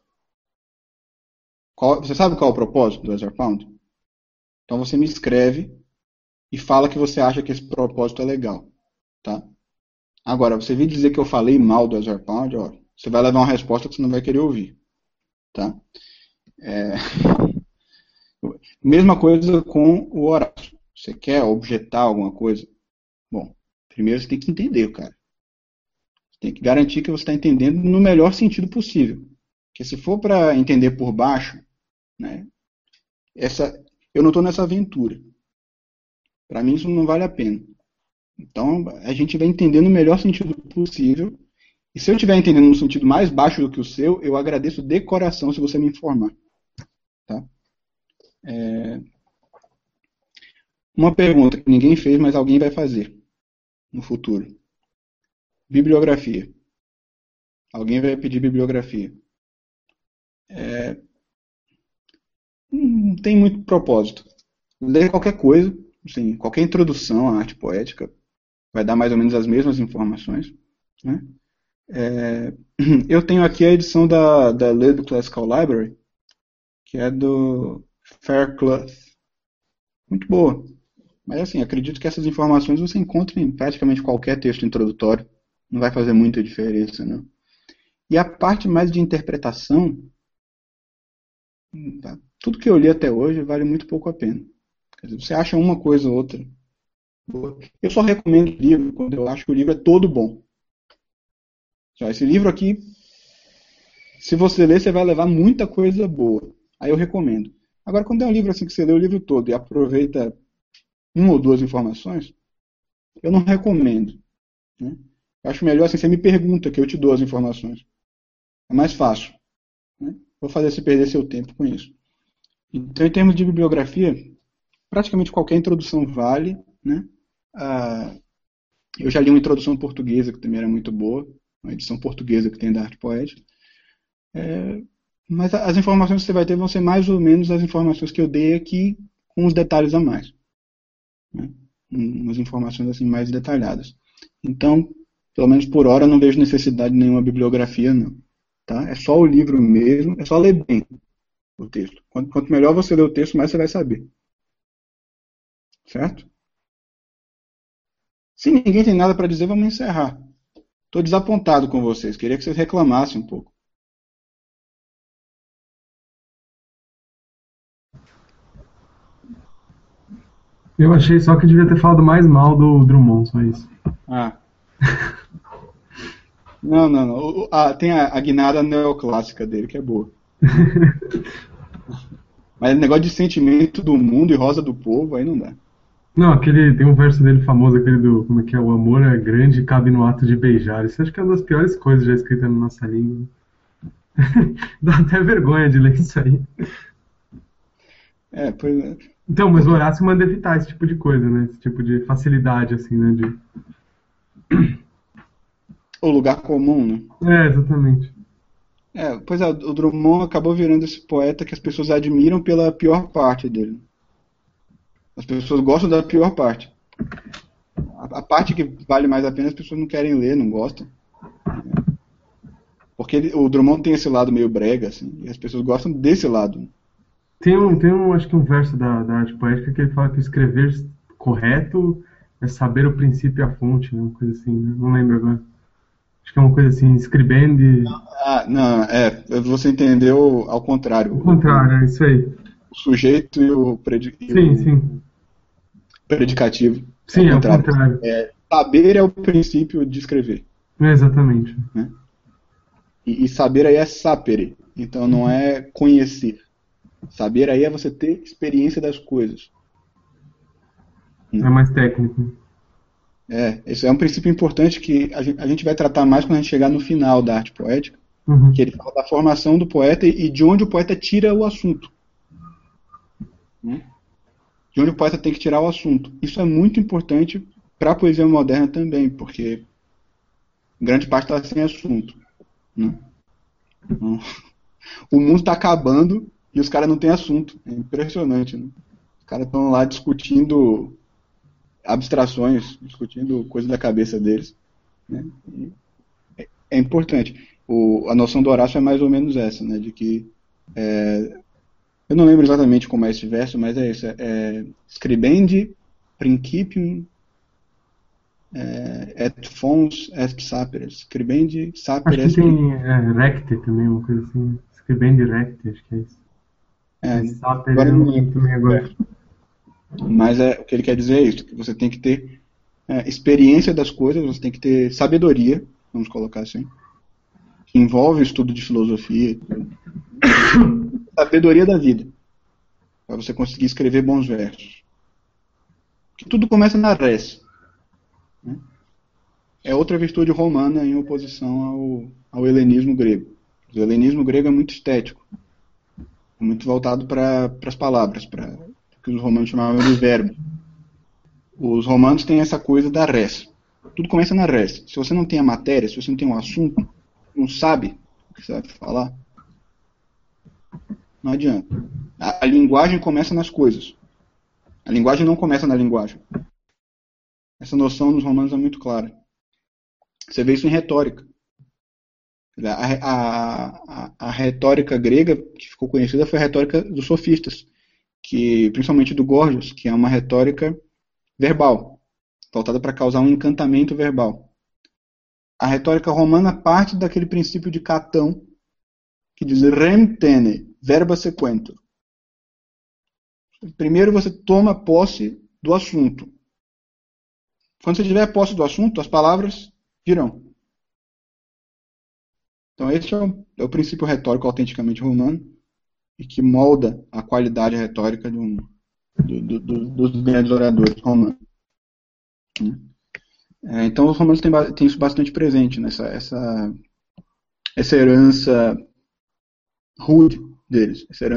Você sabe qual é o propósito do Ezra Pound? Então você me escreve e fala que você acha que esse propósito é legal. Tá? Agora, você vir dizer que eu falei mal do Ezra Pound, ó, você vai levar uma resposta que você não vai querer ouvir. Tá? Mesma coisa com o Horácio. Você quer objetar alguma coisa? Bom, primeiro você tem que entender, cara. Você tem que garantir que você está entendendo no melhor sentido possível. Porque se for para entender por baixo, né, eu não estou nessa aventura. Para mim isso não vale a pena. Então a gente vai entender no melhor sentido possível. E se eu estiver entendendo no sentido mais baixo do que o seu, eu agradeço de coração se você me informar. Tá? Uma pergunta que ninguém fez, mas alguém vai fazer no futuro. Bibliografia. Alguém vai pedir bibliografia. Não tem muito propósito. Ler qualquer coisa, assim, qualquer introdução à arte poética vai dar mais ou menos as mesmas informações. Né? Eu tenho aqui a edição da Libre Classical Library, que é do Fairclough. Muito boa. Mas assim, acredito que essas informações você encontra em praticamente qualquer texto introdutório. Não vai fazer muita diferença, não. E a parte mais de interpretação, tá? Tudo que eu li até hoje vale muito pouco a pena. Quer dizer, você acha uma coisa ou outra boa. Eu só recomendo o livro quando eu acho que o livro é todo bom. Esse livro aqui, se você ler, você vai levar muita coisa boa. Aí eu recomendo. Agora, quando é um livro assim que você lê o livro todo e aproveita uma ou duas informações, eu não recomendo. Né? Eu acho melhor assim, você me pergunta que eu te dou as informações. É mais fácil. Né? Vou fazer você perder seu tempo com isso. Então, em termos de bibliografia, praticamente qualquer introdução vale. Né? Eu já li uma introdução portuguesa que também era muito boa, uma edição portuguesa que tem da arte poética. Mas as informações que você vai ter vão ser mais ou menos as informações que eu dei aqui, com os detalhes a mais. Né? Umas informações assim mais detalhadas. Então, Pelo menos por hora eu não vejo necessidade de nenhuma bibliografia, não. Tá? É só o livro mesmo, é só ler bem o texto. Quanto melhor você ler o texto, mais você vai saber. Certo? Se ninguém tem nada para dizer, vamos encerrar. Estou desapontado com vocês. Queria que vocês reclamassem um pouco. Eu achei só que devia ter falado mais mal do Drummond, só isso. Ah. Não. Tem a guinada neoclássica dele, que é boa. Mas negócio de sentimento do mundo e rosa do povo, aí não dá. Não, tem um verso dele famoso, aquele do, como é que é, o amor é grande e cabe no ato de beijar. Isso acho que é uma das piores coisas já escritas na nossa língua. Dá até vergonha de ler isso aí. Pois é. Então, mas o Horácio manda evitar esse tipo de coisa, né? Esse tipo de facilidade, assim, né? O lugar comum, né? Exatamente. Pois é, o Drummond acabou virando esse poeta que as pessoas admiram pela pior parte dele. As pessoas gostam da pior parte. A parte que vale mais a pena as pessoas não querem ler, não gostam. Porque o Drummond tem esse lado meio brega, assim, e as pessoas gostam desse lado. Acho que um verso da arte poética que ele fala que escrever correto é saber o princípio e a fonte, né? Uma coisa assim, né? Não lembro agora. Acho que é uma coisa assim, scribendi. Não, você entendeu ao contrário. Ao contrário, é isso aí. O sujeito e o Sim. predicativo. Sim, é o contrário. Saber é o princípio de escrever. Exatamente. Né? E saber aí é sapere. Então não é conhecer. Saber aí é você ter experiência das coisas. É mais técnico. Esse é um princípio importante que a gente vai tratar mais quando a gente chegar no final da arte poética, que ele fala da formação do poeta e de onde o poeta tira o assunto. De onde o poeta tem que tirar o assunto. Isso é muito importante para a poesia moderna também, porque grande parte está sem assunto. Né? O mundo está acabando e os caras não têm assunto. É impressionante. Né? Os caras estão lá discutindo abstrações, discutindo coisas da cabeça deles. Né? É importante. A noção do Horácio é mais ou menos essa, né? De que eu não lembro exatamente como é esse verso, mas é isso. Scribendi principium et fons est saperes. Scribendi saper Acho que est tem recte também, uma coisa assim. Scribendi recte, acho que é isso. Saper agora eu não não lembro também agora. Mas o que ele quer dizer é isso, que você tem que ter experiência das coisas, você tem que ter sabedoria, vamos colocar assim, que envolve o estudo de filosofia, sabedoria da vida, para você conseguir escrever bons versos. Que tudo começa na res. Né? É outra virtude romana em oposição ao helenismo grego. O helenismo grego é muito estético, muito voltado para as palavras, para o que os romanos chamavam de verbo. Os romanos têm essa coisa da res. Tudo começa na res. Se você não tem a matéria, se você não tem um assunto, não sabe o que você vai falar, não adianta. A linguagem começa nas coisas. A linguagem não começa na linguagem. Essa noção nos romanos é muito clara. Você vê isso em retórica. A retórica grega que ficou conhecida foi a retórica dos sofistas, principalmente do Gorgias, que é uma retórica verbal, voltada para causar um encantamento verbal. A retórica romana parte daquele princípio de Catão, que diz rem tene, verba sequentur. Primeiro você toma posse do assunto. Quando você tiver posse do assunto, as palavras virão. Então esse é o princípio retórico autenticamente romano e que molda a qualidade retórica dos grandes oradores romanos. Então os romanos têm isso bastante presente, né? Essa herança rude deles, essa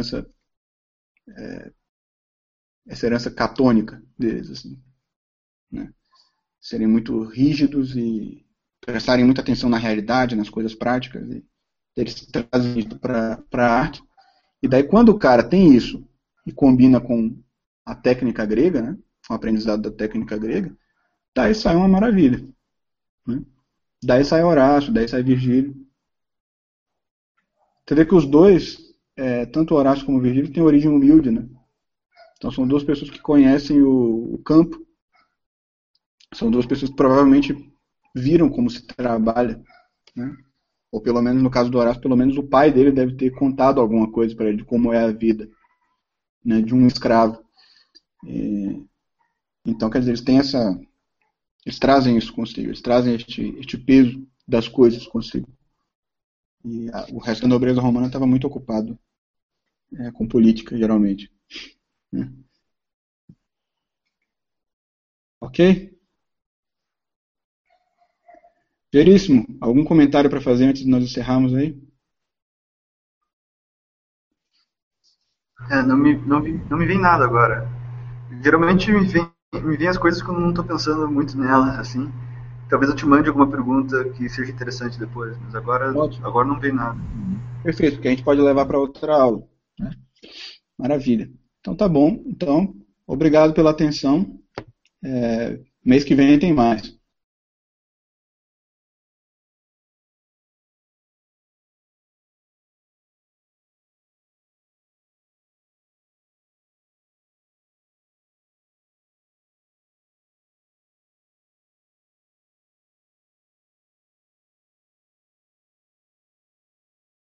herança catônica deles, assim, né? Serem muito rígidos e prestarem muita atenção na realidade, nas coisas práticas, e eles trazem isso para a arte. E daí quando o cara tem isso e combina com a técnica grega, né, com o aprendizado da técnica grega, daí sai uma maravilha. Né? Daí sai Horácio, daí sai Virgílio. Você vê que os dois, tanto Horácio como Virgílio, têm origem humilde, né? Então são duas pessoas que conhecem o campo. São duas pessoas que provavelmente viram como se trabalha, né? Ou pelo menos no caso do Horácio, pelo menos o pai dele deve ter contado alguma coisa para ele de como é a vida, né, de um escravo. Então, quer dizer, eles trazem isso consigo, eles trazem este peso das coisas consigo. E o resto da nobreza romana estava muito ocupado com política, geralmente. Né? Ok? Veríssimo, algum comentário para fazer antes de nós encerrarmos aí? Não me vem nada agora. Geralmente me vem as coisas quando eu não estou pensando muito nelas, assim. Talvez eu te mande alguma pergunta que seja interessante depois, mas Ótimo. agora não vem nada. Perfeito, porque a gente pode levar para outra aula. Né? Maravilha. Então tá bom. Então, obrigado pela atenção. Mês que vem tem mais.